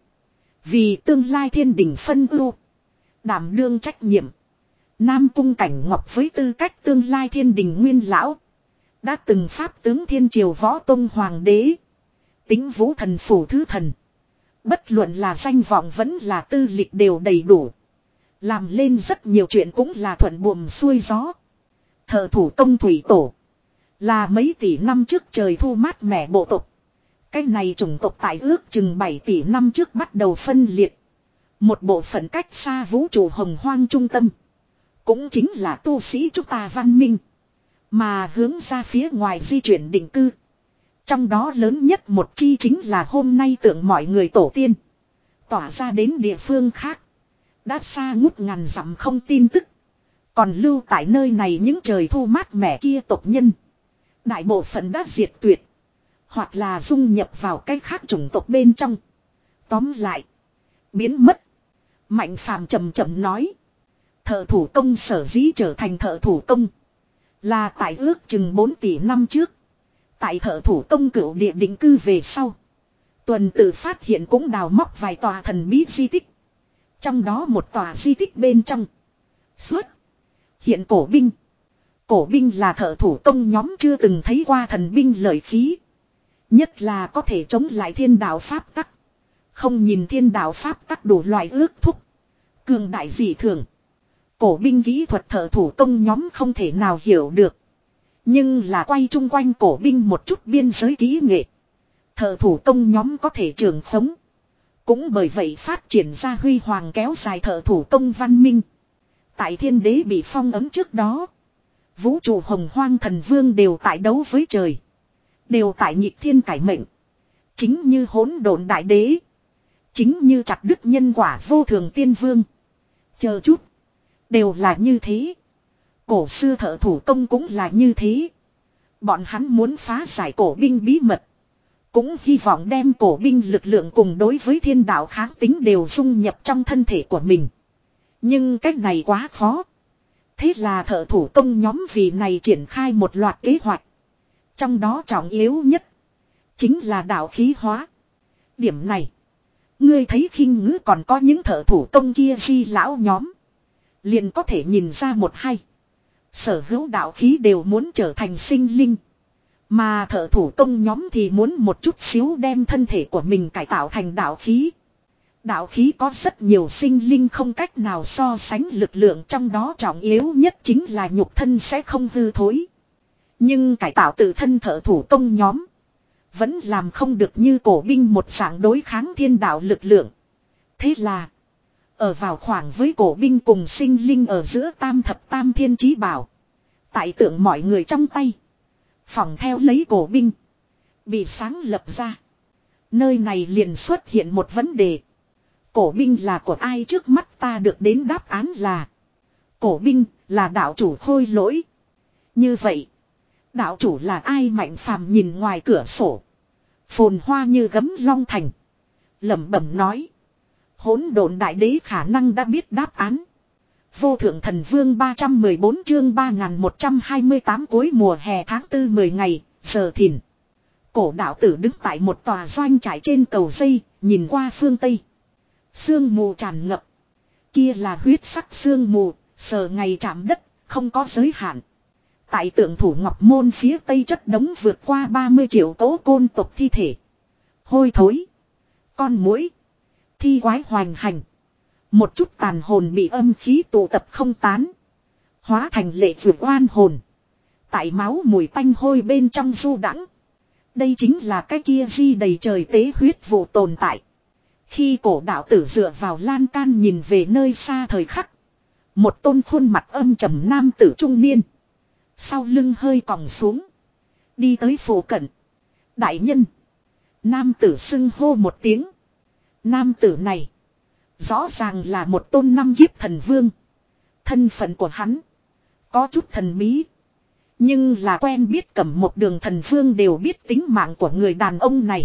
Vì tương lai thiên đình phân ưu. Đảm đương trách nhiệm. Nam Cung Cảnh Ngọc với tư cách tương lai thiên đình nguyên lão. Đã từng pháp tướng thiên triều võ tông hoàng đế. Tính vũ thần phủ thứ thần. Bất luận là danh vọng vẫn là tư lịch đều đầy đủ. Làm lên rất nhiều chuyện cũng là thuận buồm xuôi gió. Thợ thủ công thủy tổ. Là mấy tỷ năm trước trời thu mát mẻ bộ tộc. Cái này chủng tộc tại ước chừng bảy tỷ năm trước bắt đầu phân liệt. Một bộ phận cách xa vũ trụ hồng hoang trung tâm. Cũng chính là tu sĩ chúng ta văn minh. Mà hướng ra phía ngoài di chuyển định cư. Trong đó lớn nhất một chi chính là hôm nay tượng mọi người tổ tiên. Tỏa ra đến địa phương khác. Đã xa ngút ngàn dặm không tin tức. Còn lưu tại nơi này những trời thu mát mẻ kia tộc nhân. Đại bộ phận đã diệt tuyệt. Hoặc là dung nhập vào cái khác chủng tộc bên trong. Tóm lại. Biến mất. Mạnh Phàm trầm trầm nói. Thợ thủ công sở dĩ trở thành thợ thủ công. Là tại ước chừng bốn tỷ năm trước. Tại thợ thủ công cửu địa định cư về sau. Tuần tự phát hiện cũng đào móc vài tòa thần bí di tích. Trong đó một tòa di tích bên trong. Xuất. Hiện cổ binh. Cổ binh là thợ thủ công nhóm chưa từng thấy qua thần binh lợi khí. Nhất là có thể chống lại thiên đạo pháp tắc. Không nhìn thiên đạo pháp tắc đủ loại ước thúc. Cường đại dị thường. Cổ binh kỹ thuật thợ thủ công nhóm không thể nào hiểu được. Nhưng là quay chung quanh cổ binh một chút biên giới kỹ nghệ. Thợ thủ công nhóm có thể trường khống. Cũng bởi vậy phát triển ra huy hoàng kéo dài thợ thủ công văn minh. Tại thiên đế bị phong ấm trước đó. Vũ trụ hồng hoang thần vương đều tại đấu với trời. Đều tại nhịp thiên cải mệnh. Chính như hỗn độn đại đế. Chính như chặt đứt nhân quả vô thường tiên vương. Chờ chút. Đều là như thế. Cổ xưa thợ thủ công cũng là như thế. Bọn hắn muốn phá giải cổ binh bí mật. Cũng hy vọng đem cổ binh lực lượng cùng đối với thiên đạo kháng tính đều dung nhập trong thân thể của mình. Nhưng cách này quá khó. Thế là thợ thủ công nhóm vì này triển khai một loạt kế hoạch. Trong đó trọng yếu nhất. Chính là đạo khí hóa. Điểm này. Ngươi thấy khinh ngữ còn có những thợ thủ công kia di lão nhóm. Liền có thể nhìn ra một hay. Sở hữu đạo khí đều muốn trở thành sinh linh. Mà thợ thủ công nhóm thì muốn một chút xíu đem thân thể của mình cải tạo thành đạo khí. Đạo khí có rất nhiều sinh linh không cách nào so sánh lực lượng, trong đó trọng yếu nhất chính là nhục thân sẽ không hư thối. Nhưng cải tạo tự thân thợ thủ công nhóm vẫn làm không được như cổ binh một dạng đối kháng thiên đạo lực lượng. Thế là ở vào khoảng với cổ binh cùng sinh linh ở giữa tam thập tam thiên chí bảo. Tại tượng mọi người trong tay. Phỏng theo lấy cổ binh. Bị sáng lập ra. Nơi này liền xuất hiện một vấn đề. Cổ binh là của ai? Trước mắt ta được đến đáp án là. Cổ binh là đạo chủ Khôi Lỗi. Như vậy. Đạo chủ là ai? Mạnh Phàm nhìn ngoài cửa sổ. Phồn hoa như gấm long thành. Lẩm bẩm nói. Hỗn độn đại đế khả năng đã biết đáp án. Vô thượng thần vương ba trăm mười bốn chương ba nghìn một trăm hai mươi tám cuối mùa hè tháng tư mười ngày, giờ thìn. Cổ đạo tử đứng tại một tòa doanh trại trên cầu dây, nhìn qua phương Tây. Sương mù tràn ngập. Kia là huyết sắc sương mù, sờ ngày chạm đất, không có giới hạn. Tại tượng thủ ngọc môn phía Tây chất đống vượt qua ba mươi triệu tố côn tộc thi thể. Hôi thối. Con muỗi. Thi quái hoành hành. Một chút tàn hồn bị âm khí tụ tập không tán. Hóa thành lệ vượt oan hồn. Tại máu mùi tanh hôi bên trong du đãng. Đây chính là cái kia di đầy trời tế huyết vụ tồn tại. Khi cổ đạo tử dựa vào lan can nhìn về nơi xa thời khắc. Một tôn khuôn mặt âm trầm nam tử trung niên. Sau lưng hơi còng xuống. Đi tới phủ cận. Đại nhân. Nam tử xưng hô một tiếng. Nam tử này. Rõ ràng là một tôn năm kiếp thần vương. Thân phận của hắn. Có chút thần bí. Nhưng là quen biết Cẩm Một Đường thần vương đều biết tính mạng của người đàn ông này.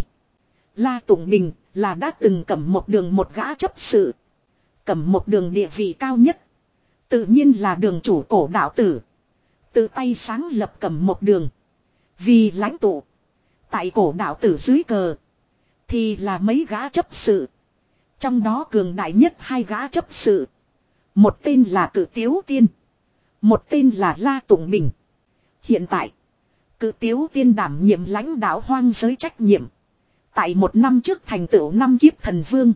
La Tụng Bình là đã từng Cẩm Một Đường một gã chấp sự. Cẩm Một Đường địa vị cao nhất. Tự nhiên là đường chủ cổ đạo tử. Tự tay sáng lập Cẩm Một Đường. Vì lãnh tụ. Tại cổ đạo tử dưới cờ. Thì là mấy gã chấp sự. Trong đó cường đại nhất hai gã chấp sự. Một tên là Cự Tiếu Tiên. Một tên là La Tụng Bình. Hiện tại. Cự Tiếu Tiên đảm nhiệm lãnh đạo hoang giới trách nhiệm. Tại một năm trước thành tựu năm kiếp thần vương.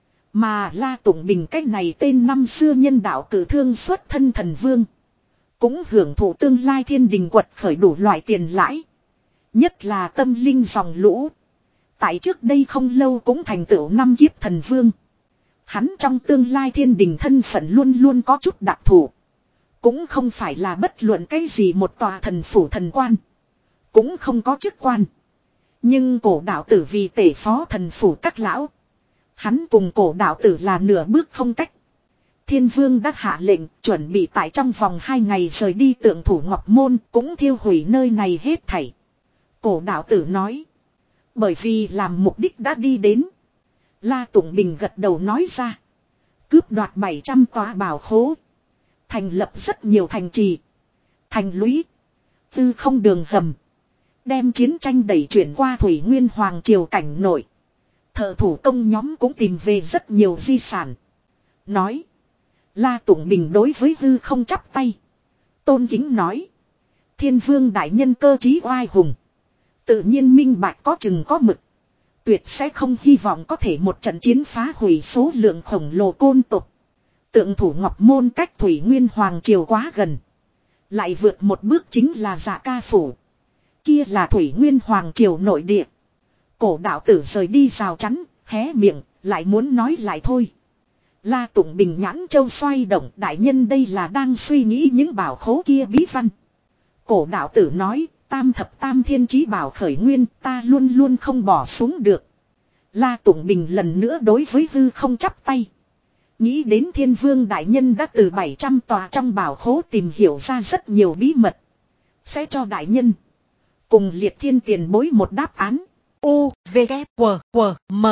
Mà La Tụng Bình cách này tên năm xưa nhân đạo cử thương xuất thân thần vương. Cũng hưởng thụ tương lai thiên đình quật khởi đủ loại tiền lãi. Nhất là tâm linh dòng lũ. Tại trước đây không lâu cũng thành tựu năm kiếp thần vương. Hắn trong tương lai thiên đình thân phận luôn luôn có chút đặc thù. Cũng không phải là bất luận cái gì một tòa thần phủ thần quan. Cũng không có chức quan. Nhưng cổ đạo tử vì tể phó thần phủ các lão. Hắn cùng cổ đạo tử là nửa bước không cách. Thiên vương đã hạ lệnh chuẩn bị tại trong vòng hai ngày rời đi Tượng Thủ Ngọc Môn cũng thiêu hủy nơi này hết thảy. Cổ đạo tử nói. Bởi vì làm mục đích đã đi đến. La Tụng Bình gật đầu nói ra. Cướp đoạt bảy trăm tòa bảo khố. Thành lập rất nhiều thành trì. Thành lũy. Tư không đường hầm. Đem chiến tranh đẩy chuyển qua Thủy Nguyên Hoàng Triều cảnh nội. Thợ thủ công nhóm cũng tìm về rất nhiều di sản. Nói. La Tụng Bình đối với hư không chắp tay. Tôn kính nói. Thiên vương đại nhân cơ trí oai hùng. Tự nhiên minh bạch có chừng có mực. Tuyệt sẽ không hy vọng có thể một trận chiến phá hủy số lượng khổng lồ côn tục. Tượng Thủ Ngọc Môn cách Thủy Nguyên Hoàng Triều quá gần. Lại vượt một bước chính là Dạ Ca Phủ. Kia là Thủy Nguyên Hoàng Triều nội địa. Cổ đạo tử rời đi rào chắn, hé miệng, lại muốn nói lại thôi. La Tụng Bình nhãn châu xoay động, đại nhân đây là đang suy nghĩ những bảo khố kia bí văn. Cổ đạo tử nói, tam thập tam thiên chí bảo khởi nguyên, ta luôn luôn không bỏ xuống được. La Tụng Bình lần nữa đối với hư không chắp tay. Nghĩ đến thiên vương đại nhân đã từ bảy trăm tòa trong bảo khố tìm hiểu ra rất nhiều bí mật. Sẽ cho đại nhân cùng liệt thiên tiền bối một đáp án. U, V, K, W, W, M.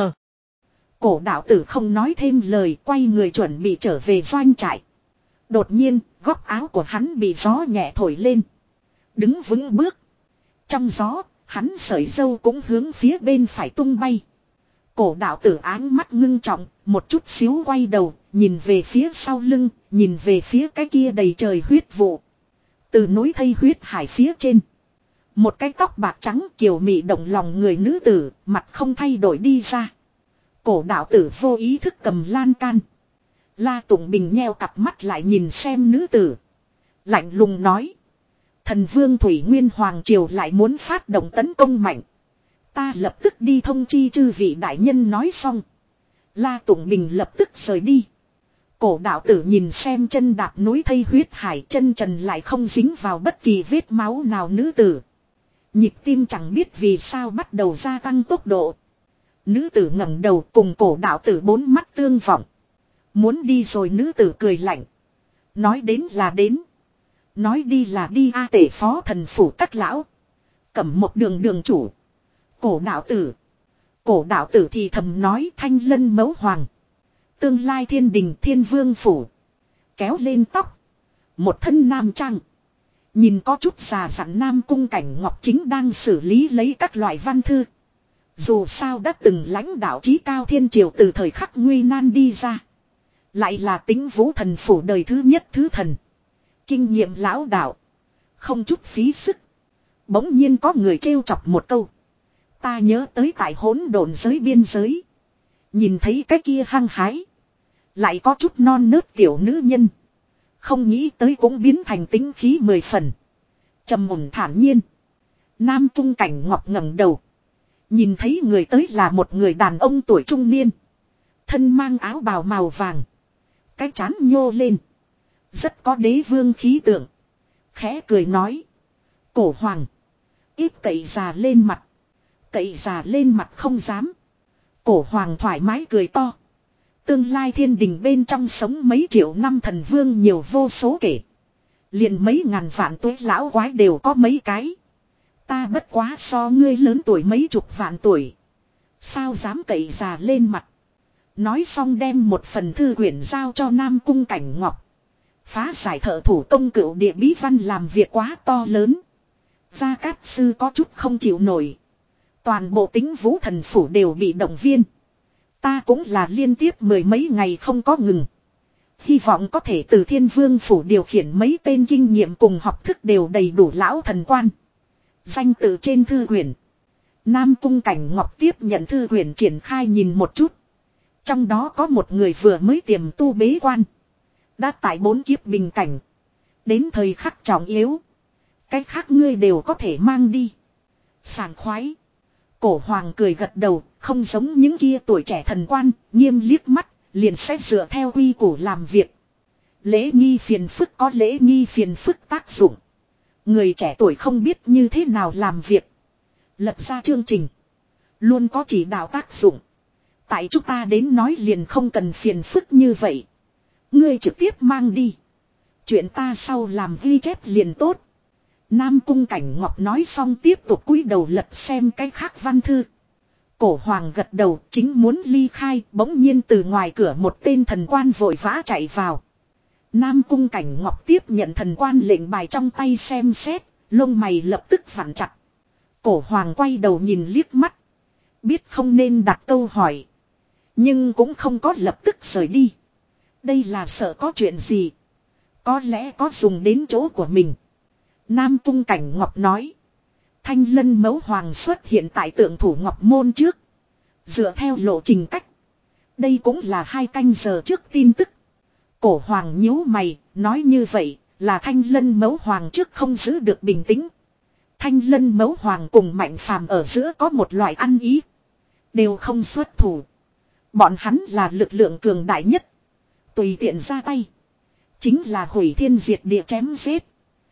Cổ đạo tử không nói thêm lời, quay người chuẩn bị trở về doanh trại. Đột nhiên, góc áo của hắn bị gió nhẹ thổi lên. Đứng vững bước. Trong gió, hắn sợi râu cũng hướng phía bên phải tung bay. Cổ đạo tử áng mắt ngưng trọng, một chút xíu quay đầu, nhìn về phía sau lưng, nhìn về phía cái kia đầy trời huyết vụ. Từ núi thây huyết hải phía trên. Một cái tóc bạc trắng kiều mị động lòng người nữ tử, mặt không thay đổi đi ra. Cổ đạo tử vô ý thức cầm lan can. La Tụng Bình nheo cặp mắt lại nhìn xem nữ tử. Lạnh lùng nói. Thần vương Thủy Nguyên Hoàng Triều lại muốn phát động tấn công mạnh. Ta lập tức đi thông chi chư vị đại nhân nói xong. La Tụng Bình lập tức rời đi. Cổ đạo tử nhìn xem chân đạp núi thây huyết hải, chân trần lại không dính vào bất kỳ vết máu nào nữ tử. Nhịp tim chẳng biết vì sao bắt đầu gia tăng tốc độ. Nữ tử ngẩng đầu cùng cổ đạo tử bốn mắt tương vọng. Muốn đi rồi nữ tử cười lạnh. Nói đến là đến. Nói đi là đi a tể phó thần phủ các lão. Cẩm một đường đường chủ. Cổ đạo tử. Cổ đạo tử thì thầm nói thanh lân mẫu hoàng. Tương lai thiên đình thiên vương phủ. Kéo lên tóc. Một thân nam trang. Nhìn có chút già dặn Nam Cung Cảnh Ngọc chính đang xử lý lấy các loại văn thư. Dù sao đã từng lãnh đạo trí cao thiên triều từ thời khắc nguy nan đi ra. Lại là tính vũ thần phủ đời thứ nhất thứ thần. Kinh nghiệm lão đạo. Không chút phí sức. Bỗng nhiên có người trêu chọc một câu. Ta nhớ tới tại hỗn độn giới biên giới. Nhìn thấy cái kia hăng hái. Lại có chút non nớt tiểu nữ nhân. Không nghĩ tới cũng biến thành tính khí mười phần. Trầm ổn thản nhiên. Nam Cung Cảnh Ngọc ngẩng đầu. Nhìn thấy người tới là một người đàn ông tuổi trung niên. Thân mang áo bào màu vàng. Cái trán nhô lên. Rất có đế vương khí tượng. Khẽ cười nói. Cổ hoàng. Ít cậy già lên mặt. Cậy già lên mặt không dám. Cổ hoàng thoải mái cười to. Tương lai thiên đình bên trong sống mấy triệu năm thần vương nhiều vô số kể. Liền mấy ngàn vạn tuổi lão quái đều có mấy cái. Ta bất quá so ngươi lớn tuổi mấy chục vạn tuổi. Sao dám cậy già lên mặt. Nói xong đem một phần thư quyển giao cho Nam Cung Cảnh Ngọc. Phá giải thợ thủ công cựu địa bí văn làm việc quá to lớn. Gia Cát Sư có chút không chịu nổi. Toàn bộ tính vũ thần phủ đều bị động viên. Ta cũng là liên tiếp mười mấy ngày không có ngừng. Hy vọng có thể từ Thiên Vương phủ điều khiển mấy tên kinh nghiệm cùng học thức đều đầy đủ lão thần quan. Danh tự trên thư quyển. Nam Cung Cảnh Ngọc tiếp nhận thư quyển triển khai nhìn một chút. Trong đó có một người vừa mới tiềm tu bế quan. Đã tại bốn kiếp bình cảnh. Đến thời khắc trọng yếu. Cái khác ngươi đều có thể mang đi. Sảng khoái. Cổ hoàng cười gật đầu. Không giống những kia tuổi trẻ thần quan. Nghiêm liếc mắt. Liền sẽ dựa theo quy củ làm việc. Lễ nghi phiền phức có lễ nghi phiền phức tác dụng. Người trẻ tuổi không biết như thế nào làm việc. Lật ra chương trình. Luôn có chỉ đạo tác dụng. Tại chúng ta đến nói liền không cần phiền phức như vậy. Ngươi trực tiếp mang đi. Chuyện ta sau làm ghi chép liền tốt. Nam Cung Cảnh Ngọc nói xong tiếp tục cúi đầu lật xem cái khác văn thư. Cổ hoàng gật đầu chính muốn ly khai, bỗng nhiên từ ngoài cửa một tên thần quan vội vã chạy vào. Nam Cung Cảnh Ngọc tiếp nhận thần quan lệnh bài trong tay xem xét, lông mày lập tức vặn chặt. Cổ hoàng quay đầu nhìn liếc mắt. Biết không nên đặt câu hỏi. Nhưng cũng không có lập tức rời đi. Đây là sợ có chuyện gì. Có lẽ có dùng đến chỗ của mình. Nam Cung Cảnh Ngọc nói. Thanh Lân Mẫu Hoàng xuất hiện tại tượng thủ Ngọc Môn trước. Dựa theo lộ trình cách. Đây cũng là hai canh giờ trước tin tức. Cổ Hoàng nhíu mày, nói như vậy là Thanh Lân Mẫu Hoàng trước không giữ được bình tĩnh. Thanh Lân Mẫu Hoàng cùng Mạnh Phàm ở giữa có một loại ăn ý. Đều không xuất thủ. Bọn hắn là lực lượng cường đại nhất. Tùy tiện ra tay. Chính là hủy thiên diệt địa chém giết.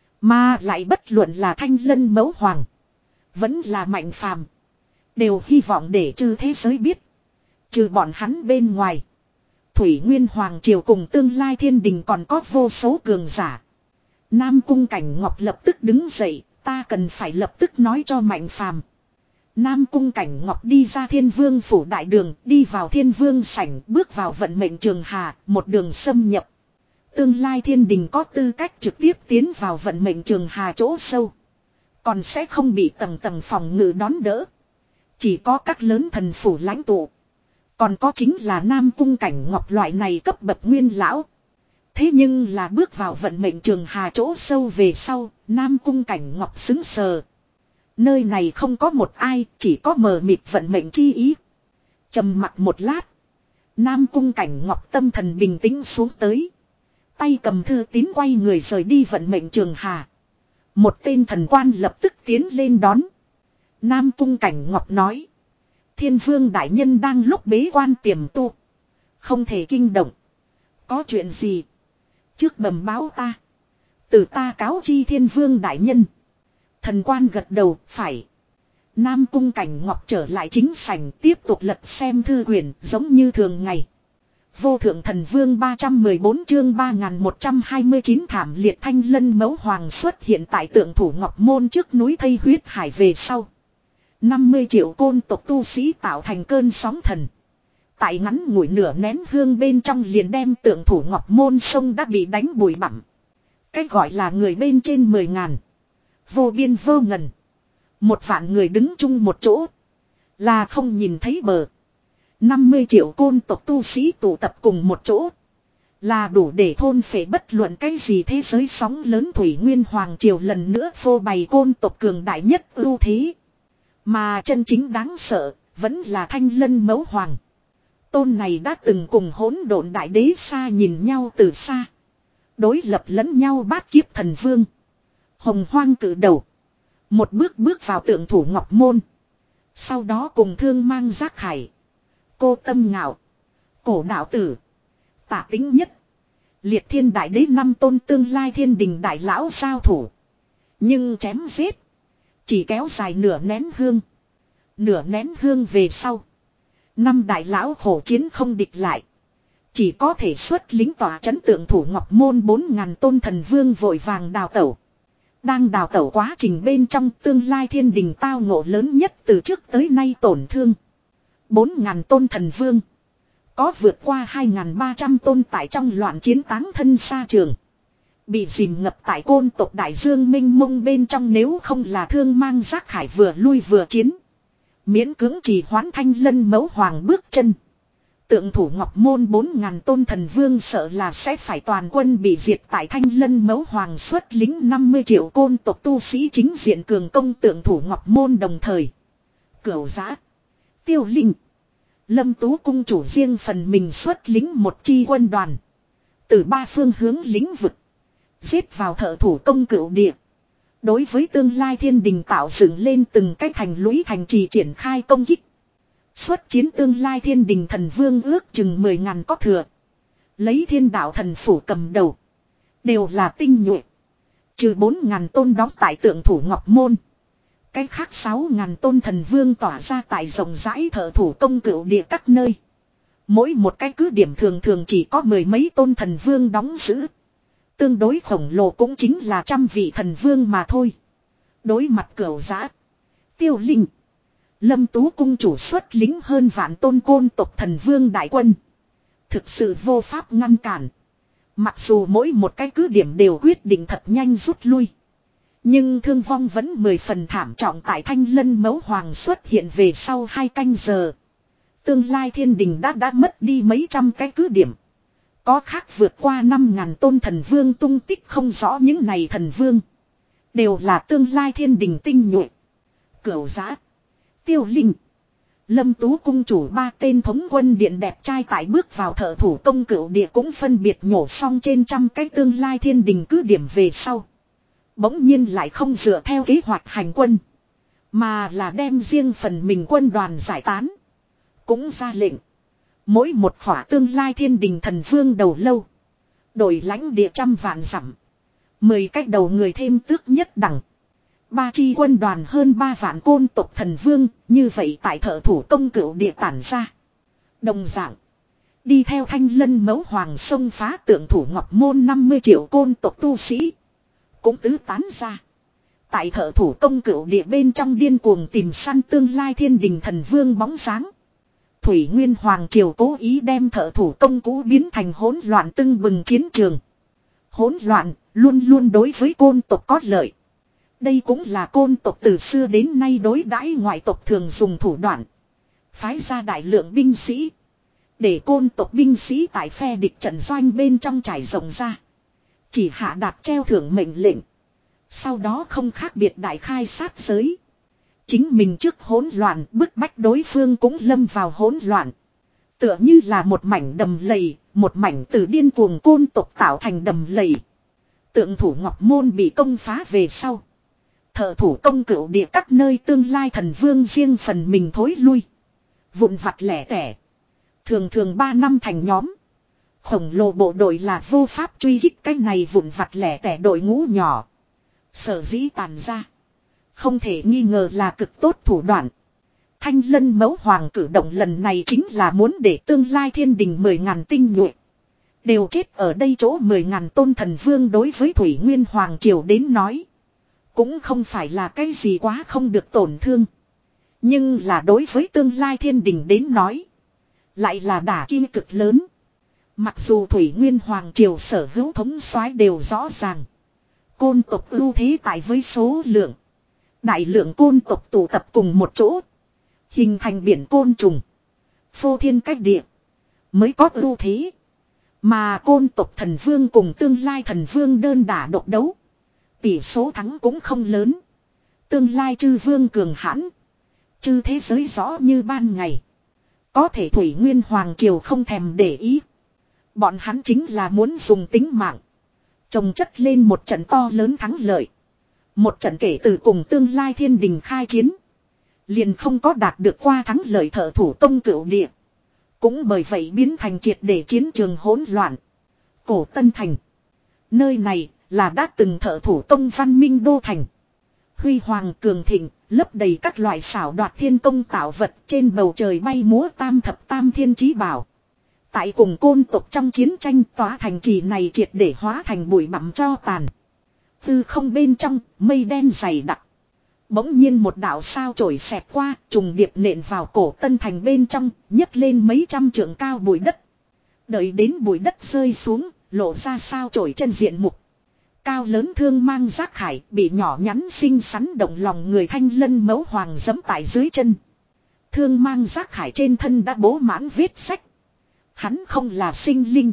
Mà lại bất luận là Thanh Lân Mẫu Hoàng. Vẫn là Mạnh Phàm. Đều hy vọng để trừ thế giới biết. Trừ bọn hắn bên ngoài. Thủy Nguyên Hoàng Triều cùng tương lai thiên đình còn có vô số cường giả. Nam Cung Cảnh Ngọc lập tức đứng dậy. Ta cần phải lập tức nói cho Mạnh Phàm. Nam Cung Cảnh Ngọc đi ra Thiên Vương phủ đại đường, đi vào Thiên Vương sảnh, bước vào vận mệnh trường hà, một đường xâm nhập. Tương lai thiên đình có tư cách trực tiếp tiến vào vận mệnh trường hà chỗ sâu. Còn sẽ không bị tầng tầng phòng ngự đón đỡ. Chỉ có các lớn thần phủ lãnh tụ. Còn có chính là Nam Cung Cảnh Ngọc loại này cấp bậc nguyên lão. Thế nhưng là bước vào vận mệnh trường hà chỗ sâu về sau, Nam Cung Cảnh Ngọc xứng sờ. Nơi này không có một ai, chỉ có mờ mịt vận mệnh chi ý. Trầm mặt một lát. Nam Cung Cảnh Ngọc tâm thần bình tĩnh xuống tới. Tay cầm thư tín quay người rời đi vận mệnh trường hà. Một tên thần quan lập tức tiến lên đón. Nam Cung Cảnh Ngọc nói. Thiên Vương đại nhân đang lúc bế quan tiềm tu. Không thể kinh động. Có chuyện gì? Trước bẩm báo ta. Từ ta cáo chi Thiên Vương đại nhân. Thần quan gật đầu, phải. Nam Cung Cảnh Ngọc trở lại chính sảnh tiếp tục lật xem thư quyển giống như thường ngày. Vô thượng thần vương ba trăm mười bốn chương ba nghìn một trăm hai mươi chín thảm liệt Thanh Lân Mẫu Hoàng xuất hiện tại tượng thủ Ngọc Môn trước núi thây huyết hải về sau. năm mươi triệu côn tộc tu sĩ tạo thành cơn sóng thần. Tại ngắn ngủi nửa nén hương bên trong liền đem tượng thủ Ngọc Môn sông đã bị đánh bụi bặm. Cách gọi là người bên trên mười ngàn. Vô biên vô ngần. Một vạn người đứng chung một chỗ. Là không nhìn thấy bờ. năm mươi triệu côn tộc tu sĩ tụ tập cùng một chỗ. Là đủ để thôn phệ bất luận cái gì thế giới sóng lớn. Thủy Nguyên Hoàng Triều lần nữa phô bày côn tộc cường đại nhất ưu thế. Mà chân chính đáng sợ vẫn là Thanh Lân Mẫu Hoàng. Tôn này đã từng cùng hỗn độn đại đế xa nhìn nhau từ xa. Đối lập lẫn nhau bát kiếp thần vương. Hồng Hoang cử đầu. Một bước bước vào tượng thủ Ngọc Môn. Sau đó cùng thương mang giác khải. Cô Tâm Ngạo. Cổ đạo tử. Tả Tính Nhất. Liệt Thiên Đại Đế năm tôn tương lai thiên đình đại lão giao thủ. Nhưng chém giết. Chỉ kéo dài nửa nén hương. Nửa nén hương về sau. Năm đại lão khổ chiến không địch lại. Chỉ có thể xuất lính tỏa trấn tượng thủ Ngọc Môn bốn ngàn tôn thần vương vội vàng đào tẩu. Đang đào tẩu quá trình bên trong tương lai thiên đình tao ngộ lớn nhất từ trước tới nay tổn thương. Bốn ngàn tôn thần vương. Có vượt qua hai ngàn ba trăm tôn tại trong loạn chiến táng thân xa trường. Bị dìm ngập tại côn tộc đại dương minh mông bên trong nếu không là thương mang giác khải vừa lui vừa chiến. Miễn cưỡng trì hoãn Thanh Lân Mẫu Hoàng bước chân. Tượng thủ Ngọc Môn bốn ngàn tôn thần vương sợ là sẽ phải toàn quân bị diệt tại Thanh Lân Mẫu Hoàng xuất lính năm mươi triệu côn tộc tu sĩ chính diện cường công tượng thủ Ngọc Môn đồng thời. Cửu Giã, Tiêu Linh, Lâm Tú cung chủ riêng phần mình xuất lính một chi quân đoàn. Từ ba phương hướng lĩnh vực. Giết vào thợ thủ công cửu địa. Đối với tương lai thiên đình tạo dựng lên từng cái thành lũy thành trì triển khai công kích. Xuất chiến tương lai thiên đình thần vương ước chừng mười ngàn có thừa. Lấy thiên đạo thần phủ cầm đầu. Đều là tinh nhuệ. Trừ bốn ngàn tôn đóng tại tượng thủ Ngọc Môn. cái khác sáu ngàn tôn thần vương tỏa ra tại rộng rãi thợ thủ công cửu địa các nơi. Mỗi một cái cứ điểm thường thường chỉ có mười mấy tôn thần vương đóng giữ. Tương đối khổng lồ cũng chính là trăm vị thần vương mà thôi. Đối mặt cửu giã, Tiêu Linh, Lâm Tú cung chủ xuất lính hơn vạn tôn côn tộc thần vương đại quân. Thực sự vô pháp ngăn cản. Mặc dù mỗi một cái cứ điểm đều quyết định thật nhanh rút lui. Nhưng thương vong vẫn mười phần thảm trọng tại Thanh Lân Mẫu Hoàng xuất hiện về sau hai canh giờ. Tương lai thiên đình đã đã mất đi mấy trăm cái cứ điểm. Có khác vượt qua năm ngàn tôn thần vương tung tích không rõ, những này thần vương đều là tương lai thiên đình tinh nhuệ. Cửu giã, Tiêu Linh, Lâm Tú cung chủ ba tên thống quân điện đẹp trai tại bước vào thợ thủ công cửu địa cũng phân biệt nhổ xong trên trăm cái tương lai thiên đình cứ điểm về sau. Bỗng nhiên lại không dựa theo kế hoạch hành quân, mà là đem riêng phần mình quân đoàn giải tán. Cũng ra lệnh, mỗi một khỏa tương lai thiên đình thần vương đầu lâu, đổi lãnh địa trăm vạn dặm, mười cách đầu người thêm tước nhất đẳng. Ba chi quân đoàn hơn ba vạn côn tộc thần vương, như vậy tại thợ thủ công cửu địa tản ra. Đồng dạng, đi theo Thanh Lân Mẫu Hoàng xông phá tượng thủ Ngọc Môn năm mươi triệu côn tộc tu sĩ cũng tứ tán ra. Tại thợ thủ công cửu địa bên trong điên cuồng tìm săn tương lai thiên đình thần vương bóng dáng. Thủy Nguyên Hoàng triều cố ý đem thợ thủ công cũ biến thành hỗn loạn tưng bừng chiến trường. Hỗn loạn luôn luôn đối với côn tộc có lợi. Đây cũng là côn tộc từ xưa đến nay đối đãi ngoại tộc thường dùng thủ đoạn. Phái ra đại lượng binh sĩ, để côn tộc binh sĩ tại phe địch trận doanh bên trong trải rộng ra. Chỉ hạ đạt treo thưởng mệnh lệnh. Sau đó không khác biệt đại khai sát giới. Chính mình trước hỗn loạn bức bách đối phương cũng lâm vào hỗn loạn. Tựa như là một mảnh đầm lầy, một mảnh từ điên cuồng côn tộc tạo thành đầm lầy. Tượng thủ Ngọc Môn bị công phá về sau. Thợ thủ công cửu địa các nơi tương lai thần vương riêng phần mình thối lui. Vụn vặt lẻ tẻ. Thường thường ba năm thành nhóm. Khổng lồ bộ đội là vô pháp truy kích cái này vụn vặt lẻ tẻ đội ngũ nhỏ. Sở dĩ tàn ra, không thể nghi ngờ là cực tốt thủ đoạn. Thanh Lân Mẫu Hoàng cử động lần này chính là muốn để tương lai thiên đình mười ngàn tinh nhuệ đều chết ở đây chỗ mười ngàn tôn thần vương đối với Thủy Nguyên Hoàng triều đến nói. Cũng không phải là cái gì quá không được tổn thương. Nhưng là đối với tương lai thiên đình đến nói, lại là đả kích cực lớn. Mặc dù Thủy Nguyên Hoàng triều sở hữu thống soái đều rõ ràng. Côn tộc ưu thế tại với số lượng. Đại lượng côn tộc tụ tập cùng một chỗ. Hình thành biển côn trùng. Phô thiên cách địa. Mới có ưu thế. Mà côn tộc thần vương cùng tương lai thần vương đơn đả độc đấu. Tỷ số thắng cũng không lớn. Tương lai chư vương cường hãn. Chư thế giới rõ như ban ngày. Có thể Thủy Nguyên Hoàng triều không thèm để ý. Bọn hắn chính là muốn dùng tính mạng chồng chất lên một trận to lớn thắng lợi. Một trận kể từ cùng tương lai thiên đình khai chiến, liền không có đạt được qua thắng lợi thợ thủ công cửu địa. Cũng bởi vậy biến thành triệt để chiến trường hỗn loạn. Cổ Tân Thành, nơi này là đã từng thợ thủ công văn minh đô thành. Huy hoàng cường thịnh, lấp đầy các loại xảo đoạt thiên công tạo vật, trên bầu trời bay múa tam thập tam thiên chí bảo. Tại cùng côn tộc trong chiến tranh, tòa thành trì này triệt để hóa thành bụi bặm tro tàn. Từ không bên trong, mây đen dày đặc. Bỗng nhiên một đạo sao chổi xẹt qua, trùng điệp nện vào Cổ Tân Thành bên trong, nhấc lên mấy trăm trượng cao bụi đất. Đợi đến bụi đất rơi xuống, lộ ra sao chổi chân diện mục. Cao lớn thương mang giác khải, bị nhỏ nhắn xinh xắn động lòng người Thanh Lân Mẫu Hoàng giẫm tại dưới chân. Thương mang giác khải trên thân đã bố mãn vết sách. Hắn không là sinh linh,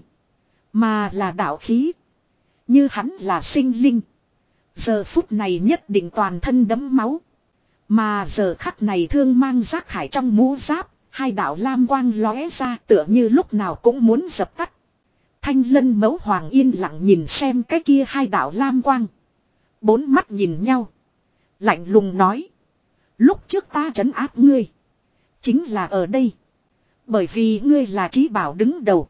mà là đạo khí. Như hắn là sinh linh, giờ phút này nhất định toàn thân đẫm máu. Mà giờ khắc này thương mang giác khải trong mũ giáp, hai đạo lam quang lóe ra tựa như lúc nào cũng muốn dập tắt. Thanh Lân Mẫu Hoàng yên lặng nhìn xem cái kia hai đạo lam quang. Bốn mắt nhìn nhau, lạnh lùng nói: lúc trước ta trấn áp ngươi, chính là ở đây. Bởi vì ngươi là chí bảo đứng đầu.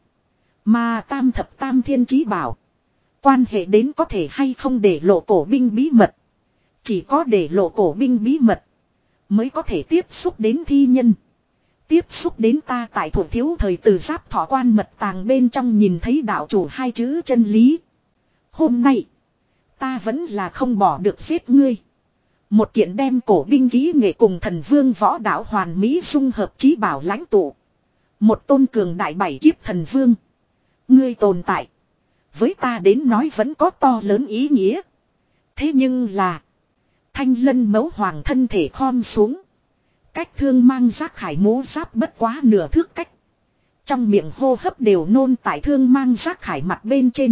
Mà tam thập tam thiên chí bảo, quan hệ đến có thể hay không để lộ cổ binh bí mật. Chỉ có để lộ cổ binh bí mật, mới có thể tiếp xúc đến thi nhân. Tiếp xúc đến ta tại Thủ Thiếu thời từ Giáp Thọ Quan mật tàng bên trong nhìn thấy đạo chủ hai chữ chân lý. Hôm nay, ta vẫn là không bỏ được giết ngươi. Một kiện đem cổ binh kỹ nghệ cùng thần vương võ đạo hoàn mỹ dung hợp chí bảo lãnh tụ. Một tôn cường đại bảy kiếp thần vương. Ngươi tồn tại. Với ta đến nói vẫn có to lớn ý nghĩa. Thế nhưng là. Thanh Lân Mẫu Hoàng thân thể khom xuống. Cách thương mang giác khải mố giáp bất quá nửa thước cách. Trong miệng hô hấp đều nôn tại thương mang giác khải mặt bên trên.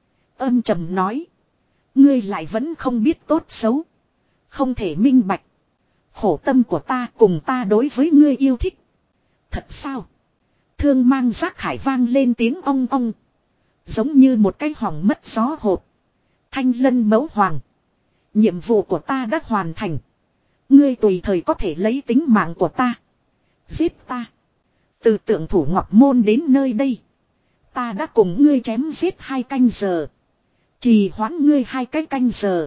Âm trầm nói. Ngươi lại vẫn không biết tốt xấu. Không thể minh bạch. Khổ tâm của ta cùng ta đối với ngươi yêu thích. Thật sao? Thương mang giác khải vang lên tiếng ong ong. Giống như một cái hỏng mất gió hộp. Thanh Lân Mẫu Hoàng. Nhiệm vụ của ta đã hoàn thành. Ngươi tùy thời có thể lấy tính mạng của ta. Giết ta. Từ Tượng Thủ Ngọc Môn đến nơi đây. Ta đã cùng ngươi chém giết hai canh giờ. Trì hoãn ngươi hai cái canh giờ.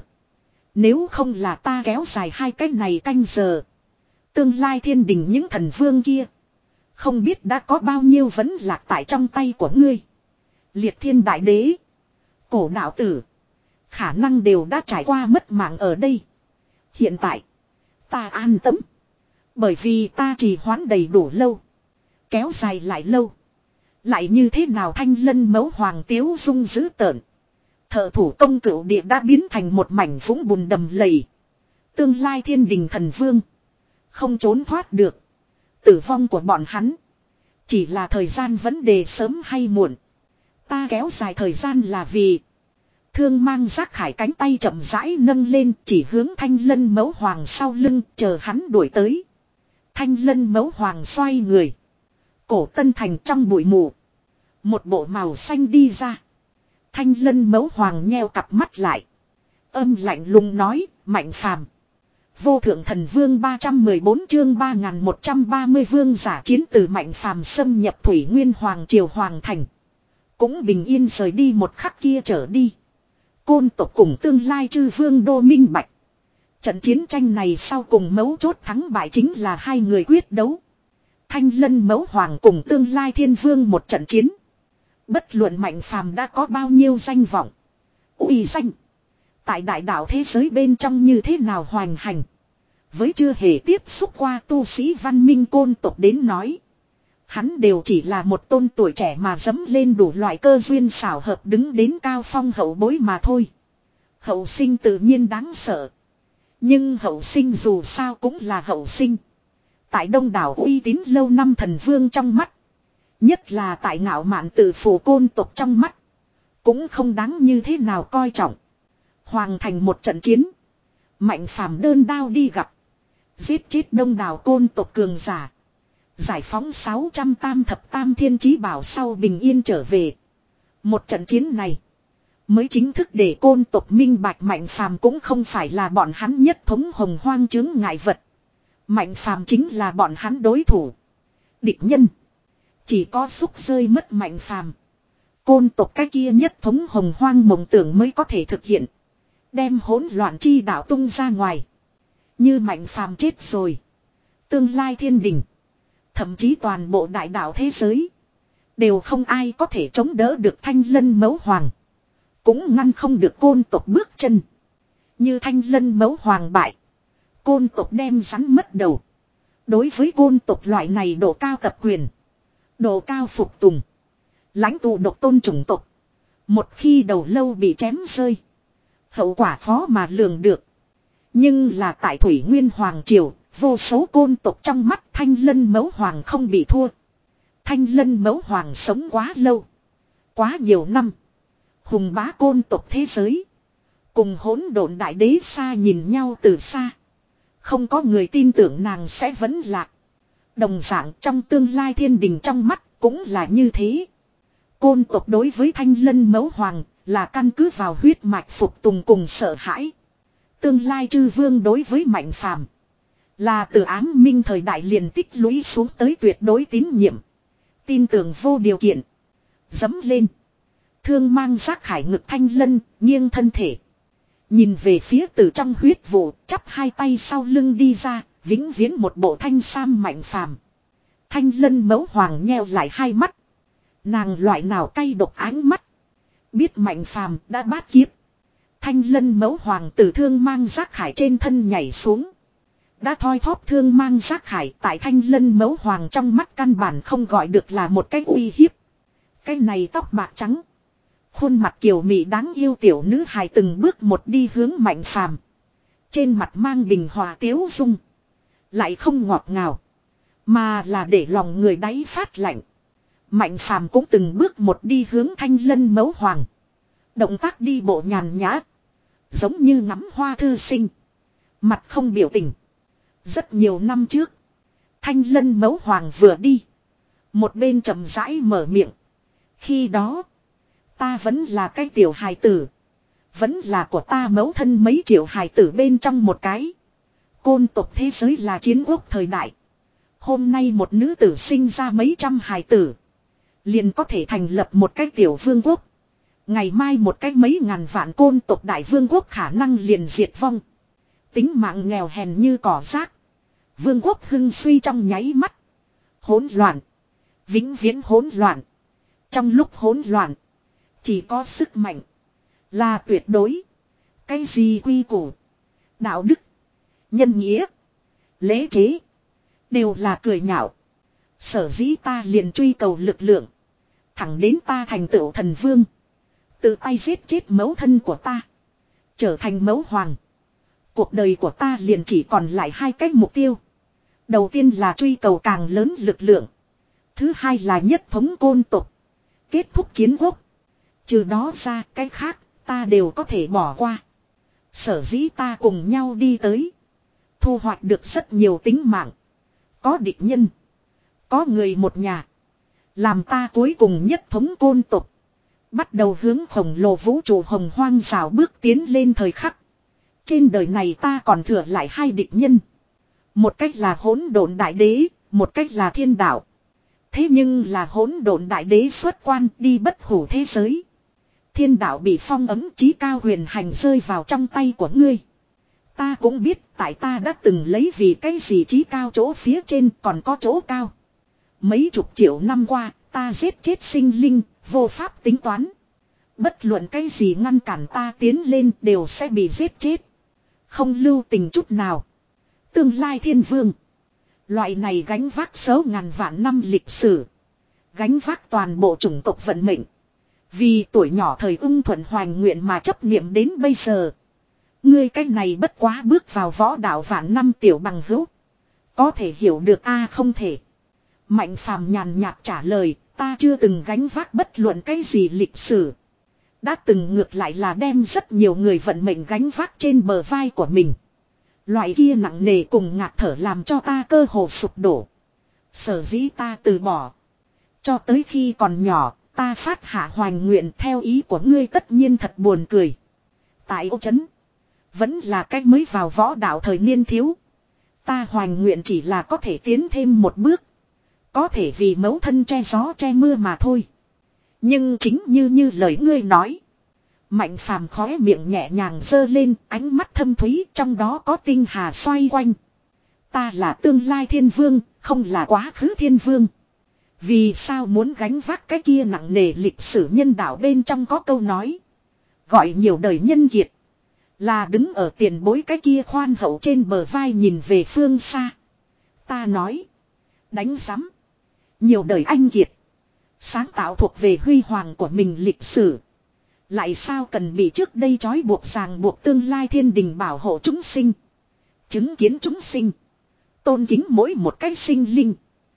Nếu không là ta kéo dài hai cái này canh giờ. Tương lai thiên đình những thần vương kia. Không biết đã có bao nhiêu vẫn lạc tại trong tay của ngươi. Liệt Thiên Đại Đế. Cổ đạo tử. Khả năng đều đã trải qua mất mạng ở đây. Hiện tại. Ta an tâm. Bởi vì ta trì hoãn đầy đủ lâu. Kéo dài lại lâu. Lại như thế nào Thanh Lân Mẫu Hoàng tiếu dung dữ tợn. Thợ thủ công cửu địa đã biến thành một mảnh vũng bùn đầm lầy. Tương lai thiên đình thần vương. Không trốn thoát được. Tử vong của bọn hắn. Chỉ là thời gian vấn đề sớm hay muộn. Ta kéo dài thời gian là vì. Thương mang giác khải cánh tay chậm rãi nâng lên chỉ hướng Thanh Lân Mẫu Hoàng sau lưng chờ hắn đuổi tới. Thanh Lân Mẫu Hoàng xoay người. Cổ Tân Thành trong bụi mù. Một bộ màu xanh đi ra. Thanh Lân Mẫu Hoàng nheo cặp mắt lại. Âm lạnh lùng nói, Mạnh Phàm. Vô thượng thần vương ba trăm mười bốn chương ba nghìn một trăm ba mươi vương giả chiến từ Mạnh Phàm xâm nhập Thủy Nguyên Hoàng triều Hoàng thành. Cũng bình yên rời đi một khắc kia trở đi. Côn tộc cùng tương lai chư vương đô minh bạch. Trận chiến tranh này sau cùng mấu chốt thắng bại chính là hai người quyết đấu. Thanh Lân Mẫu Hoàng cùng tương lai thiên vương một trận chiến. Bất luận Mạnh Phàm đã có bao nhiêu danh vọng. Uy danh. Tại đại đạo thế giới bên trong như thế nào hoành hành. Với chưa hề tiếp xúc qua tu sĩ văn minh côn tộc đến nói. Hắn đều chỉ là một tôn tuổi trẻ mà dẫm lên đủ loại cơ duyên xảo hợp đứng đến cao phong hậu bối mà thôi. Hậu sinh tự nhiên đáng sợ. Nhưng hậu sinh dù sao cũng là hậu sinh. Tại đông đảo uy tín lâu năm thần vương trong mắt. Nhất là tại ngạo mạn tự phủ côn tộc trong mắt. Cũng không đáng như thế nào coi trọng. Hoàng thành một trận chiến. Mạnh Phàm đơn đao đi gặp. Giết chết đông đảo côn tộc cường giả. Giải phóng sáu trăm tam thập tam thiên chí bảo sau bình yên trở về. Một trận chiến này. Mới chính thức để côn tộc minh bạch Mạnh Phàm cũng không phải là bọn hắn nhất thống hồng hoang chứng ngại vật. Mạnh Phàm chính là bọn hắn đối thủ. Địch nhân. Chỉ có xúc rơi mất Mạnh Phàm. Côn tộc cái kia nhất thống hồng hoang mộng tưởng mới có thể thực hiện. Đem hỗn loạn chi đạo tung ra ngoài. Như Mạnh Phàm chết rồi. Tương lai thiên đình. Thậm chí toàn bộ đại đạo thế giới. Đều không ai có thể chống đỡ được Thanh Lân Mẫu Hoàng. Cũng ngăn không được côn tộc bước chân. Như Thanh Lân Mẫu Hoàng bại. Côn tộc đem rắn mất đầu. Đối với côn tộc loại này độ cao tập quyền. Độ cao phục tùng. Lãnh tụ độc tôn chủng tộc. Một khi đầu lâu bị chém rơi. Hậu quả khó mà lường được. Nhưng là tại Thủy Nguyên Hoàng triều. Vô số côn tộc trong mắt Thanh Lân Mẫu Hoàng không bị thua. Thanh Lân Mẫu Hoàng sống quá lâu. Quá nhiều năm. Hùng bá côn tộc thế giới. Cùng hỗn độn đại đế xa nhìn nhau từ xa. Không có người tin tưởng nàng sẽ vẫn lạc. Đồng dạng trong tương lai thiên đình trong mắt cũng là như thế. Côn tộc đối với Thanh Lân Mẫu Hoàng là căn cứ vào huyết mạch phục tùng cùng sợ hãi. Tương lai chư vương đối với Mạnh Phàm là từ ám minh thời đại liền tích lũy xuống tới tuyệt đối tín nhiệm. Tin tưởng vô điều kiện. Dấm lên. Thương mang giác khải ngực Thanh Lân, nghiêng thân thể. Nhìn về phía từ trong huyết vụ, chắp hai tay sau lưng đi ra, Vĩnh viễn một bộ thanh sam Mạnh Phàm. Thanh Lân mẫu hoàng nheo lại hai mắt. Nàng loại nào cay độc ánh mắt. Biết Mạnh Phàm đã bát kiếp. Thanh Lân mẫu hoàng từ thương mang giác khải trên thân nhảy xuống. Đã thoi thóp thương mang giác khải tại Thanh Lân mẫu hoàng trong mắt căn bản không gọi được là một cái uy hiếp. Cái này tóc bạc trắng. Khuôn mặt kiều mị đáng yêu tiểu nữ hài từng bước một đi hướng Mạnh Phàm. Trên mặt mang bình hòa tiếu dung. Lại không ngọt ngào. Mà là để lòng người đáy phát lạnh. Mạnh Phàm cũng từng bước một đi hướng Thanh Lân mẫu hoàng. Động tác đi bộ nhàn nhã. Giống như ngắm hoa thư sinh. Mặt không biểu tình. Rất nhiều năm trước. Thanh Lân mẫu hoàng vừa đi. Một bên chậm rãi mở miệng. Khi đó. Ta vẫn là cái tiểu hài tử. Vẫn là của ta mẫu thân mấy triệu hài tử bên trong một cái. Côn tộc thế giới là chiến quốc thời đại. Hôm nay một nữ tử sinh ra mấy trăm hài tử. Liền có thể thành lập một cái tiểu vương quốc. Ngày mai một cái mấy ngàn vạn côn tộc đại vương quốc khả năng liền diệt vong. Tính mạng nghèo hèn như cỏ rác. Vương quốc hưng suy trong nháy mắt. Hỗn loạn. Vĩnh viễn hỗn loạn. Trong lúc hỗn loạn. Chỉ có sức mạnh. Là tuyệt đối. Cái gì quy củ. Đạo đức. Nhân nghĩa. Lễ chế. Đều là cười nhạo. Sở dĩ ta liền truy cầu lực lượng. Thẳng đến ta thành tựu thần vương. Tự tay giết chết mẫu thân của ta. Trở thành mẫu hoàng. Cuộc đời của ta liền chỉ còn lại hai cách mục tiêu. Đầu tiên là truy cầu càng lớn lực lượng. Thứ hai là nhất thống côn tộc. Kết thúc chiến quốc. Trừ đó ra cái khác ta đều có thể bỏ qua. Sở dĩ ta cùng nhau đi tới. Thu hoạch được rất nhiều tính mạng. Có địch nhân. Có người một nhà. Làm ta cuối cùng nhất thống côn tộc. Bắt đầu hướng khổng lồ vũ trụ hồng hoang rào bước tiến lên thời khắc. Trên đời này ta còn thừa lại hai địch nhân. Một cách là hỗn độn đại đế. Một cách là thiên đạo. Thế nhưng là hỗn độn đại đế xuất quan đi bất hủ thế giới. Thiên đạo bị phong ấm chí cao huyền hành rơi vào trong tay của ngươi. Ta cũng biết tại ta đã từng lấy vì cái gì chí cao chỗ phía trên còn có chỗ cao. Mấy chục triệu năm qua ta giết chết sinh linh, vô pháp tính toán. Bất luận cái gì ngăn cản ta tiến lên đều sẽ bị giết chết. Không lưu tình chút nào. Tương lai thiên vương. Loại này gánh vác số ngàn vạn năm lịch sử. Gánh vác toàn bộ chủng tộc vận mệnh. Vì tuổi nhỏ thời ung thuận hoành nguyện mà chấp niệm đến bây giờ. Ngươi cái này bất quá bước vào võ đạo vạn năm tiểu bằng hữu. Có thể hiểu được a à, không thể. Mạnh Phàm nhàn nhạt trả lời, ta chưa từng gánh vác bất luận cái gì lịch sử. Đã từng ngược lại là đem rất nhiều người vận mệnh gánh vác trên bờ vai của mình. Loại kia nặng nề cùng ngạt thở làm cho ta cơ hồ sụp đổ. Sở dĩ ta từ bỏ. Cho tới khi còn nhỏ, ta phát hạ hoành nguyện theo ý của ngươi tất nhiên thật buồn cười. Tại Ô Trấn, vẫn là cách mới vào võ đạo thời niên thiếu. Ta hoành nguyện chỉ là có thể tiến thêm một bước. Có thể vì mẫu thân che gió che mưa mà thôi. Nhưng chính như như lời ngươi nói. Mạnh Phàm khóe miệng nhẹ nhàng giơ lên, ánh mắt thâm thúy, trong đó có tinh hà xoay quanh. Ta là tương lai thiên vương, không là quá khứ thiên vương. Vì sao muốn gánh vác cái kia nặng nề lịch sử nhân đạo bên trong có câu nói. Gọi nhiều đời nhân kiệt. Là đứng ở tiền bối cái kia khoan hậu trên bờ vai nhìn về phương xa. Ta nói. Đánh giám. Nhiều đời anh kiệt. Sáng tạo thuộc về huy hoàng của mình lịch sử. Lại sao cần bị trước đây trói buộc ràng buộc tương lai thiên đình bảo hộ chúng sinh. Chứng kiến chúng sinh. Tôn kính mỗi một cái sinh linh.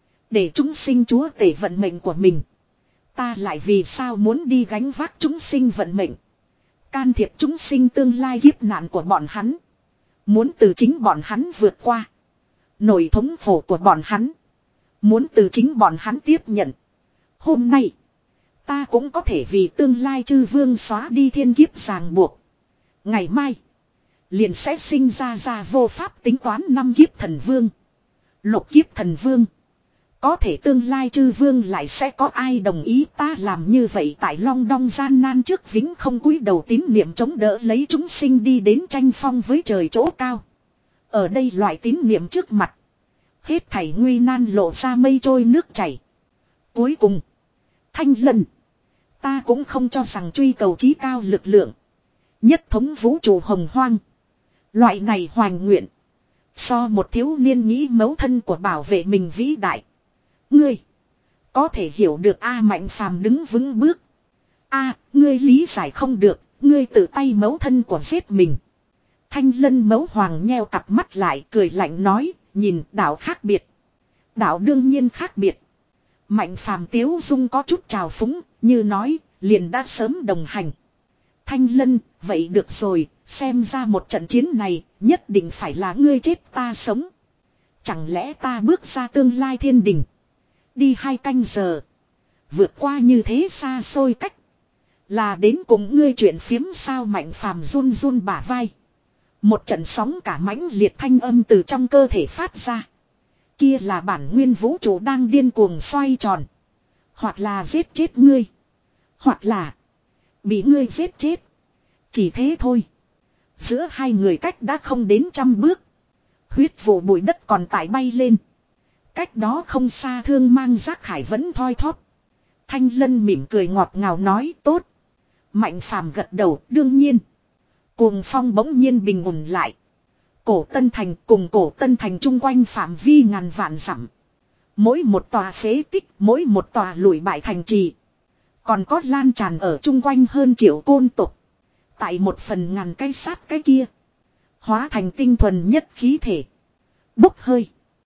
Để chúng sinh chúa tể vận mệnh của mình. Ta lại vì sao muốn đi gánh vác chúng sinh vận mệnh. Can thiệp chúng sinh tương lai kiếp nạn của bọn hắn. Muốn từ chính bọn hắn vượt qua. Nỗi thống khổ của bọn hắn. Muốn từ chính bọn hắn tiếp nhận. Hôm nay. Ta cũng có thể vì tương lai chư vương xóa đi thiên kiếp ràng buộc. Ngày mai. Liền sẽ sinh ra ra vô pháp tính toán năm kiếp thần vương. Lục kiếp thần vương. Có thể tương lai chư vương lại sẽ có ai đồng ý ta làm như vậy tại long đong gian nan trước vĩnh không cúi đầu tín niệm chống đỡ lấy chúng sinh đi đến tranh phong với trời chỗ cao. Ở đây loại tín niệm trước mặt. Hết thảy nguy nan lộ ra mây trôi nước chảy. Cuối cùng. Thanh Lân. Ta cũng không cho rằng truy cầu chí cao lực lượng. Nhất thống vũ trụ hồng hoang. Loại này hoành nguyện. So một thiếu niên nghĩ mấu thân của bảo vệ mình vĩ đại. Ngươi. Có thể hiểu được A Mạnh Phàm đứng vững bước. A, ngươi lý giải không được. Ngươi tự tay mấu thân của giết mình. Thanh Lân mấu hoàng nheo cặp mắt lại cười lạnh nói. Nhìn đạo khác biệt. Đạo đương nhiên khác biệt. Mạnh Phàm tiếu dung có chút trào phúng. Như nói liền đã sớm đồng hành. Thanh Lân, vậy được rồi. Xem ra một trận chiến này nhất định phải là ngươi chết ta sống. Chẳng lẽ ta bước ra tương lai thiên đình. Đi hai canh giờ. Vượt qua như thế xa xôi cách. Là đến cùng ngươi chuyện phiếm sao Mạnh Phàm run run bả vai. Một trận sóng cả mãnh liệt thanh âm từ trong cơ thể phát ra. Kia là bản nguyên vũ trụ đang điên cuồng xoay tròn. Hoặc là giết chết ngươi. Hoặc là bị ngươi giết chết. Chỉ thế thôi. Giữa hai người cách đã không đến trăm bước. Huyết vụ bụi đất còn tải bay lên. Cách đó không xa Thương Mang Giác Khải vẫn thoi thóp. Thanh Lân mỉm cười ngọt ngào nói tốt. Mạnh Phàm gật đầu đương nhiên. Cuồng phong bỗng nhiên bình ổn lại. Cổ Tân Thành cùng Cổ Tân Thành chung quanh phạm vi ngàn vạn dặm. Mỗi một tòa phế tích, mỗi một tòa lùi bại thành trì. Còn có lan tràn ở chung quanh hơn triệu côn tục. Tại một phần ngàn cái sát cái kia. Hóa thành tinh thuần nhất khí thể. Bốc hơi.